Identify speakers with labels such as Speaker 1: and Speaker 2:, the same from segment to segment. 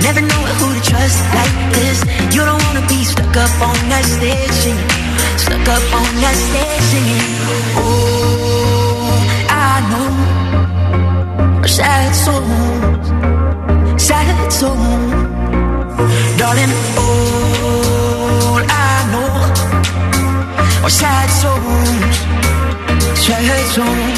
Speaker 1: never know who to trust like this. You don't wanna be stuck up on that stage singing, stuck up on that stage singing. Oh, I know sad songs, sad songs, darling. All I know are sad songs, sad songs.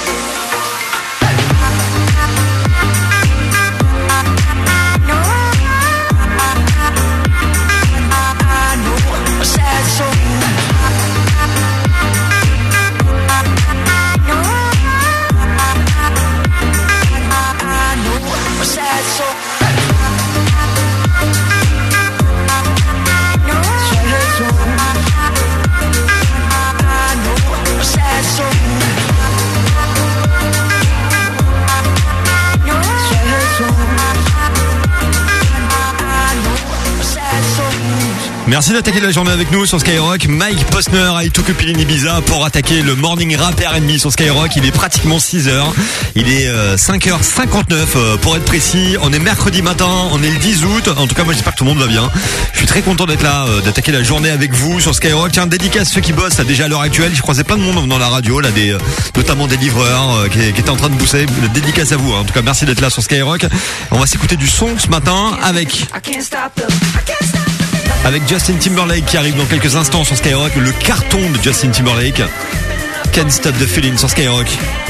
Speaker 2: Merci d'attaquer la journée avec nous sur Skyrock. Mike Posner a tout occupé Ibiza pour attaquer le morning rap R&B sur Skyrock. Il est pratiquement 6h. Il est 5h59 pour être précis. On est mercredi matin, on est le 10 août. En tout cas, moi j'espère que tout le monde va bien. Je suis très content d'être là, d'attaquer la journée avec vous sur Skyrock. Tiens, dédicace ceux qui bossent là, déjà à l'heure actuelle. J'ai croisé plein de monde dans la radio, là, notamment des livreurs qui étaient en train de bosser. Dédicace à vous. En tout cas, merci d'être là sur Skyrock. On va s'écouter du son ce matin avec Justin Timberlake qui arrive dans quelques instants sur Skyrock. Le carton de Justin Timberlake, Can't Stop the Feeling sur Skyrock.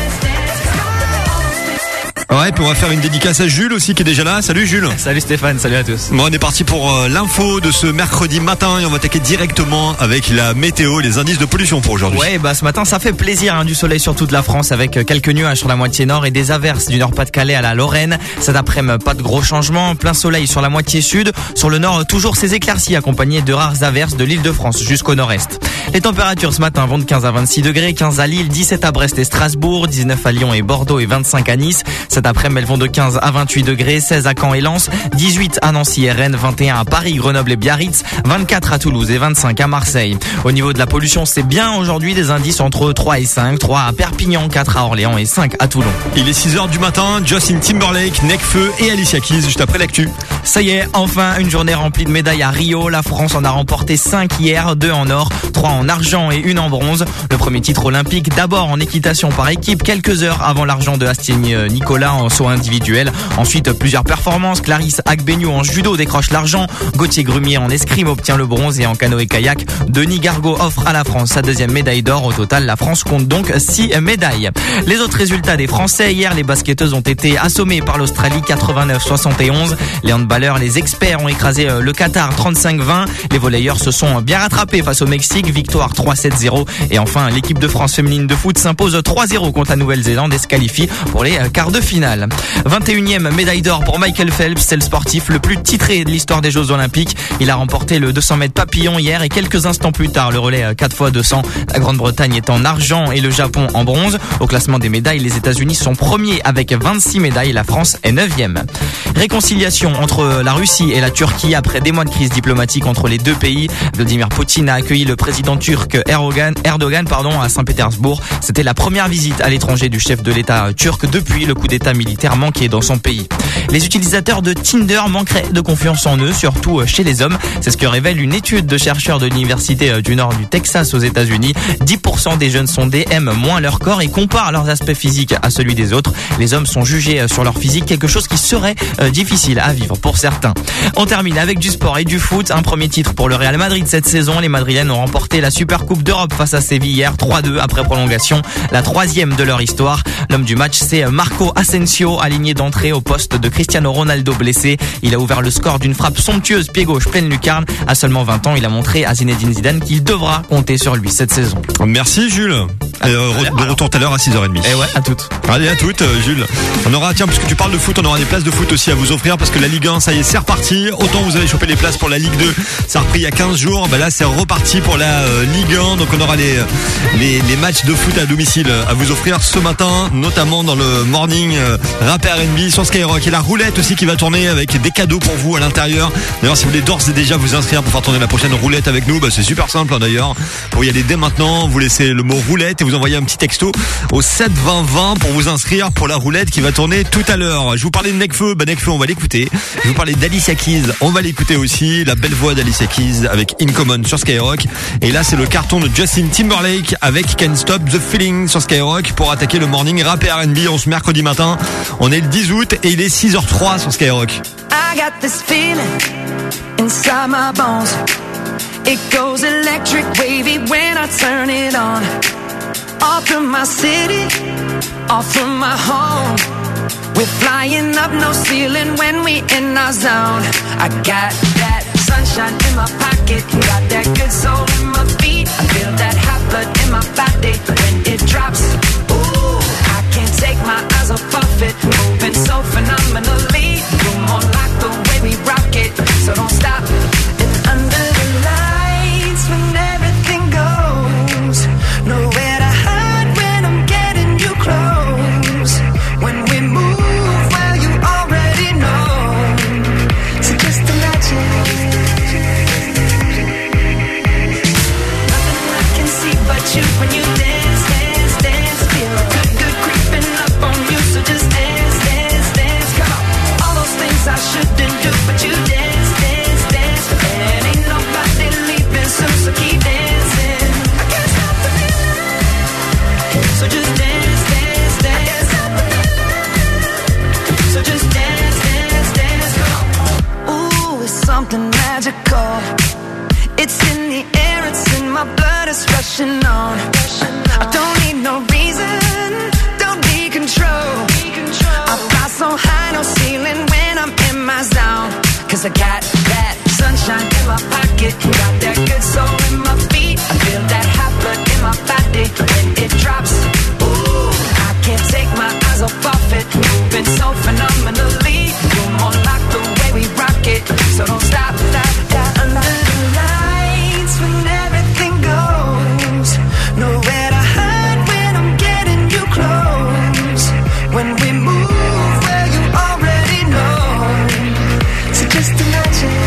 Speaker 2: Ouais, puis on va faire une dédicace à Jules aussi qui est déjà là. Salut Jules.
Speaker 3: Salut Stéphane, salut à tous.
Speaker 2: Bon, on est parti pour l'info de ce mercredi matin et on va attaquer directement avec la météo, les indices de pollution pour aujourd'hui.
Speaker 3: Ouais, ce matin ça fait plaisir, du soleil sur toute la France avec quelques nuages sur la moitié nord et des averses du Nord-Pas-de-Calais à la Lorraine. Cet après-midi, pas de gros changements, plein soleil sur la moitié sud. Sur le nord, toujours ces éclaircies accompagnées de rares averses de l'Île-de-France jusqu'au nord-est. Les températures ce matin vont de 15 à 26 degrés, 15 à Lille, 17 à Brest et Strasbourg, 19 à Lyon et Bordeaux et 25 à Nice. Cet après-midi, elles vont de 15 à 28 degrés, 16 à Caen et Lens, 18 à Nancy et Rennes, 21 à Paris, Grenoble et Biarritz, 24 à Toulouse et 25 à Marseille. Au niveau de la pollution, c'est bien aujourd'hui des indices entre 3 et 5, 3 à Perpignan, 4 à Orléans et 5 à Toulon.
Speaker 2: Il est 6h du matin, Justin Timberlake, Nekfeu et Alicia Keys juste après l'actu.
Speaker 3: Ça y est, enfin une journée remplie de médailles à Rio. La France en a remporté 5 hier, 2 en or, 3 en argent et 1 en bronze. Le premier titre olympique d'abord en équitation par équipe, quelques heures avant l'argent de Astier-Nicolas en saut individuel. Ensuite, plusieurs performances. Clarisse Agbenou en judo décroche l'argent. Gauthier Grumier en escrime obtient le bronze et en canoë-kayak, Denis Gargaud offre à la France sa deuxième médaille d'or. Au total, la France compte donc 6 médailles. Les autres résultats des Français. Hier, les basketteuses ont été assommées par l'Australie 89-71. Les handballeurs, les experts ont écrasé le Qatar 35-20. Les volleyeurs se sont bien rattrapés face au Mexique. Victoire 3-7-0. Et enfin, l'équipe de France féminine de foot s'impose 3-0 contre la Nouvelle-Zélande et se qualifie pour les quarts de finale. 21e médaille d'or pour Michael Phelps, c'est le sportif le plus titré de l'histoire des Jeux Olympiques. Il a remporté le 200 mètres papillon hier et quelques instants plus tard le relais 4x200. La Grande-Bretagne est en argent et le Japon en bronze. Au classement des médailles, les États-Unis sont premiers avec 26 médailles. La France est 9e. Réconciliation entre la Russie et la Turquie après des mois de crise diplomatique entre les deux pays. Vladimir Poutine a accueilli le président turc Erdogan à Saint-Pétersbourg. C'était la première visite à l'étranger du chef de l'État turc depuis le coup d'État militaire manqué dans son pays. Les utilisateurs de Tinder manqueraient de confiance en eux, surtout chez les hommes. C'est ce que révèle une étude de chercheurs de l'université du nord du Texas aux États-Unis. 10% des jeunes sondés aiment moins leur corps et comparent leurs aspects physiques à celui des autres. Les hommes sont jugés sur leur physique, quelque chose qui serait difficile à vivre pour certains. On termine avec du sport et du foot. Un premier titre pour le Real Madrid cette saison. Les Madrilènes ont remporté la Super Coupe d'Europe face à Séville hier, 3-2 après prolongation. La 3e de leur histoire. L'homme du match, c'est Marco Asensio, aligné d'entrée au poste de Cristiano Ronaldo blessé. Il a ouvert le score d'une frappe somptueuse pied gauche pleine lucarne. À seulement 20 ans, il a montré à Zinedine Zidane qu'il devra compter sur lui cette saison.
Speaker 2: Merci Jules. De retour tout à l'heure à 6h30.
Speaker 3: Et ouais, à toutes.
Speaker 2: Allez, à toutes, Jules. On aura, tiens, parce que tu parles de foot, on aura des places de foot aussi à vous offrir parce que la Ligue 1, ça y est, c'est reparti. Autant vous avez chopé les places pour la Ligue 2, ça a repris il y a 15 jours. Là, c'est reparti pour la Ligue 1. Donc, on aura les matchs de foot à domicile à vous offrir ce matin, notamment dans le morning rap R&B sur Skyrock. Et la roulette aussi qui va tourner avec des cadeaux pour vous à l'intérieur. D'ailleurs, si vous voulez d'ores et déjà vous inscrire pour faire tourner la prochaine roulette avec nous, c'est super simple, d'ailleurs. Pour y aller dès maintenant, vous laissez le mot roulette et vous envoyer un petit texto au 7 20 20 pour vous inscrire pour la roulette qui va tourner tout à l'heure. Je vous parlais de Nekfeu, Nekfeu on va l'écouter. Je vous parlais d'Alicia Keys, on va l'écouter aussi. La belle voix d'Alicia Keys avec In Common sur Skyrock. Et là c'est le carton de Justin Timberlake avec Can't Stop the Feeling sur Skyrock pour attaquer le morning rap et R&B en ce mercredi matin. On est le 10 août et il est 6h03 sur Skyrock.
Speaker 1: I got this feeling inside my bones. It goes electric wavy when I turn it on. Off from my city, off from my home. We're flying up no ceiling when we in our zone. I got that sunshine in my pocket, got that good soul in my feet. I feel that hot blood in my body when it drops. Ooh, I can't take my eyes off of it, moving so phenomenally. You're more like the way we rock it, so don't stop. And under the lights when everything goes, nowhere to hide when I'm getting you close. When we move, well you already know. So just imagine. Nothing I can see but you when you dance, dance, dance. Feel good, good creeping up on you. So just dance, dance, dance. Come on. All those things I shouldn't do, but you dance, dance, dance. And ain't nobody leaving soon, so keep dancing. I can't stop the feeling. So just dance, dance, dance. So just dance, dance, dance. Ooh, it's something magical. It's in the air, it's in my blood, it's rushing on. I don't need no reason, don't need control. I fly so high, no ceiling when I'm in my zone. Cause I got that sunshine in my pocket, got that good soul in my feet. I feel that hot blood in my body when it drops. Ooh, I can't take my eyes off of it, moving so phenomenally. You're more like the way we rock it, so don't stop, stop, stop. Under the lights when everything goes, nowhere to hide when I'm getting you close. When we move, well you already know. So just imagine.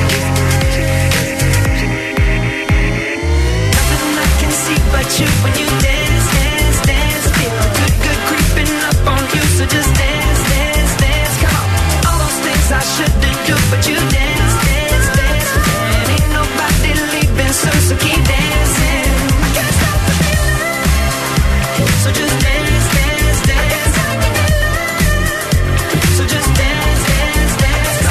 Speaker 1: Nothing I can see but you when you dance, dance, dance. Feel good, good creeping up on you. So just dance, dance, dance. Come on. All those things I shouldn't do, but you dance, dance, dance. And ain't nobody leaving soon, so keep dancing. I can't stop the feeling. So just dance, dance, dance. So just dance, dance, dance.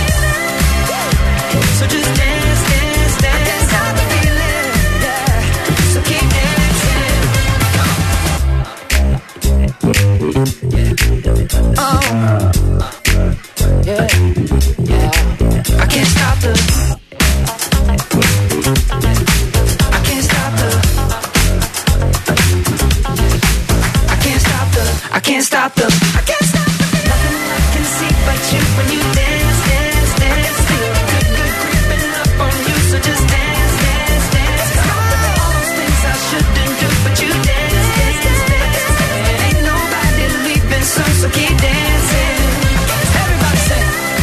Speaker 1: So just dance, dance, dance. I can't stop the feeling, yeah. So keep dancing. Oh, yeah, yeah. I can't stop the. I can't stop the. I can't stop the. I can't stop the. I can't stop the. Nothing I can see but you when you dance, dance, dance. Feel good, good creeping up on you. So just dance, dance, dance. All those things I shouldn't do, but you dance, dance, dance. And ain't nobody leaving soon, so keep dancing. Everybody say.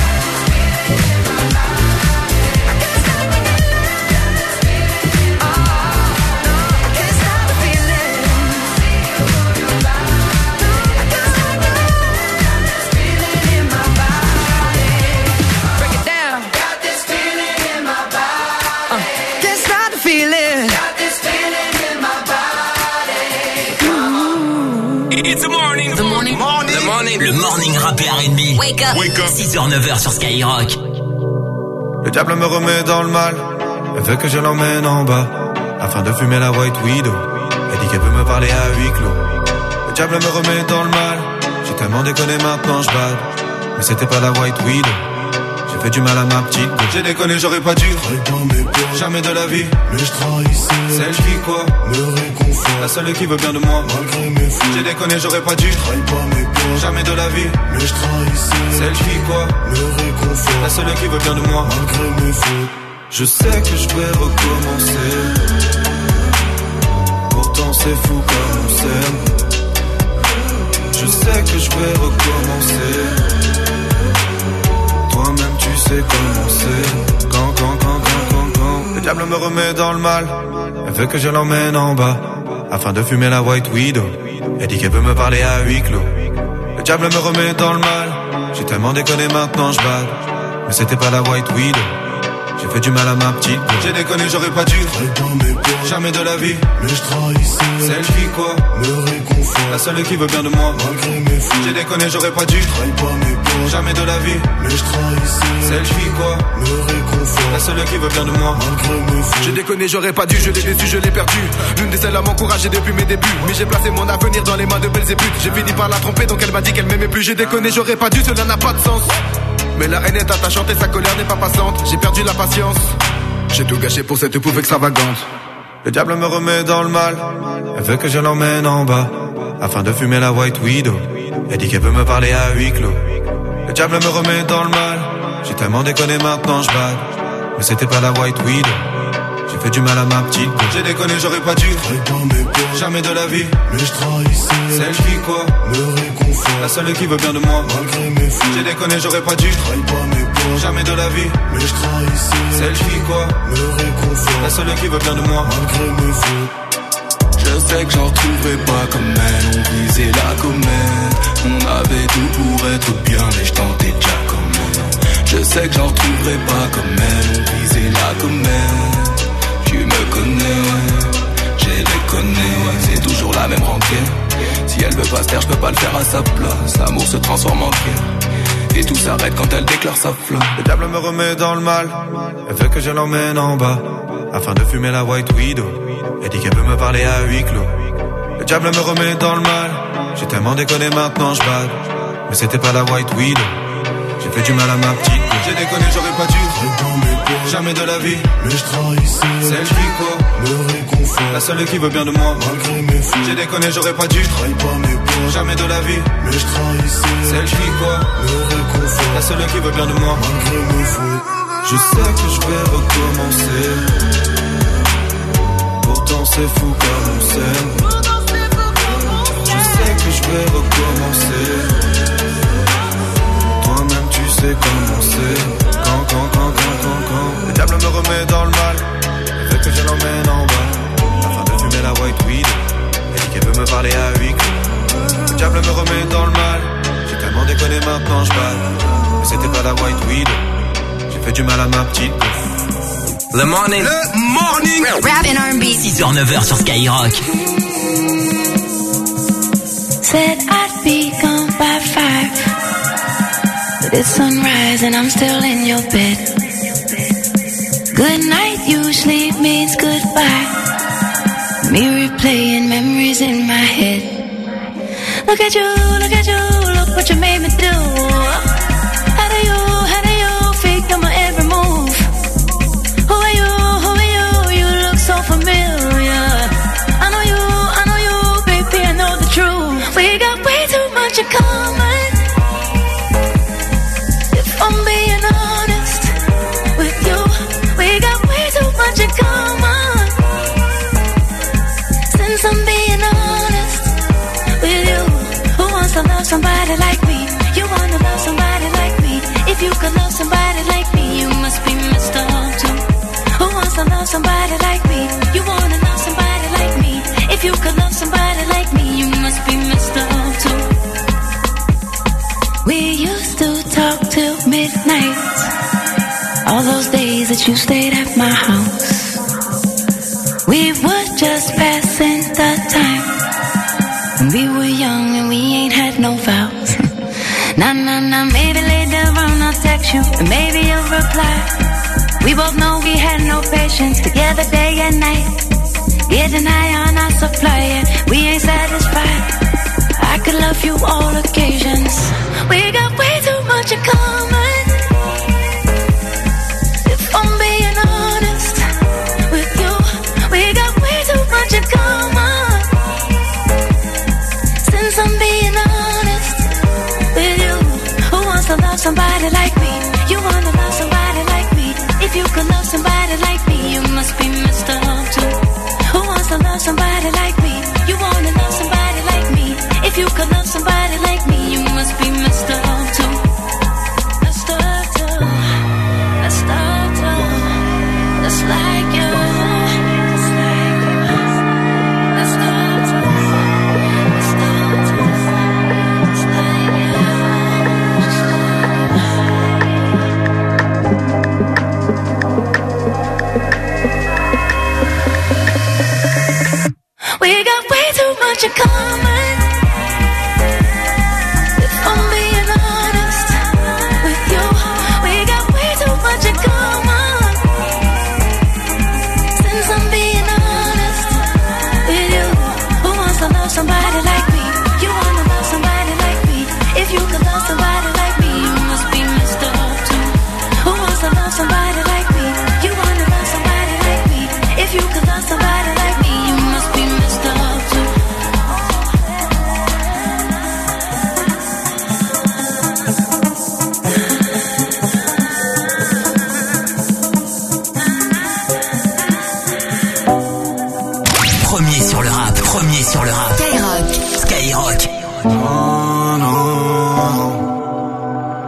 Speaker 4: Le morning rap et R&B. Wake up. 6h, 9h sur Skyrock.
Speaker 5: Le diable me remet dans le mal. Elle veut que je l'emmène en bas afin de fumer la White Widow. Elle dit qu'elle peut me parler à huis clos. Le diable me remet dans le mal. J'ai tellement déconné, maintenant je bade. Mais c'était pas la White Widow. J'ai fait du mal à ma petite. J'ai déconné, j'aurais pas dû. Jamais de la vie.
Speaker 6: Mais je trahissais.
Speaker 5: Celle qui quoi
Speaker 6: me réconfort.
Speaker 5: La seule qui veut bien de moi.
Speaker 6: Malgré mes fautes.
Speaker 5: J'ai déconné, j'aurais pas dû.
Speaker 6: Trahis pas mes peurs.
Speaker 5: Jamais de la vie.
Speaker 6: Mais je trahissais.
Speaker 5: Celle qui quoi
Speaker 6: me réconfort.
Speaker 5: La seule qui veut bien de moi.
Speaker 6: Malgré mes fautes.
Speaker 5: Je sais que je vais recommencer. Pourtant c'est fou comme on s'aime. Je sais que je vais recommencer. Toi-même tu sais comment c'est. Quand Le diable me remet dans le mal. Elle veut que je l'emmène en bas afin de fumer la white widow. Elle dit qu'elle veut me parler à huis clos. Le diable me remet dans le mal. J'ai tellement déconné, maintenant je bade. Mais c'était pas la white widow. J'ai fait du mal à ma petite. J'ai déconné, j'aurais pas dû. Jamais de la vie.
Speaker 6: Mais je trahissais.
Speaker 5: Celle qui quoi
Speaker 6: me réconfort.
Speaker 5: La seule qui veut bien de moi.
Speaker 6: Malgré mes fautes.
Speaker 5: J'ai déconné, j'aurais pas dû.
Speaker 6: Trahis pas mes potes.
Speaker 5: Jamais de la vie.
Speaker 6: Mais je trahissais.
Speaker 5: Celle qui quoi
Speaker 6: me réconfort.
Speaker 5: La seule qui veut bien de moi.
Speaker 6: Malgré mes fautes.
Speaker 7: J'ai déconné, j'aurais pas dû, je l'ai déçu, je l'ai perdu. L'une des seules à m'encourager depuis mes débuts. Mais j'ai placé mon avenir dans les mains de Belzébuth. J'ai fini par la tromper, donc elle m'a dit qu'elle m'aimait plus. J'ai déconné, j'aurais pas dû, cela n'a pas de sens. Mais la haine est attachante et sa colère n'est pas passante. J'ai perdu la patience. J'ai tout gâché pour cette pouffe extravagante.
Speaker 5: Le diable me remet dans le mal. Elle veut que je l'emmène en bas afin de fumer la white widow. Elle dit qu'elle veut me parler à huis clos. Le diable me remet dans le mal. J'ai tellement déconné, maintenant je bade. Mais c'était pas la white widow. J'ai fait du mal à ma petite. J'ai déconné, j'aurais pas dû.
Speaker 6: Trahis pas mes potes.
Speaker 5: Jamais de la vie.
Speaker 6: Mais je trahissais.
Speaker 5: Celle qui quoi
Speaker 6: me réconfort.
Speaker 5: La seule qui veut bien de moi.
Speaker 6: Malgré mes fautes.
Speaker 5: J'ai déconné, j'aurais pas dû.
Speaker 6: Trahis pas mes potes.
Speaker 5: Jamais de la vie.
Speaker 6: Mais je trahissais.
Speaker 5: Celle qui quoi
Speaker 6: me réconfort.
Speaker 5: La seule qui veut bien de moi.
Speaker 6: Malgré mes fautes.
Speaker 8: Je sais que j'en retrouverai pas comme elle. On visait la comète. On avait tout pour être bien, mais je tentais déjà comme elle. Je sais que j'en retrouverai pas comme elle. On visait la comète. Tu me connais, j'ai déconné. C'est toujours la même rengaine. Si elle veut pas se taire, je peux pas le faire à sa place. L'amour se transforme en guerre. Et tout s'arrête quand elle déclare sa flamme.
Speaker 5: Le diable me remet dans le mal. Elle veut que je l'emmène en bas afin de fumer la white widow. Elle dit qu'elle veut me parler à huis clos. Le diable me remet dans le mal. J'ai tellement déconné, maintenant je bade. Mais c'était pas la white widow. J'ai fait du mal à ma petite. J'ai déconné, j'aurais pas dû.
Speaker 6: Trahis pas mes potes.
Speaker 5: Jamais de la vie.
Speaker 6: Mais je trahissais.
Speaker 5: Celle qui quoi
Speaker 6: me réconfort.
Speaker 5: La seule qui veut bien de moi.
Speaker 6: Malgré mes fautes.
Speaker 5: J'ai déconné, j'aurais pas dû.
Speaker 6: Trahis pas mes potes.
Speaker 5: Jamais de la vie.
Speaker 6: Mais je trahissais.
Speaker 5: Celle qui quoi
Speaker 6: me réconfort.
Speaker 5: La seule qui veut bien de moi.
Speaker 6: Malgré mes fautes.
Speaker 5: Je sais que je vais recommencer. Pourtant c'est fou comme on s'aime. Je sais que je vais recommencer. Toi-même tu sais comment c'est. Quand le diable me remet dans le mal. Elle veut que je l'emmène en bas afin de fumer la white weed. Elle dit qu'elle veut me parler à huis clos. Le diable me remet dans le mal. J'ai tellement déconné, maintenant je bats. Mais c'était pas la white weed. J'ai fait du mal à ma petite.
Speaker 4: Le morning
Speaker 1: Rap and R&B.
Speaker 4: 6h, 9h sur Skyrock.
Speaker 1: Said I'd be gone by 5, but it's sunrise and I'm still in your bed. Good night usually means goodbye. Me replaying memories in my head. Look at you, look what you made me do. How do you figure my every move? Who are you, you look so familiar. I know you, baby, I know the truth. We got way too much in common. If I'm being honest with you, we got way too much in common. Since I'm being honest with you, who wants to love somebody like me? You wanna love somebody like me? If you could love somebody like me, you must be messed up too. Who wants to love somebody like me? You wanna love somebody like me? If you could love somebody like me, you must be messed up too. We used to talk till midnight. All those days that you stayed at my house. We were just passing the time. When we were young and we ain't had no vows. Nah, maybe later on I'll text you and maybe you'll reply. We both know we had no patience together day and night. Getting high on our supply and we ain't satisfied. I could love you all occasions. We got way too much in common. If I'm being honest with you, we got way too much in common. Since I'm being honest with you, who wants to love somebody like me? You wanna love somebody like me? If you could love somebody like me, you must be messed up too. Who wants to love somebody like me? You wanna love somebody like me? If you could love somebody like me, you must be messed up too. Messed up too. Messed up too. Just like you. Messed up.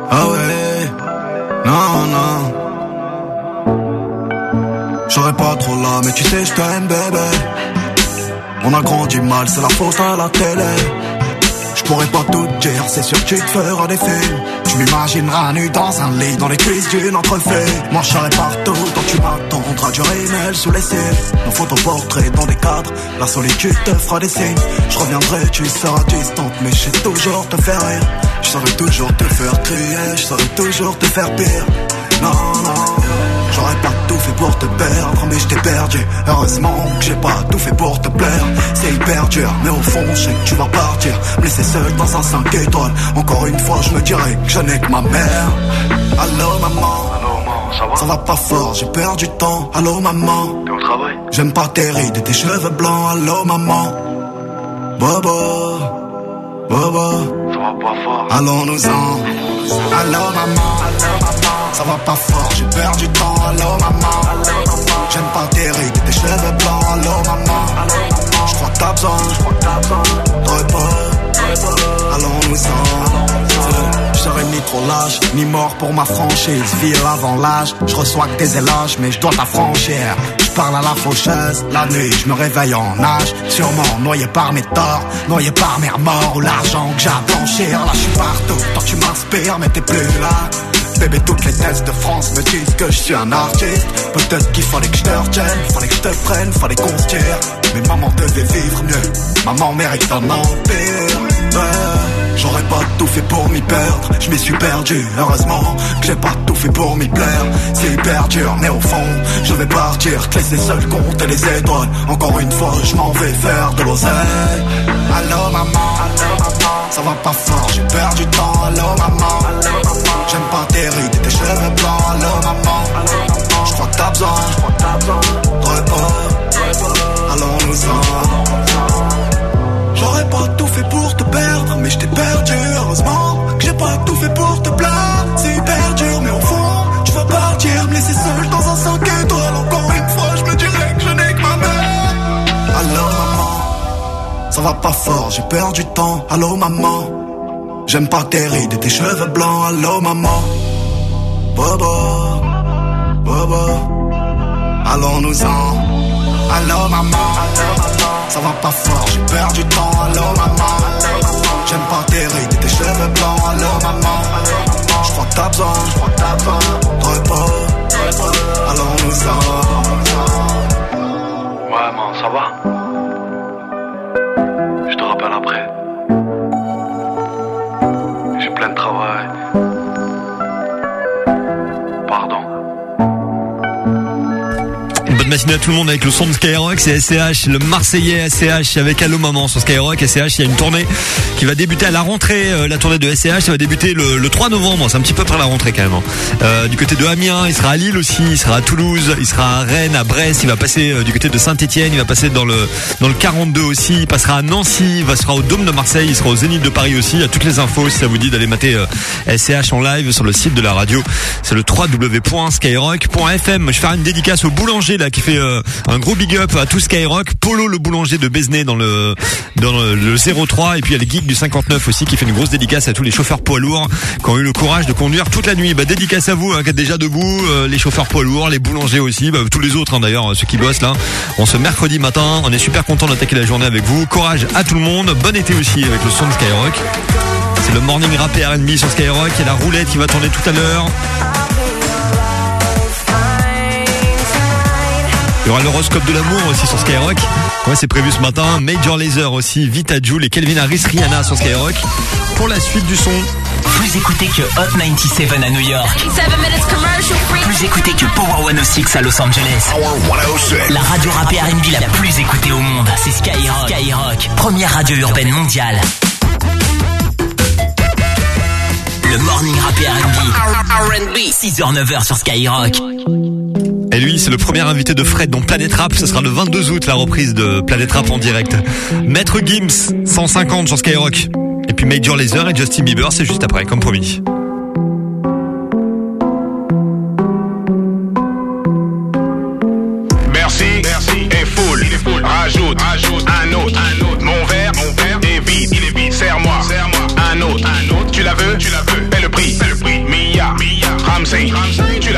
Speaker 6: Ah ouais, non. J'aurais pas trop là, mais tu sais, je t'aime, bébé. On a grandi mal, c'est la faute à la télé. Je pourrais pas tout te dire, c'est sûr que tu te feras des films. Tu m'imagineras nu dans un lit, dans les cuisses d'une entrefait. Moi je serai partout, tant tu m'attendras du rémel sous les cils. Nos photoportraits dans des cadres, la solitude te fera des signes. Je reviendrai, tu seras distante, mais je sais toujours te faire rire. Je saurais toujours te faire crier, je saurais toujours te faire pire. Non, j'aurais pas tout fait pour te perdre, mais je t'ai perdu. Heureusement que j'ai pas tout fait pour te plaire. C'est hyper dur, mais au fond je sais que tu vas partir, me laisser seul dans un 5 étoiles. Encore une fois je me dirais que je n'ai que ma mère. Allô maman, ça va pas fort, j'ai perdu du temps. Allô maman, t'es au travail? J'aime pas tes rides et tes cheveux blancs. Allô maman, Bobo, ça va pas fort. Allons-nous-en. Allô maman, ça va pas fort, j'ai perdu du temps. Allô maman, j'aime pas tes rides et tes cheveux blancs. Allô maman, j'crois que t'as besoin de repos. Allons-nous-en. Je serai ni trop lâche, ni mort pour ma franchise. Ville avant l'âge, je reçois que des éloges, mais je dois t'affranchir. Je parle à la faucheuse, la nuit, je me réveille en nage. Sûrement noyé par mes torts, noyé par mes remords ou l'argent que j'ai à blanchir. Là je suis partout, toi tu m'inspires, mais t'es plus là. Bébé, toutes les tests de France me disent que je suis un artiste. Peut-être qu'il fallait que je te retienne, fallait que je te prenne, fallait qu'on se tire. Mais maman devait vivre mieux, maman mérite un empire. J'aurais pas tout fait pour m'y perdre, je m'y suis perdu. Heureusement que j'ai pas tout fait pour m'y plaire. C'est hyper dur, mais au fond, je vais partir, te laisser seul compter les étoiles. Encore une fois, je m'en vais faire de l'oseille. Allô maman, ça va pas fort, j'ai perdu du temps. Allô maman, j'aime pas tes rides et tes cheveux blancs. Allô maman, j'crois que t'as besoin de repos. Allons-nous-en. J'aurais pas tout fait pour te perdre, mais je t'ai perdu. Heureusement que j'ai pas tout fait pour te plaire. C'est hyper dur, mais au fond, tu vas partir, me laisser seul dans un 5 étoiles. Encore une fois, je me dirais que je n'ai que ma mère. Allô maman, ça va pas fort, j'ai perdu du temps. Allô maman, j'aime pas tes rides et tes cheveux blancs. Allô maman, Bobo, allons-nous-en. Allô maman, ça va pas fort, j'ai perdu du temps. Allô maman, j'aime pas tes rides et tes cheveux blancs. Allô maman, j'crois que t'as besoin de repos. Allons-nous-en.
Speaker 9: Ouais man, ça va? Je te rappelle après. J'ai plein de travail. Pardon.
Speaker 2: Bonne matinée à tout le monde avec le son de Skyrock, c'est SCH, le Marseillais SCH avec Allô Maman sur Skyrock. SCH, il y a une tournée qui va débuter à la rentrée, la tournée de SCH, ça va débuter le 3 novembre, c'est un petit peu après la rentrée quand même. Du côté de Amiens, il sera à Lille aussi, il sera à Toulouse, il sera à Rennes, à Brest, il va passer du côté de Saint-Etienne, il va passer dans le 42 aussi, il passera à Nancy, il sera au Dôme de Marseille, il sera au Zénith de Paris aussi. Il y a toutes les infos si ça vous dit d'aller mater SCH en live sur le site de la radio, c'est le www.skyrock.fm. Je vais faire une dédicace au boulanger là qui fait un gros big up à tout Skyrock, Polo le boulanger de Bézenay dans le 03, et puis il y a les geeks du 59 aussi qui fait une grosse dédicace à tous les chauffeurs poids lourds qui ont eu le courage de conduire toute la nuit. Dédicace à vous qui êtes déjà debout, les chauffeurs poids lourds, les boulangers aussi, tous les autres d'ailleurs, ceux qui bossent là. On se mercredi matin, on est super content d'attaquer la journée avec vous. Courage à tout le monde, bon été aussi avec le son de Skyrock. C'est le morning rap et R&B sur Skyrock, il y a la roulette qui va tourner tout à l'heure. Il y aura l'horoscope de l'amour aussi sur Skyrock. Ouais, c'est prévu ce matin. Major Lazer aussi, Vita Joule et Calvin Harris, Rihanna sur Skyrock. Pour la suite du son.
Speaker 4: Plus écouté que Hot 97 à New York. Plus écouté que Power 106 à Los Angeles. La radio rap et R&B la plus écoutée au monde, c'est Skyrock. Skyrock, première radio urbaine mondiale. Le morning rap et R&B. 6h-9h sur Skyrock.
Speaker 2: Et lui, c'est le premier invité de Fred dans Planète Rap. Ce sera le 22 août, la reprise de Planète Rap en direct. Maître Gims, 150 sur Skyrock. Et puis Major Lazer et Justin Bieber, c'est juste après, comme promis.
Speaker 10: Merci et full. Rajoute un autre. Mon verre est vide. Serre-moi un autre. Tu la veux? Paie le prix.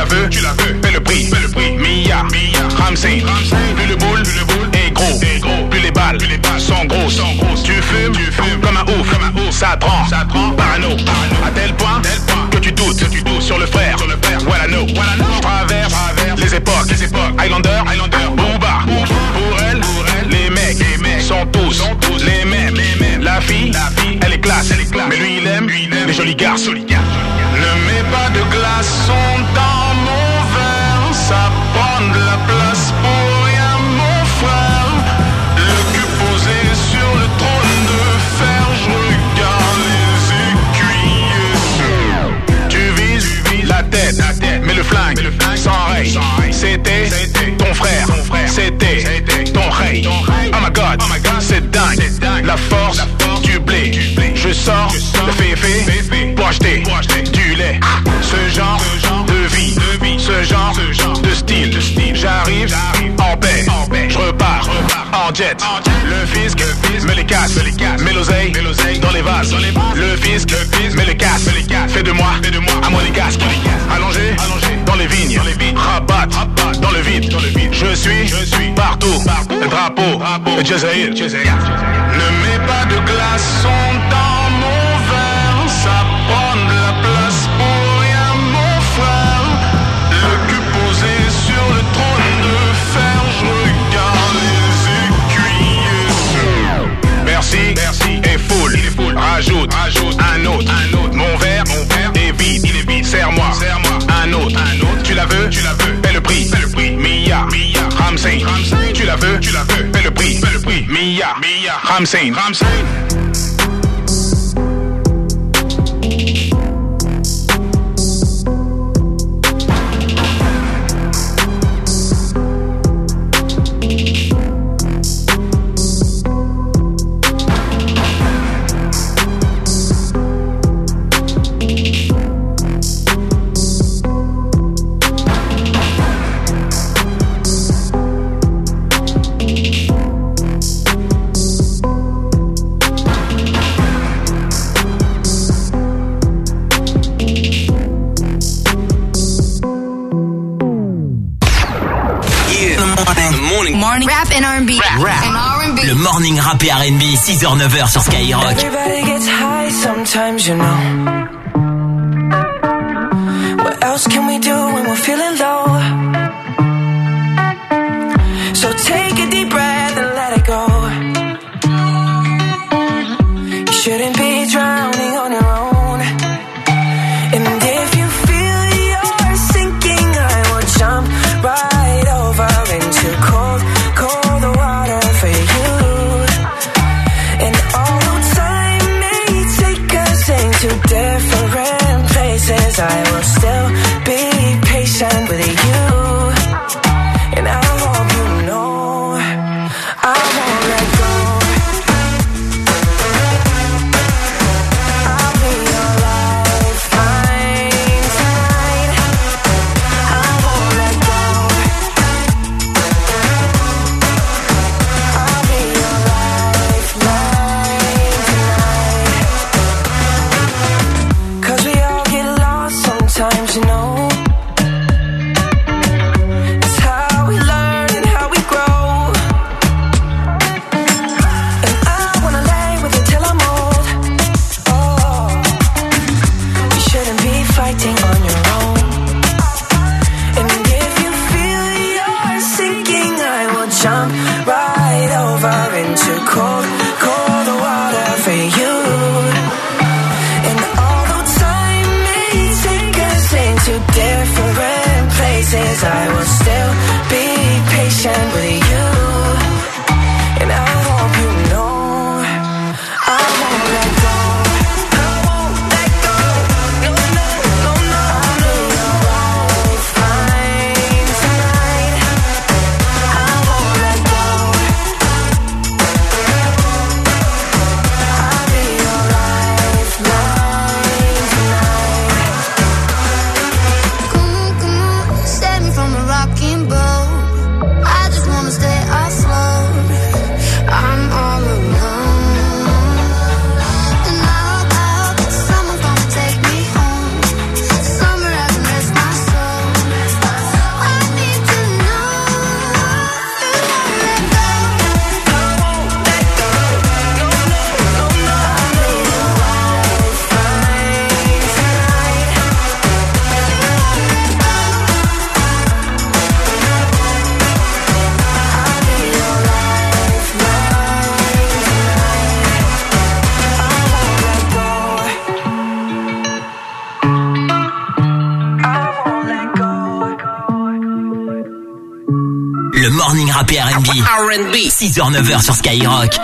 Speaker 10: veux, fais le prix, Mia, Ramsey, plus le boule est gros, plus les balles sont grosses, tu fumes comme un ouf, ça te rend parano, à tel point que tu doutes sur le frère, voilà no, je traverse les époques, Highlander, Booba, pour elle, les mecs sont tous les mêmes, la fille, elle est classe, mais lui il aime les jolis garçons. Ne mets pas de glaçons dans mon verre, ça prend de la place pour rien mon frère. Le cul posé sur le trône de fer, je regarde les écuyers. Tu vises la tête, mais le flingue sans rail. C'était ton frère, c'était ton rey. Oh my god, c'est dingue, la force du blé. Je sors le féfé pour acheter du lait. Ce genre de vie, ce genre de style. J'arrive en paix, je repars en jet. Le fisc me les casse, mets l'oseille dans les vases. Le fisc me les casse, fais de moi à moi les casques. Allongé dans les vignes, rabat dans le vide. Je suis partout, drapeau, Jazair. Ne mets pas de glaçons dans mon verre, ça prend de la place pour rien mon frère. Le cul posé sur le trône de fer, je regarde les écuyers. Merci et full, rajoute un autre. Mon verre est vide, serre-moi un autre. Tu la veux, fais le prix, Mia, Ramsey. Tu la veux, fais le prix, Mia, Ramsey.
Speaker 11: Morning rap and R&B. R&B.
Speaker 4: Le morning rap et R&B, 6h-9h sur Skyrock.
Speaker 12: Everybody gets high sometimes, you know. What else can we do when we're feeling low? So take a deep breath and let it go. You shouldn't be drowning on your own. And if you feel you're sinking, I will jump right over into cold water for you. And although time may take us into different places, I will still be patient with you. And I hope you know I won't let go. I'll be your lifeline tonight. I won't let go. I'll be your lifeline tonight. 'Cause we all get lost sometimes, you know. It's how we learn and how we grow. And I wanna lay with you till I'm old. Oh, you shouldn't be fighting on your own. And if you feel you're sinking, I will jump right over into cold water for you. And although time may take us into
Speaker 4: morning rap et R&B. 6h, 9h sur Skyrock.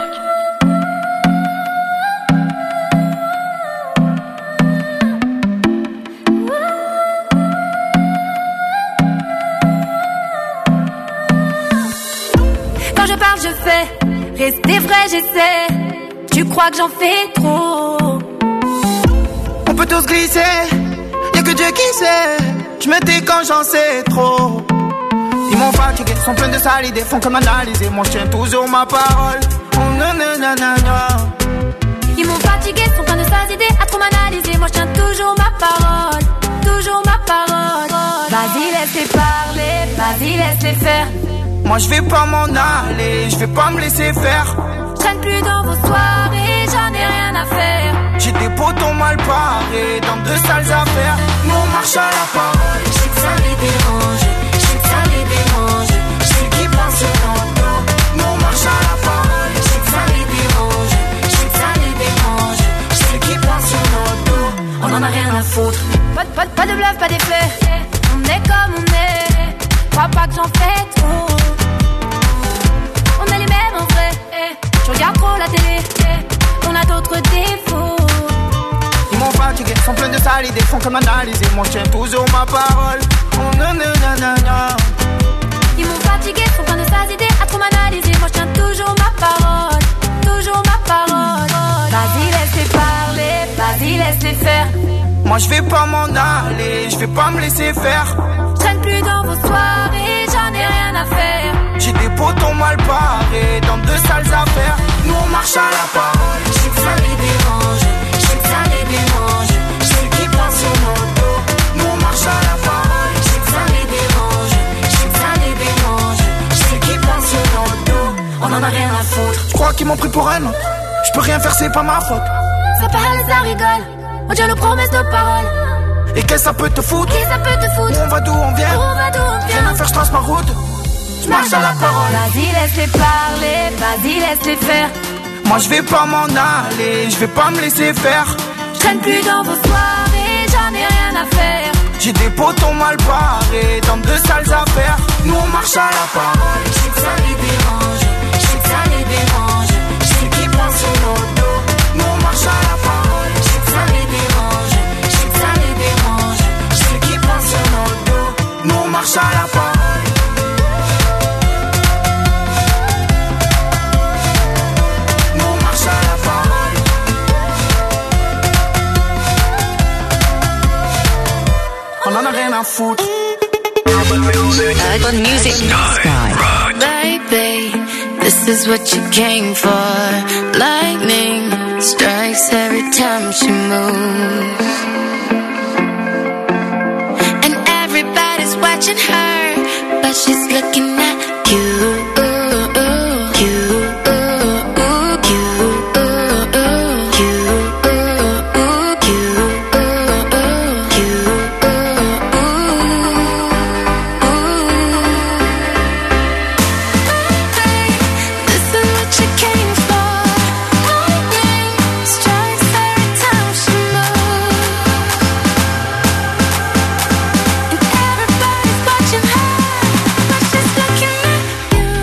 Speaker 13: Quand je parle, je fais. Rester vrai, j'essaie. Tu crois que j'en fais trop?
Speaker 14: On peut tous glisser, y'a que Dieu qui sait. Je me tais quand j'en sais trop. Ils m'ont fatigué, sont pleins de sales idées, font comme analyser. Moi je tiens toujours ma parole. Oh nanana.
Speaker 13: Ils m'ont fatigué, sont pleins de sales idées, à trop m'analyser. Moi je tiens toujours ma parole. Toujours ma parole. Vas-y laisse-les parler, vas-y laisse-les faire.
Speaker 14: Moi je vais pas m'en aller, je vais pas me laisser faire.
Speaker 13: Je traîne plus dans vos soirées, j'en ai rien à faire.
Speaker 14: J'ai des potons mal parés dans de sales affaires. Nous on marche à la parole.
Speaker 13: Je sais que ça les dérange, je sais que ça les dérange. Je sais qui pense sur ton dos.
Speaker 14: Nous on marche à la parole.
Speaker 13: Je sais que ça les dérange, je sais que ça les dérange. Je sais qui pense sur notre dos. On en a rien à foutre. Pas de bluff, pas d'effet. On est comme on est. Crois pas que j'en fais trop. On est les mêmes en vrai. Je regarde trop la télé. On a d'autres défauts.
Speaker 14: Ils m'ont fatigué, sont pleins de sales idées, font comme analyser. Moi je tiens toujours ma parole. Oh nanana.
Speaker 13: Ils m'ont fatigué, sont pleins de sales idées, à trop m'analyser. Moi je tiens toujours ma parole. Toujours ma parole. Vas-y laisse-les parler, vas-y laisse-les faire.
Speaker 14: Moi je vais pas m'en aller, je vais pas me laisser faire.
Speaker 13: Je traîne plus dans vos soirées, j'en ai rien à faire.
Speaker 14: J'ai des potons mal parés dans de sales affaires. Nous on marche à la parole.
Speaker 13: Je sais que ça les dérange, je sais que ça les dérange. Je sais qui pense sur nos dos.
Speaker 14: Nous on marche à la parole.
Speaker 13: Je sais que ça les dérange, je sais que ça les dérange. Je sais qui pense sur nos dos. On en a rien à foutre.
Speaker 14: Je crois qu'ils m'ont pris pour un autre. Je peux rien faire, c'est pas ma faute.
Speaker 13: Ça parle, ça rigole. On tient nos promesses, nos paroles.
Speaker 14: Et qu'est-ce que ça peut te foutre?
Speaker 13: Qui ça peut te foutre?
Speaker 14: On va d'où on vient?
Speaker 13: On va d'où on vient?
Speaker 14: Rien à faire, je trace ma route. Je marche à la parole.
Speaker 13: Vas-y laisse-les parler, vas-y laisse-les faire.
Speaker 14: Moi je vais pas m'en aller, je vais pas me laisser faire.
Speaker 13: Je traîne plus dans vos soirées, j'en ai rien à faire.
Speaker 14: J'ai des potons mal parés dans de sales affaires. Nous on marche à la parole.
Speaker 13: Je sais que ça les dérange, je sais que ça les dérange. Je sais qui pense sur nos dos.
Speaker 14: Nous on marche à la parole.
Speaker 13: Je sais que ça les dérange, je sais que ça les dérange. Je sais qui pense sur nos dos.
Speaker 14: Nous on marche à la parole. On en a rien à foutre.
Speaker 15: Good music. Baby, this is what you came for. Lightning strikes every time she moves. And everybody's watching her, but she's looking at you.
Speaker 13: Everybody's watching her, but she's looking at you.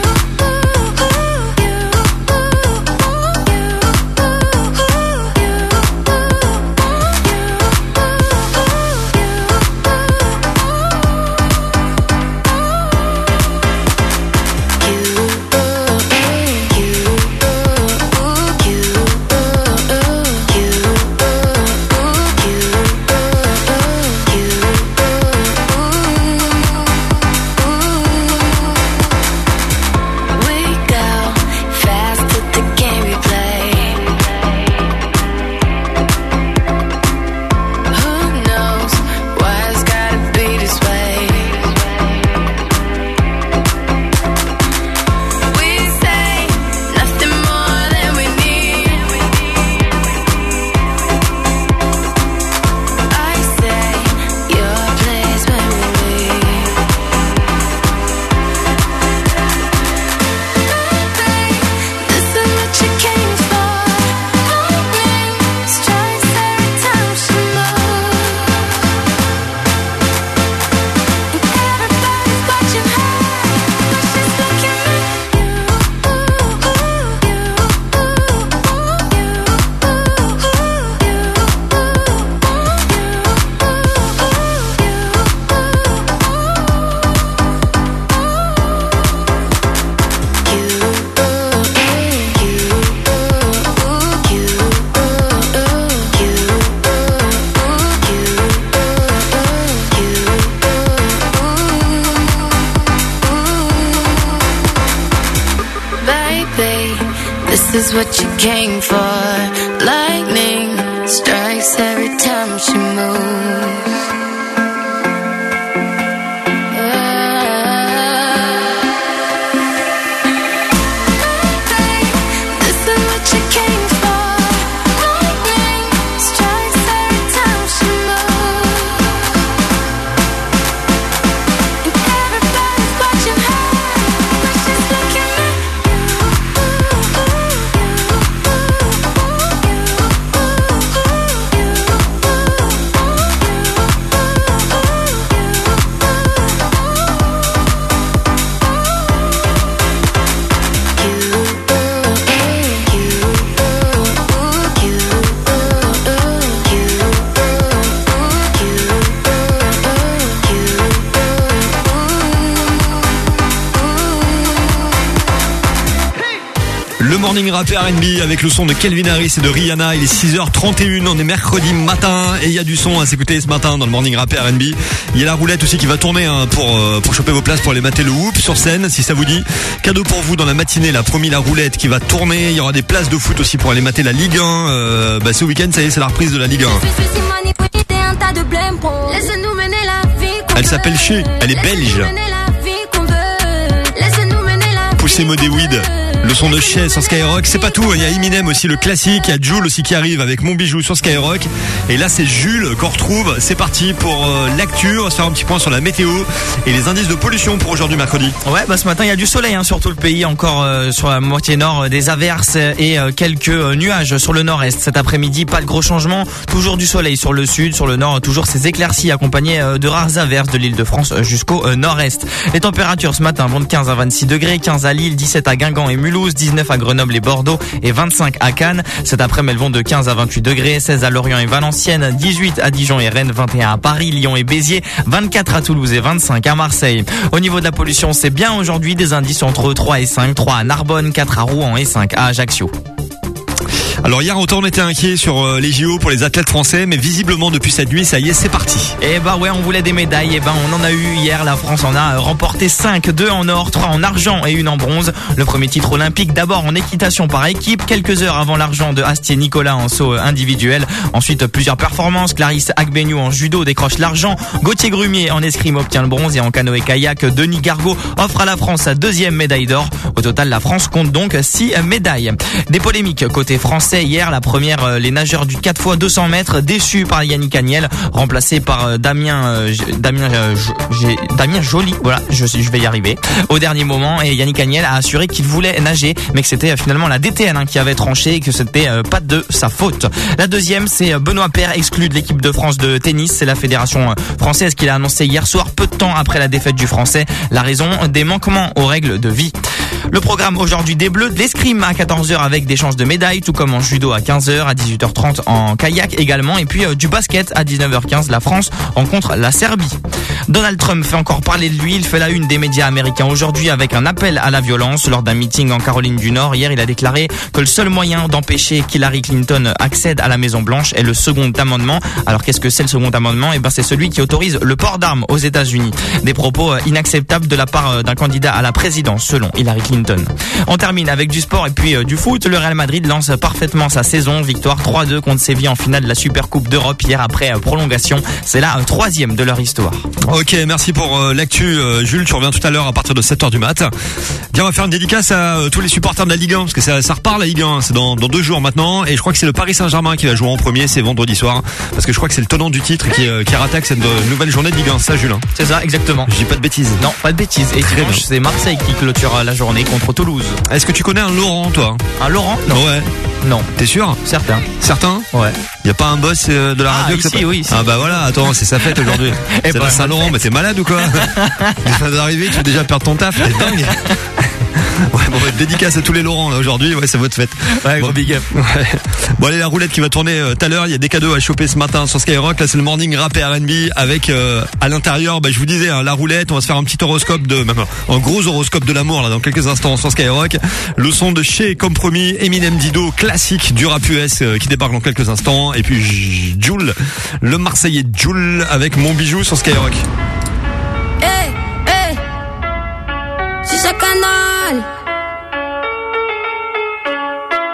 Speaker 15: This is what you came for. Lightning strikes every time she moves.
Speaker 2: Le morning rap R&B avec le son de Calvin Harris et de Rihanna. Il est 6h31, on est mercredi matin et il y a du son à s'écouter ce matin dans le morning rap R&B. Il y a la roulette aussi qui va tourner pour choper vos places pour aller mater le Whoop sur scène si ça vous dit. Cadeau pour vous dans la matinée, la promis la roulette qui va tourner. Il y aura des places de foot aussi pour aller mater la Ligue 1. Ce week-end ça y est, c'est la reprise de la Ligue 1. Elle s'appelle Che, elle est belge. Poussez Modé Weed. Le son de Che sur Skyrock, c'est pas tout, il y a Eminem aussi, le classique, il y a Jul aussi qui arrive avec Mon Bijou sur Skyrock. Et là c'est Jules qu'on retrouve, c'est parti pour l'actu, on va se faire un petit point sur la météo et les indices de pollution pour aujourd'hui mercredi.
Speaker 3: Ouais, ce matin il y a du soleil sur tout le pays, encore sur la moitié nord des averses et quelques nuages sur le nord-est. Cet après-midi, pas de gros changements, toujours du soleil sur le sud, sur le nord, toujours ces éclaircies accompagnées de rares averses de l'île de France jusqu'au nord-est. Les températures ce matin vont de 15 à 26 degrés, 15 à Lille, 17 à Guingamp et Mulhouse, 19 à Grenoble et Bordeaux et 25 à Cannes. Cet après-midi, elles vont de 15 à 28 degrés, 16 à Lorient et Valenciennes, 18 à Dijon et Rennes, 21 à Paris, Lyon et Béziers, 24 à Toulouse et 25 à Marseille. Au niveau de la pollution, c'est bien aujourd'hui, des indices entre 3 et 5, 3 à Narbonne, 4 à Rouen et 5 à Ajaccio.
Speaker 2: Alors hier autant on était inquiet sur les JO pour les athlètes français, mais visiblement depuis cette nuit ça y est, c'est parti.
Speaker 3: Ouais, on voulait des médailles, on en a eu hier. La France en a remporté 5, 2 en or, 3 en argent et 1 en bronze. Le premier titre olympique d'abord en équitation par équipe, quelques heures avant l'argent de Astier-Nicolas en saut individuel. Ensuite plusieurs performances, Clarisse Agbenou en judo décroche l'argent, Gauthier Grumier en escrime obtient le bronze et en canoë-kayak Denis Gargaud offre à la France sa 2e médaille d'or. Au total la France compte donc 6 médailles. Des polémiques côté français hier, la première, les nageurs du 4x200 mètres déçus par Yannick Agnel, remplacé par Damien Joly, voilà, je vais y arriver au dernier moment, et Yannick Agnel a assuré qu'il voulait nager mais que c'était finalement la DTN qui avait tranché et que c'était pas de sa faute. La deuxième, c'est Benoît Paire exclu de l'équipe de France de tennis. C'est la fédération française qui l'a annoncé hier soir, peu de temps après la défaite du Français. La raison, des manquements aux règles de vie. Le programme aujourd'hui des Bleus, de l'escrime à 14h avec des chances de médailles, tout comme en judo à 15h, à 18h30 en kayak également, et puis du basket à 19h15. La France rencontre la Serbie. Donald Trump fait encore parler de lui, il fait la une des médias américains aujourd'hui avec un appel à la violence. Lors d'un meeting en Caroline du Nord, hier, il a déclaré que le seul moyen d'empêcher qu'Hillary Clinton accède à la Maison Blanche est le second amendement. Alors qu'est-ce que c'est le second amendement ? C'est celui qui autorise le port d'armes aux États-Unis. Des propos inacceptables de la part d'un candidat à la présidence selon Hillary Clinton. On termine avec du sport et puis du foot. Le Real Madrid lance parfaitement sa saison. Victoire 3-2 contre Séville en finale de la Supercoupe d'Europe hier après prolongation. C'est la 3e de leur histoire.
Speaker 2: Ok, merci pour l'actu Jules, tu reviens tout à l'heure à partir de 7h du mat. Bien, on va faire une dédicace à tous les supporters de la Ligue 1 parce que ça repart la Ligue 1, c'est dans 2 jours maintenant, et je crois que c'est le Paris Saint-Germain qui va jouer en premier, c'est vendredi soir, parce que je crois que c'est le tenant du titre qui rattaque cette nouvelle journée de Ligue 1, ça Jules.
Speaker 3: C'est ça, exactement.
Speaker 2: Je dis pas de bêtises.
Speaker 3: Non, pas de bêtises. Et dimanche, c'est Marseille qui clôture la journée contre Toulouse.
Speaker 2: Est-ce que tu connais un Laurent, toi?
Speaker 3: Un Laurent? Non.
Speaker 2: Ouais.
Speaker 3: Non.
Speaker 2: T'es sûr?
Speaker 3: Certain.
Speaker 2: Certain?
Speaker 3: Ouais.
Speaker 2: Y a pas un boss de la radio
Speaker 3: ici, oui, ici.
Speaker 2: Ah bah voilà, attends, c'est sa fête aujourd'hui. C'est la Saint-Laurent, mais t'es malade ou quoi? Tu viens d'arriver, tu veux déjà perdre ton taf, t'es dingue. Ouais, bon, dédicace à tous les Laurents là aujourd'hui, ouais, c'est votre fête.
Speaker 3: Ouais, gros big up.
Speaker 2: Ouais. Bon, allez, la roulette qui va tourner tout à l'heure, il y a des cadeaux à choper ce matin sur Skyrock. Là, c'est le morning rap et R&B avec à l'intérieur, je vous disais, la roulette, on va se faire un petit horoscope un gros horoscope de l'amour là dans quelques instants sur Skyrock. Le son de Che, comme promis, Eminem Dido, classique du rap US qui débarque dans quelques instants, et puis Jul, le Marseillais Jul avec Mon Bijou sur Skyrock.
Speaker 13: Hey, hey, c'est ce canal.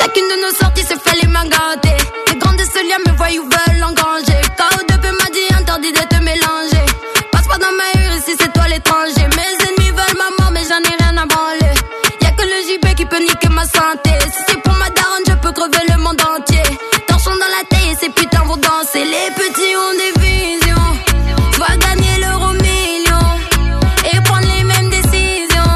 Speaker 15: Chacune de nos sorties se fait les mains gantées. Les grands de ce lien me voient ou veulent engranger. KO2 m'a dit interdit de te mélanger. Passe pas dans ma rue ici c'est toi l'étranger. Mes ennemis veulent ma mort mais j'en ai rien à branler. Y'a que le JB qui peut niquer ma santé. Si c'est pour ma daronne je peux crever le monde entier. Torchons dans la taille et ces putains vont danser. Les petits ont des visions. Va gagner l'euro million et prendre les mêmes décisions.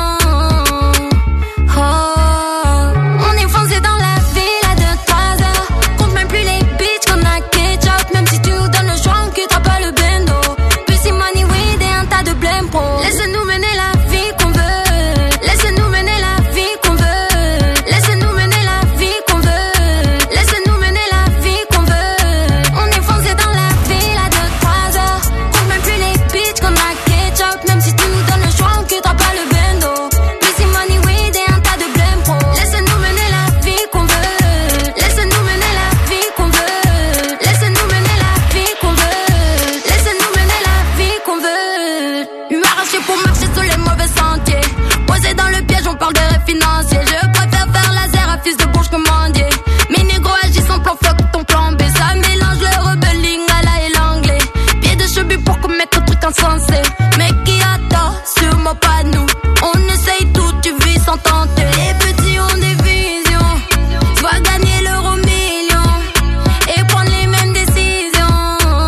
Speaker 15: Oh, on est foncé dans la ville à 2-3 heures. Compte même plus les bitches qu'on a ketchup. Même si tu nous donnes le choix on quittera pas le bendo. Pussy money weed et un tas de blême pro. Laisse-nous mener la vie qu'on veut. Laisse-nous mener la vie qu'on veut. Laisse-nous mener la vie qu'on veut. Laisse-nous mener la vie qu'on veut. On est foncé dans la ville à 2-3 heures. Compte même plus les bitches qu'on a ketchup. Même si tu nous donnes le choix on quittera pas le bendo. Pussy money weed et un tas de blême pro. Laisse-nous mener la vie qu'on veut. Laisse-nous mener la vie qu'on veut. Laisse-nous mener la vie qu'on veut. Laisse-nous mener la vie qu'on veut. Lui arracher pour marcher sur les mauvais sentiers. Posé dans le piège, on parle de rêves financiers. Je préfère faire laser à fils de bourge commandier. Mes négros agissent en plan fuck ton plan B. Ça mélange le rebelling à la et l'anglais. Pied de cheveux pour commettre un truc insensé. Mais qui a tort, sûrement pas nous. On essaye tout, tu vis sans tenter. Les petits ont des visions. Va gagner l'euro million et prendre les mêmes décisions.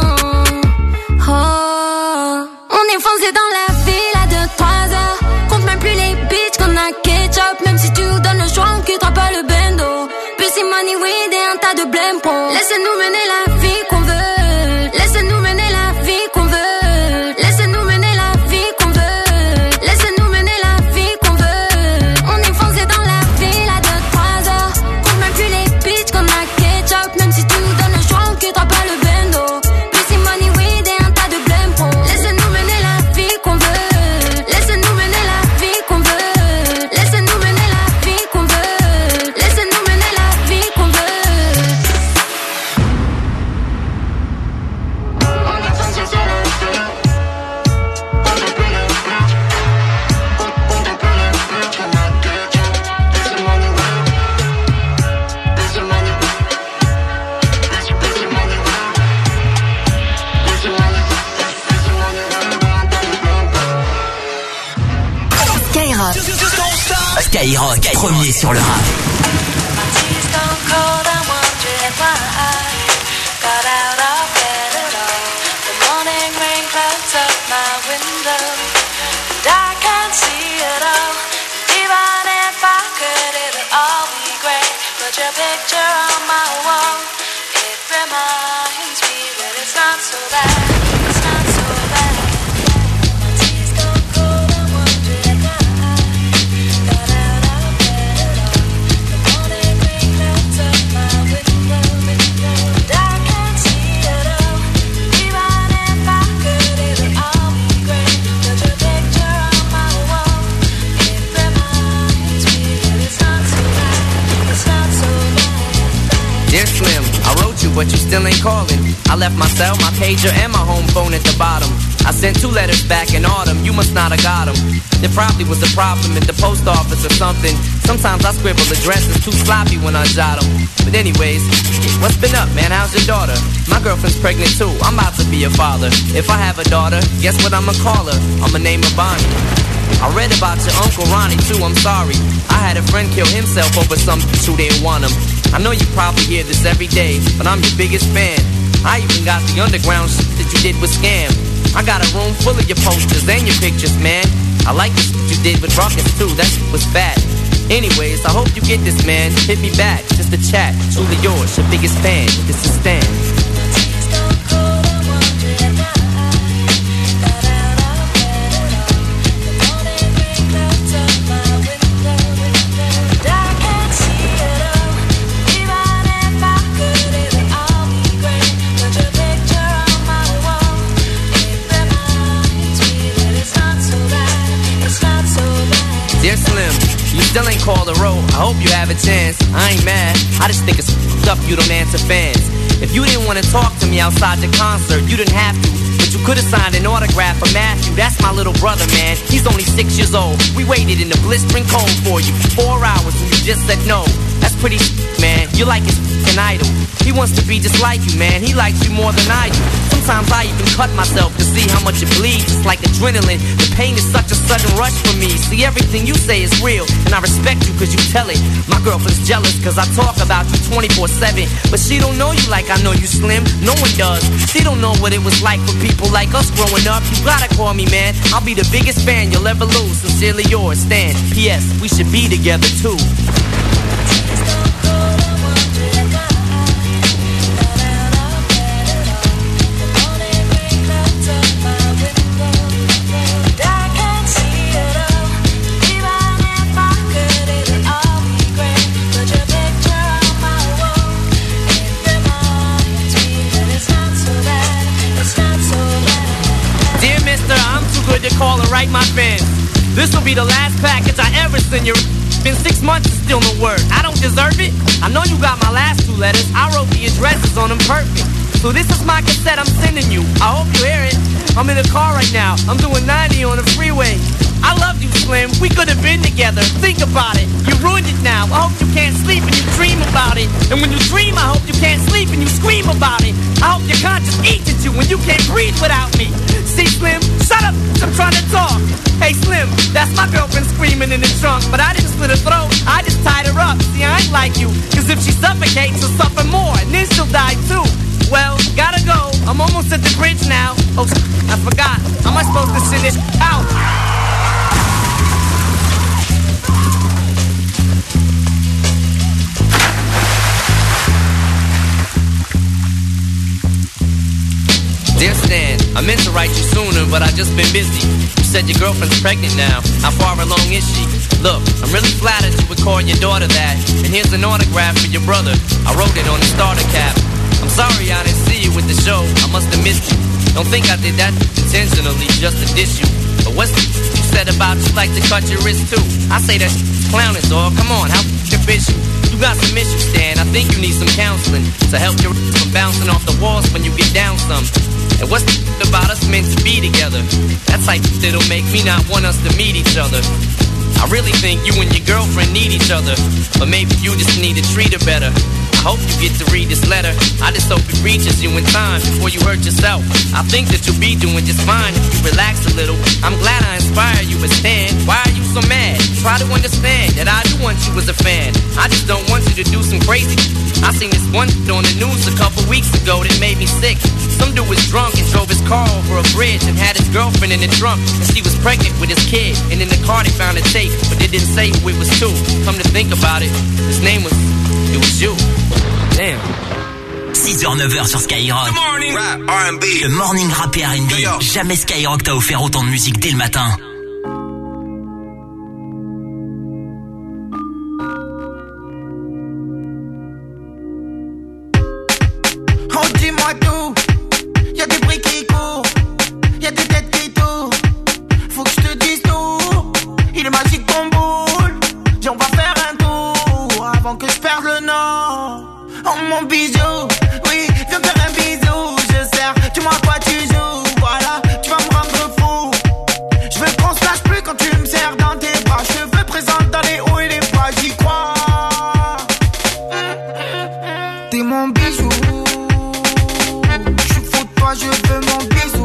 Speaker 15: Oh, on est foncé dans la ville à 2-3 heures. Compte même plus les bitches qu'on a ketchup. Même si tu nous donnes le choix on quittera pas le bendo. Pussy money weed et un tas de blême pro. Laisse-nous mener la vie qu'on veut. Laisse-nous mener la vie qu'on veut. Laisse-nous mener la vie qu'on veut. Laisse-nous mener la vie qu'on veut. On est foncé dans la ville à 2-3 heures. Compte même plus les bitches qu'on a ketchup. Même si tu nous donnes le choix on quittera pas le bendo. Pussy money weed et un tas de blême pro. Laisse-nous mener la vie qu'on veut. Laisse-nous mener la vie qu'on veut. Laisse-nous mener la vie qu'on veut. Laisse-nous mener la vie qu'on veut.
Speaker 4: Skyrock, premier sur le rap.
Speaker 16: Your picture on my wall, it reminds me that it's not so bad, it's not so bad. My tears don't cold, I'm wondering why got out of bed at all. The morning rain clouds up my window, and I can't see it all. Even if I could, it'll all be great. But your picture on my wall, it reminds me that it's not so bad, it's not so bad.
Speaker 17: Dear Slim, I wrote you, but you still ain't calling. I left my cell, my pager, and my home phone at the bottom. I sent 2 letters back in autumn, you must not have got them. There probably was a problem at the post office or something. Sometimes I scribble addresses too sloppy when I jot them. But anyways, what's been up, man? How's your daughter? My girlfriend's pregnant too, I'm about to be a father. If I have a daughter, guess what I'ma call her? I'ma name her Bonnie. I read about your Uncle Ronnie too, I'm sorry. I had a friend kill himself over some bitch who didn't want him. I know you probably hear this every day, but I'm your biggest fan. I even got the underground shit that you did with Scam. I got a room full of your posters and your pictures, man. I like the shit you did with Rockets too, that shit was fat. Anyways, I hope you get this, man. Hit me back, just a chat. Truly yours, your biggest fan. This is Stan. Dear Slim, you still ain't called a row. I hope you have a chance. I ain't mad. I just think it's up you don't answer fans. If you didn't want to talk to me outside the concert, you didn't have to. But but you could've signed an autograph for Matthew. That's my little brother, man. He's only 6 years old. We waited in the blistering cold for you for 4 hours and you just said no. That's pretty man. You're like his f***ing idol. He wants to be just like you, man. He likes you more than I do. Sometimes I even cut myself to see how much it bleeds. It's like adrenaline. The pain is such a sudden rush for me. See, everything you say is real, and I respect you cause you tell it. My girlfriend's jealous cause I talk about you 24/7. But she don't know you like I know you, Slim. No one does. She don't know what it was like for people like us growing up. You gotta call me, man. I'll be the biggest fan you'll ever lose. Sincerely yours, Stan. P.S. We should be together too. To call and write my fans. This'll be the last package I ever send you. Been 6 months and still no word. I don't deserve it. I know you got my last 2 letters. I wrote the addresses on them perfect. So this is my cassette I'm sending you. I hope you hear it. I'm in the car right now. I'm doing 90 on the freeway. I love you, Slim. We could have been together. Think about it. You ruined it now. I hope you can't sleep and you dream about it. And when you dream, I hope you can't sleep and you scream about it. I hope your conscience eats at you when you can't breathe without me. See, Slim, shut up. I'm trying to talk. Hey, Slim, that's my girlfriend screaming in the trunk. But I didn't slit her throat. I just tied her up. See, I ain't like you. Cause if she suffocates, she'll suffer more. And then she'll die too. Well, gotta go. I'm almost at the bridge now. Oh, I forgot. How am I supposed to send this out? Dear Stan, I meant to write you sooner, but I just been busy. You said your girlfriend's pregnant now. How far along is she? Look, I'm really flattered you would call your daughter that. And here's an autograph for your brother. I wrote it on the starter cap. I'm sorry I didn't see you with the show. I must have missed you. Don't think I did that intentionally just to diss you. But what's you said about just like to cut your wrist too? I say that clowning, dog. Come on, how fish you? You got some issues, Stan. I think you need some counseling to help your from bouncing off the walls when you get down some. And what's about us meant to be together? That type that'll make me not want us to meet each other. I really think you and your girlfriend need each other, but maybe you just need to treat her better. I hope you get to read this letter. I just hope it reaches you in time before you hurt yourself. I think that you'll be doing just fine if you relax a little. I'm glad I inspire you, but Stan, why are you so mad? Try to understand that I do want you as a fan. I just don't want you to do some crazy. I seen this one on the news a couple weeks ago that made me sick. Some dude was drunk and drove his car over a bridge and had his girlfriend in the trunk, and she was pregnant with his kid. And in the car they found a tape, but they didn't say who it was to. Come to think about it, his name was, it was you. Damn.
Speaker 4: 6h, 9h sur Skyrock.
Speaker 18: Morning rap, R&B.
Speaker 4: Le morning rap et R&B. Jamais Skyrock t'a offert autant de musique dès le matin.
Speaker 14: Oh, dis-moi tout. Y'a des bruits qui courent. Y'a des têtes qui tournent. Faut que je te dise tout. Il est magique ton boule. Dis, on va faire un tour avant que je perde le nord. Oh mon bijou, oui, viens faire un bisou. Je sers, dis-moi à quoi tu joues. Voilà, tu vas me rendre fou. Je veux qu'on se lâche plus quand tu me serres dans tes bras. Je veux présente dans les hauts et les bas, j'y crois. T'es mon bijou. Je suis fou de toi, je veux mon bisou.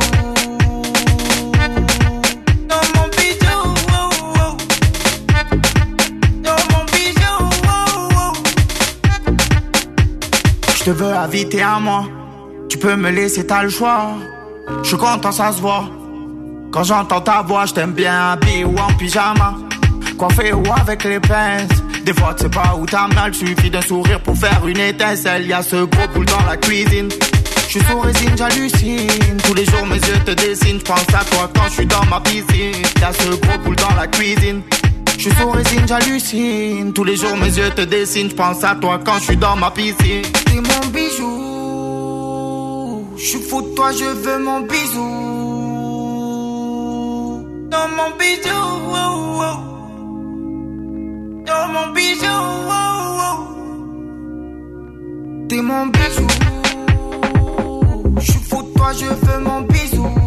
Speaker 14: Oh mon bijou, oh, oh. Oh mon bijou, oh, oh. Je te veux inviter à moi. Tu peux me laisser, t'as le choix. Je suis content, ça se voit. Quand j'entends ta voix, je t'aime bien habillé ou en pyjama. Coiffé ou avec les pinces. Des fois, tu sais pas où t'as mal. Suffit d'un sourire pour faire une étincelle. Y'a ce gros boule dans la cuisine. Je suis sous résine, j'hallucine. Tous les jours, mes yeux te dessinent. Je pense à toi quand je suis dans ma piscine. Y'a ce gros boule dans la cuisine. Je suis sous résine, j'hallucine. Tous les jours, mes yeux te dessinent. Je pense à toi quand je suis dans ma piscine. T'es mon bijou. Je suis fou de toi, je veux mon bisou. Oh mon bijou, oh, oh. Oh mon bijou, oh, oh. T'es mon bijou. Je suis fou de toi, je veux mon bisou.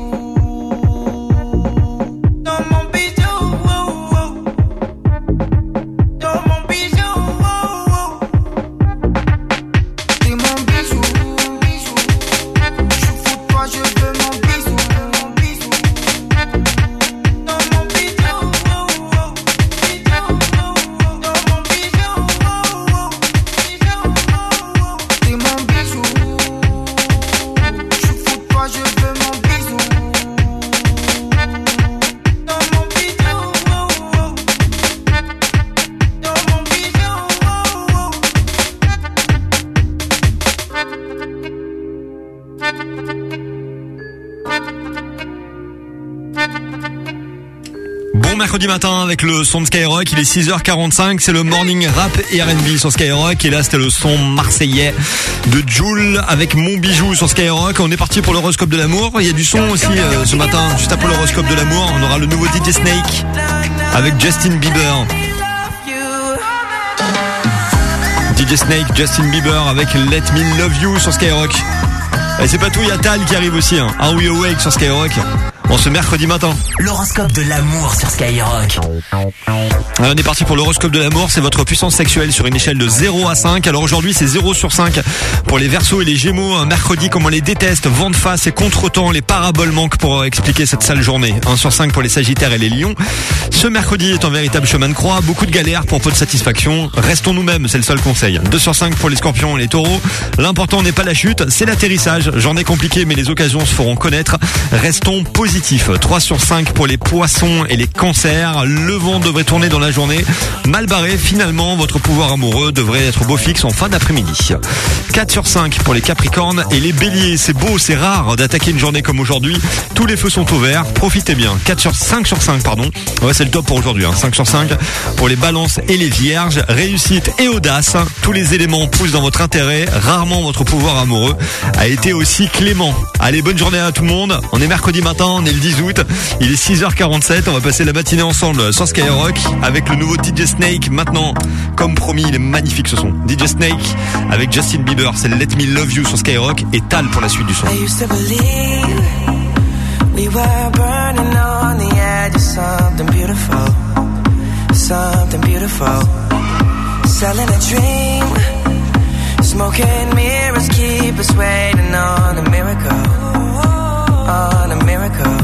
Speaker 2: Bon mercredi matin avec le son de Skyrock, il est 6h45, c'est le morning rap et R&B sur Skyrock et là c'était le son marseillais de Jul avec Mon Bijou sur Skyrock. On est parti pour l'horoscope de l'amour, il y a du son aussi ce matin, juste après l'horoscope de l'amour, on aura le nouveau DJ Snake avec Justin Bieber. DJ Snake, Justin Bieber avec Let Me Love You sur Skyrock. Et c'est pas tout, il y a Tal qui arrive aussi, hein. Are We Awake sur Skyrock. Bon, ce mercredi matin.
Speaker 4: L'horoscope de l'amour sur Skyrock.
Speaker 2: On est parti pour l'horoscope de l'amour, c'est votre puissance sexuelle sur une échelle de 0 à 5. Alors aujourd'hui c'est 0 sur 5 pour les Verseaux et les Gémeaux. Un mercredi comme on les déteste, vent de face et contre-temps, les paraboles manquent pour expliquer cette sale journée. 1 sur 5 pour les Sagittaires et les Lions. Ce mercredi est un véritable chemin de croix, beaucoup de galères pour peu de satisfaction. Restons nous-mêmes, c'est le seul conseil. 2 sur 5 pour les Scorpions et les Taureaux. L'important n'est pas la chute, c'est l'atterrissage. Journée compliquée mais les occasions se feront connaître. Restons positifs. 3 sur 5 pour les Poissons et les Cancers. Le vent devrait tourner dans la journée. Mal barré, finalement, votre pouvoir amoureux devrait être beau fixe en fin d'après-midi. 4 sur 5 pour les Capricornes et les Béliers. C'est beau, c'est rare d'attaquer une journée comme aujourd'hui. Tous les feux sont au vert. Profitez bien. 5 sur 5, pardon. Ouais, c'est le top pour aujourd'hui. 5 sur 5 pour les Balances et les Vierges. Réussite et audace. Tous les éléments poussent dans votre intérêt. Rarement votre pouvoir amoureux a été aussi clément. Allez, bonne journée à tout le monde. On est mercredi matin, on est le 10 août. Il est 6h47. On va passer la matinée ensemble sur Skyrock avec le nouveau DJ Snake. Maintenant, comme promis, il est magnifique ce son. DJ Snake avec Justin Bieber, c'est Let Me Love You sur Skyrock et Tal pour la suite du son.
Speaker 12: I used to believe we were burning on the edge of something beautiful, something beautiful. Selling a dream, smoking mirrors keep us waiting on a miracle, on a miracle.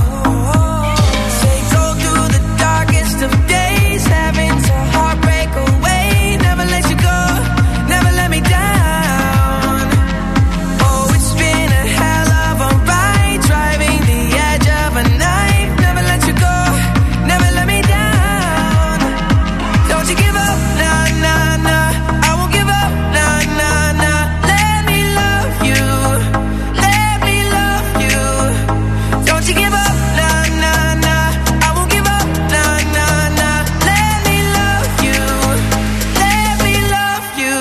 Speaker 12: Say go through the darkest of days, having to heartbreak away, never let you go, never let me down. Oh, it's been a hell of a ride, driving the edge of a knife, never let you go, never let me down. Don't you give up, nah, nah, nah, I won't give up, nah, nah, nah. Let me love you, let me love you. Don't you give up, nah, nah, nah, I won't give up, nah, nah, nah. Let me love you, let me love you.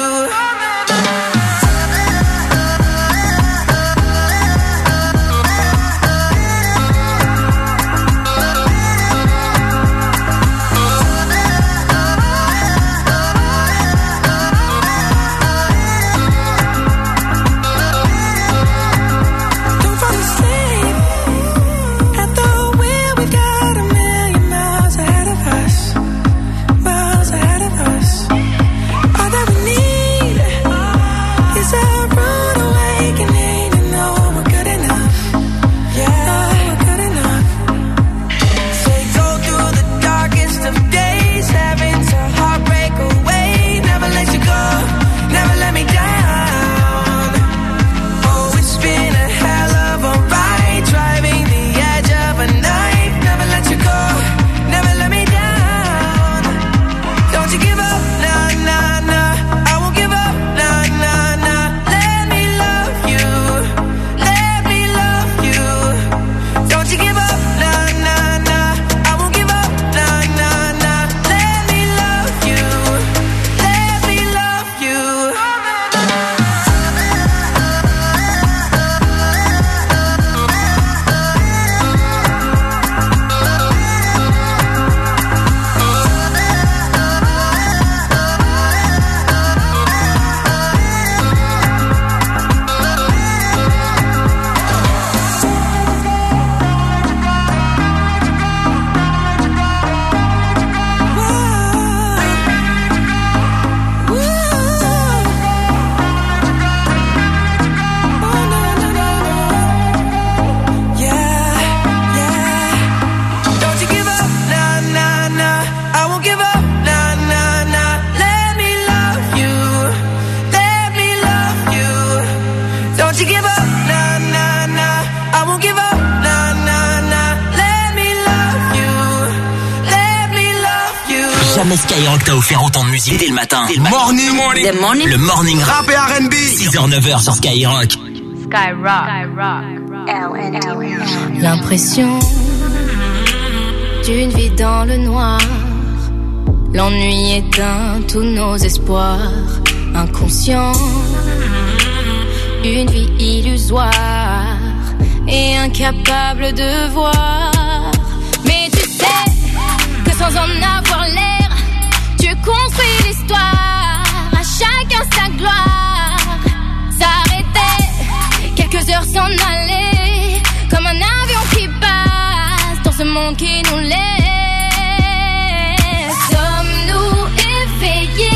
Speaker 12: Don't fall asleep at the wheel. We've got a million miles ahead of us, miles ahead of us. All that we need is a rude awakening to know we're good enough. Yeah, we're good enough. Say go through the darkest of days, having to heartbreak away, never let you go, never let me down. Oh, it's been a hell of a ride, driving the edge of a knife, never let you go, never let me down. Don't you give up, nah, nah, nah, I won't give up, nah, nah, nah. Let me love you, let me love you. Don't you give up, nah, nah, nah, I won't give up, nah, nah, nah. Let me love you, let me love you. Don't you give up, nah, nah, nah, I won't give up, nah, nah, nah. Let me love you, let me love you. Don't you give up, nah, nah, nah, I won't give up, nah, nah, nah. Let me love you, let me love you.
Speaker 4: Jamais Skyrock t'a offert autant de musique dès le matin.
Speaker 18: Morning.
Speaker 4: Le morning rap
Speaker 18: Rap et R&B.
Speaker 4: 6h-9h sur Skyrock.
Speaker 13: Skyrock.
Speaker 15: L'impression d'une vie dans le noir. L'ennui éteint tous nos espoirs. Inconscient, une vie illusoire et incapable de voir. Mais tu sais que sans en avoir l'air, tu construis l'histoire. À chacun sa gloire. S'arrêter, quelques heures s'en aller, comme un avion qui passe dans ce monde qui nous laisse. Sommes-nous éveillés?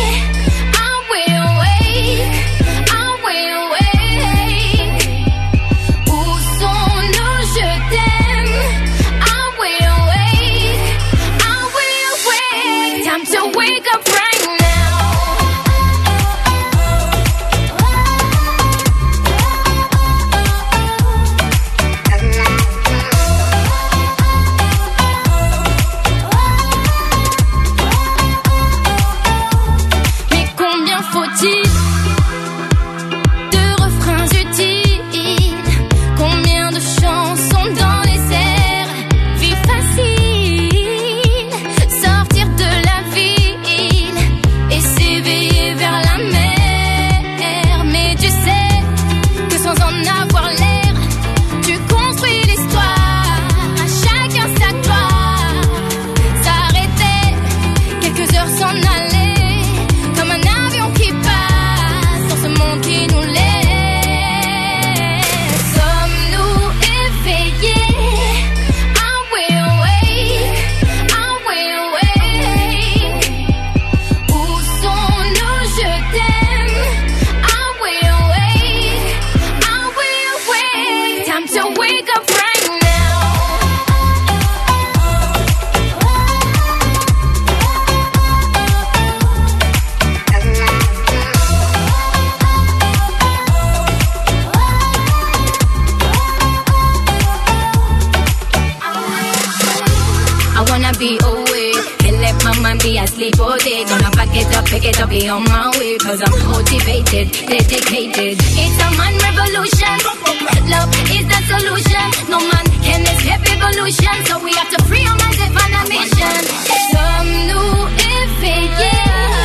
Speaker 18: Sleep all day, gonna pack it up, pick it up, be on my way. Cause I'm motivated, dedicated. It's a man revolution. Love is the solution. No man can escape evolution. So we have to free our minds and find a mission. Sommes-nous éveillés?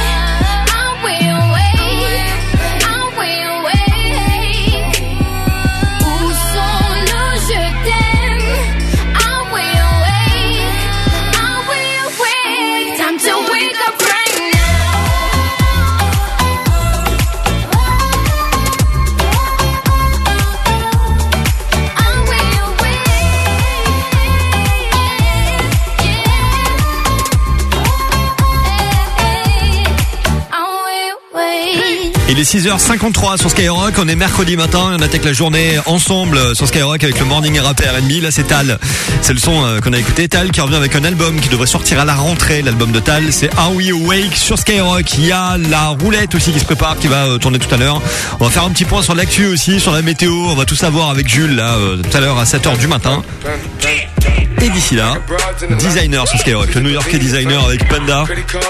Speaker 2: Il est 6h53 sur Skyrock, on est mercredi matin, on attaque la journée ensemble sur Skyrock avec le Morning Rap R&B. Là c'est Tal, c'est le son qu'on a écouté. Tal qui revient avec un album qui devrait sortir à la rentrée. L'album de Tal, c'est Are We Awake sur Skyrock. Il y a la roulette aussi qui se prépare, qui va tourner tout à l'heure. On va faire un petit point sur l'actu aussi, sur la météo. On va tout savoir avec Jules là tout à l'heure à 7h du matin. Et d'ici là, Designer sur Skyrock, le New-Yorkais Designer avec Panda.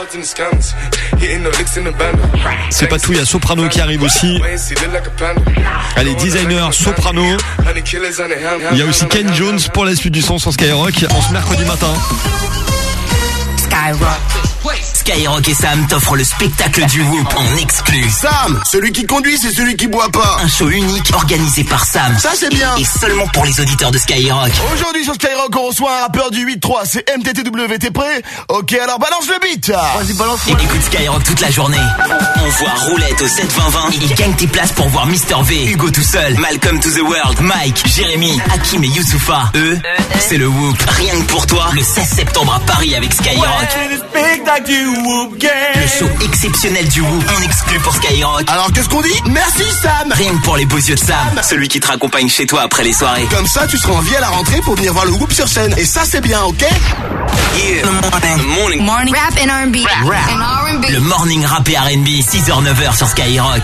Speaker 2: C'est pas tout, il y a Soprano qui arrive aussi. Allez, Designer, Soprano. Il y a aussi Ken Jones pour la suite du son sur Skyrock en ce mercredi matin.
Speaker 4: Skyrock et Sam t'offrent le spectacle du Whoop en exclu.
Speaker 19: Sam, celui qui conduit, c'est celui qui boit pas.
Speaker 4: Un show unique organisé par Sam.
Speaker 19: Ça c'est bien.
Speaker 4: Et seulement pour les auditeurs de Skyrock.
Speaker 19: Aujourd'hui sur Skyrock, on reçoit un rappeur du 8-3, c'est MTTW, t'es prêt? Ok, alors balance le beat.
Speaker 4: Vas-y, balance. Et écoute Skyrock toute la journée. Envoie roulette au 72020 et gagne tes places pour voir Mr V, Hugo tout seul, Malcolm to the World, Mike, Jérémy, Hakim et Youssoufa. Eux, c'est le Whoop. Rien que pour toi, le 16 septembre à Paris avec Skyrock. Le show exceptionnel du Whoop en exclu pour Skyrock.
Speaker 19: Alors qu'est-ce qu'on dit? Merci Sam.
Speaker 4: Rien que pour les beaux yeux de Sam, celui qui te raccompagne chez toi après les soirées.
Speaker 19: Comme ça tu seras en vie à la rentrée pour venir voir le Whoop sur scène. Et ça c'est bien, ok?
Speaker 4: Yeah.
Speaker 11: Morning rap and R&B. And R&B.
Speaker 4: Le morning rap et R&B, 6h-9h sur Skyrock.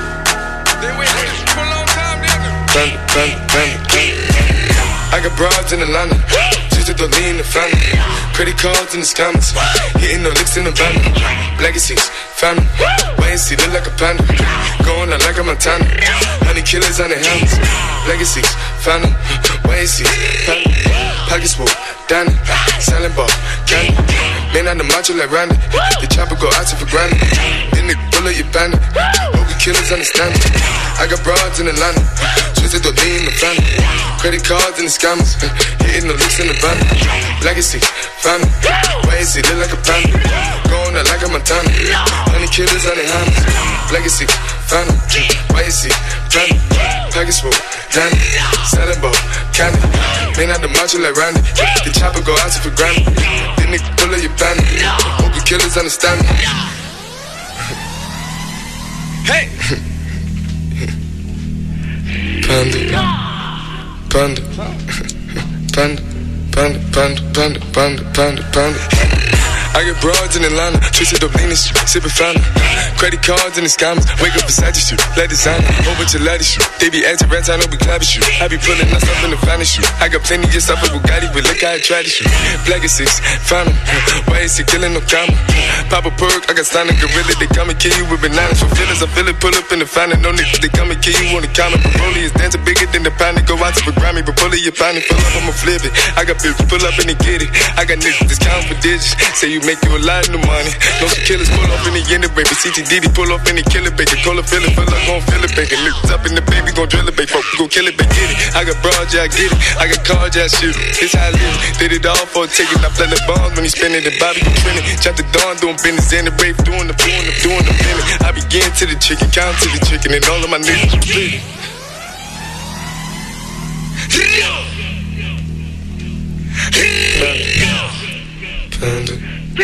Speaker 5: I got broads
Speaker 8: broads in Atlanta, just to lean the family. Credit cards in the scammers, hitting the licks in the van. Legacies, family, wait and see, look like a panda. Going out like a Montana, honey killers on the helmets. Legacies, family, wait and see, family. Pockets full, Danny, selling ball, candy. Man on the macho like Randy, the chopper go out to for granted. Then the bullet you bandit, hope the killers understand it. I got broads in Atlanta, twisted to lean the family. Credit cards and the scammers, hitting the licks in the van. Legacy, family, wait and see, look like a panda. Going out like a Montana, honey killers on the hammers. Legacy, family, wait and see, family. Package full, Danny, selling ball, candy. Man out the macho like Randy, the chopper go out to for granted. Then they pull up your bandit, hope the killers understand me. Hey! Panda, panda, panda, panda, panda, panda, panda, panda, panda. I get broads in Atlanta, twisted up lean and shit, sippin' fountain. Credit cards and the scammers, wake up beside you, let designer, whole bunch of ladies shoot. They be anti rats, I know we clapping shoot. I be pulling us up in the finest shoot. I got plenty of stuff with Bugatti, but look how I try to shoot. Black is 6, found 'em. Why is he killing no comma? Pop a perk, I got stunning gorilla, they come and kill you with bananas. For feelings, I feel it, pull up in the fountain. No niggas, they come and kill you on the counter. Broly is dancing bigger than the pound. Go out to the Grammy, but pull it, your pound, pull up, I'ma flip it. I got bills, pull up and they get it. I got niggas, that's counting for digits. Say you make you a lot of money. No some killers pull off in the end of baby. CTDD pull off in the killer baby. Call a feeling, feel like gon' feel it baby. Niggas up in the baby, gon' drill it baby. Folk, we gon' kill it baby. Get it. I got broads, yeah I get it. I got cards, yeah I shoot it. It's how I live. Did it all for a ticket. I play the bombs when he spinning the Bobby gon' trending. Chop the dawn, doing business in the brave, doing the minute. I begin to the chicken, count to the chicken, and all of my niggas bleeding. Panda.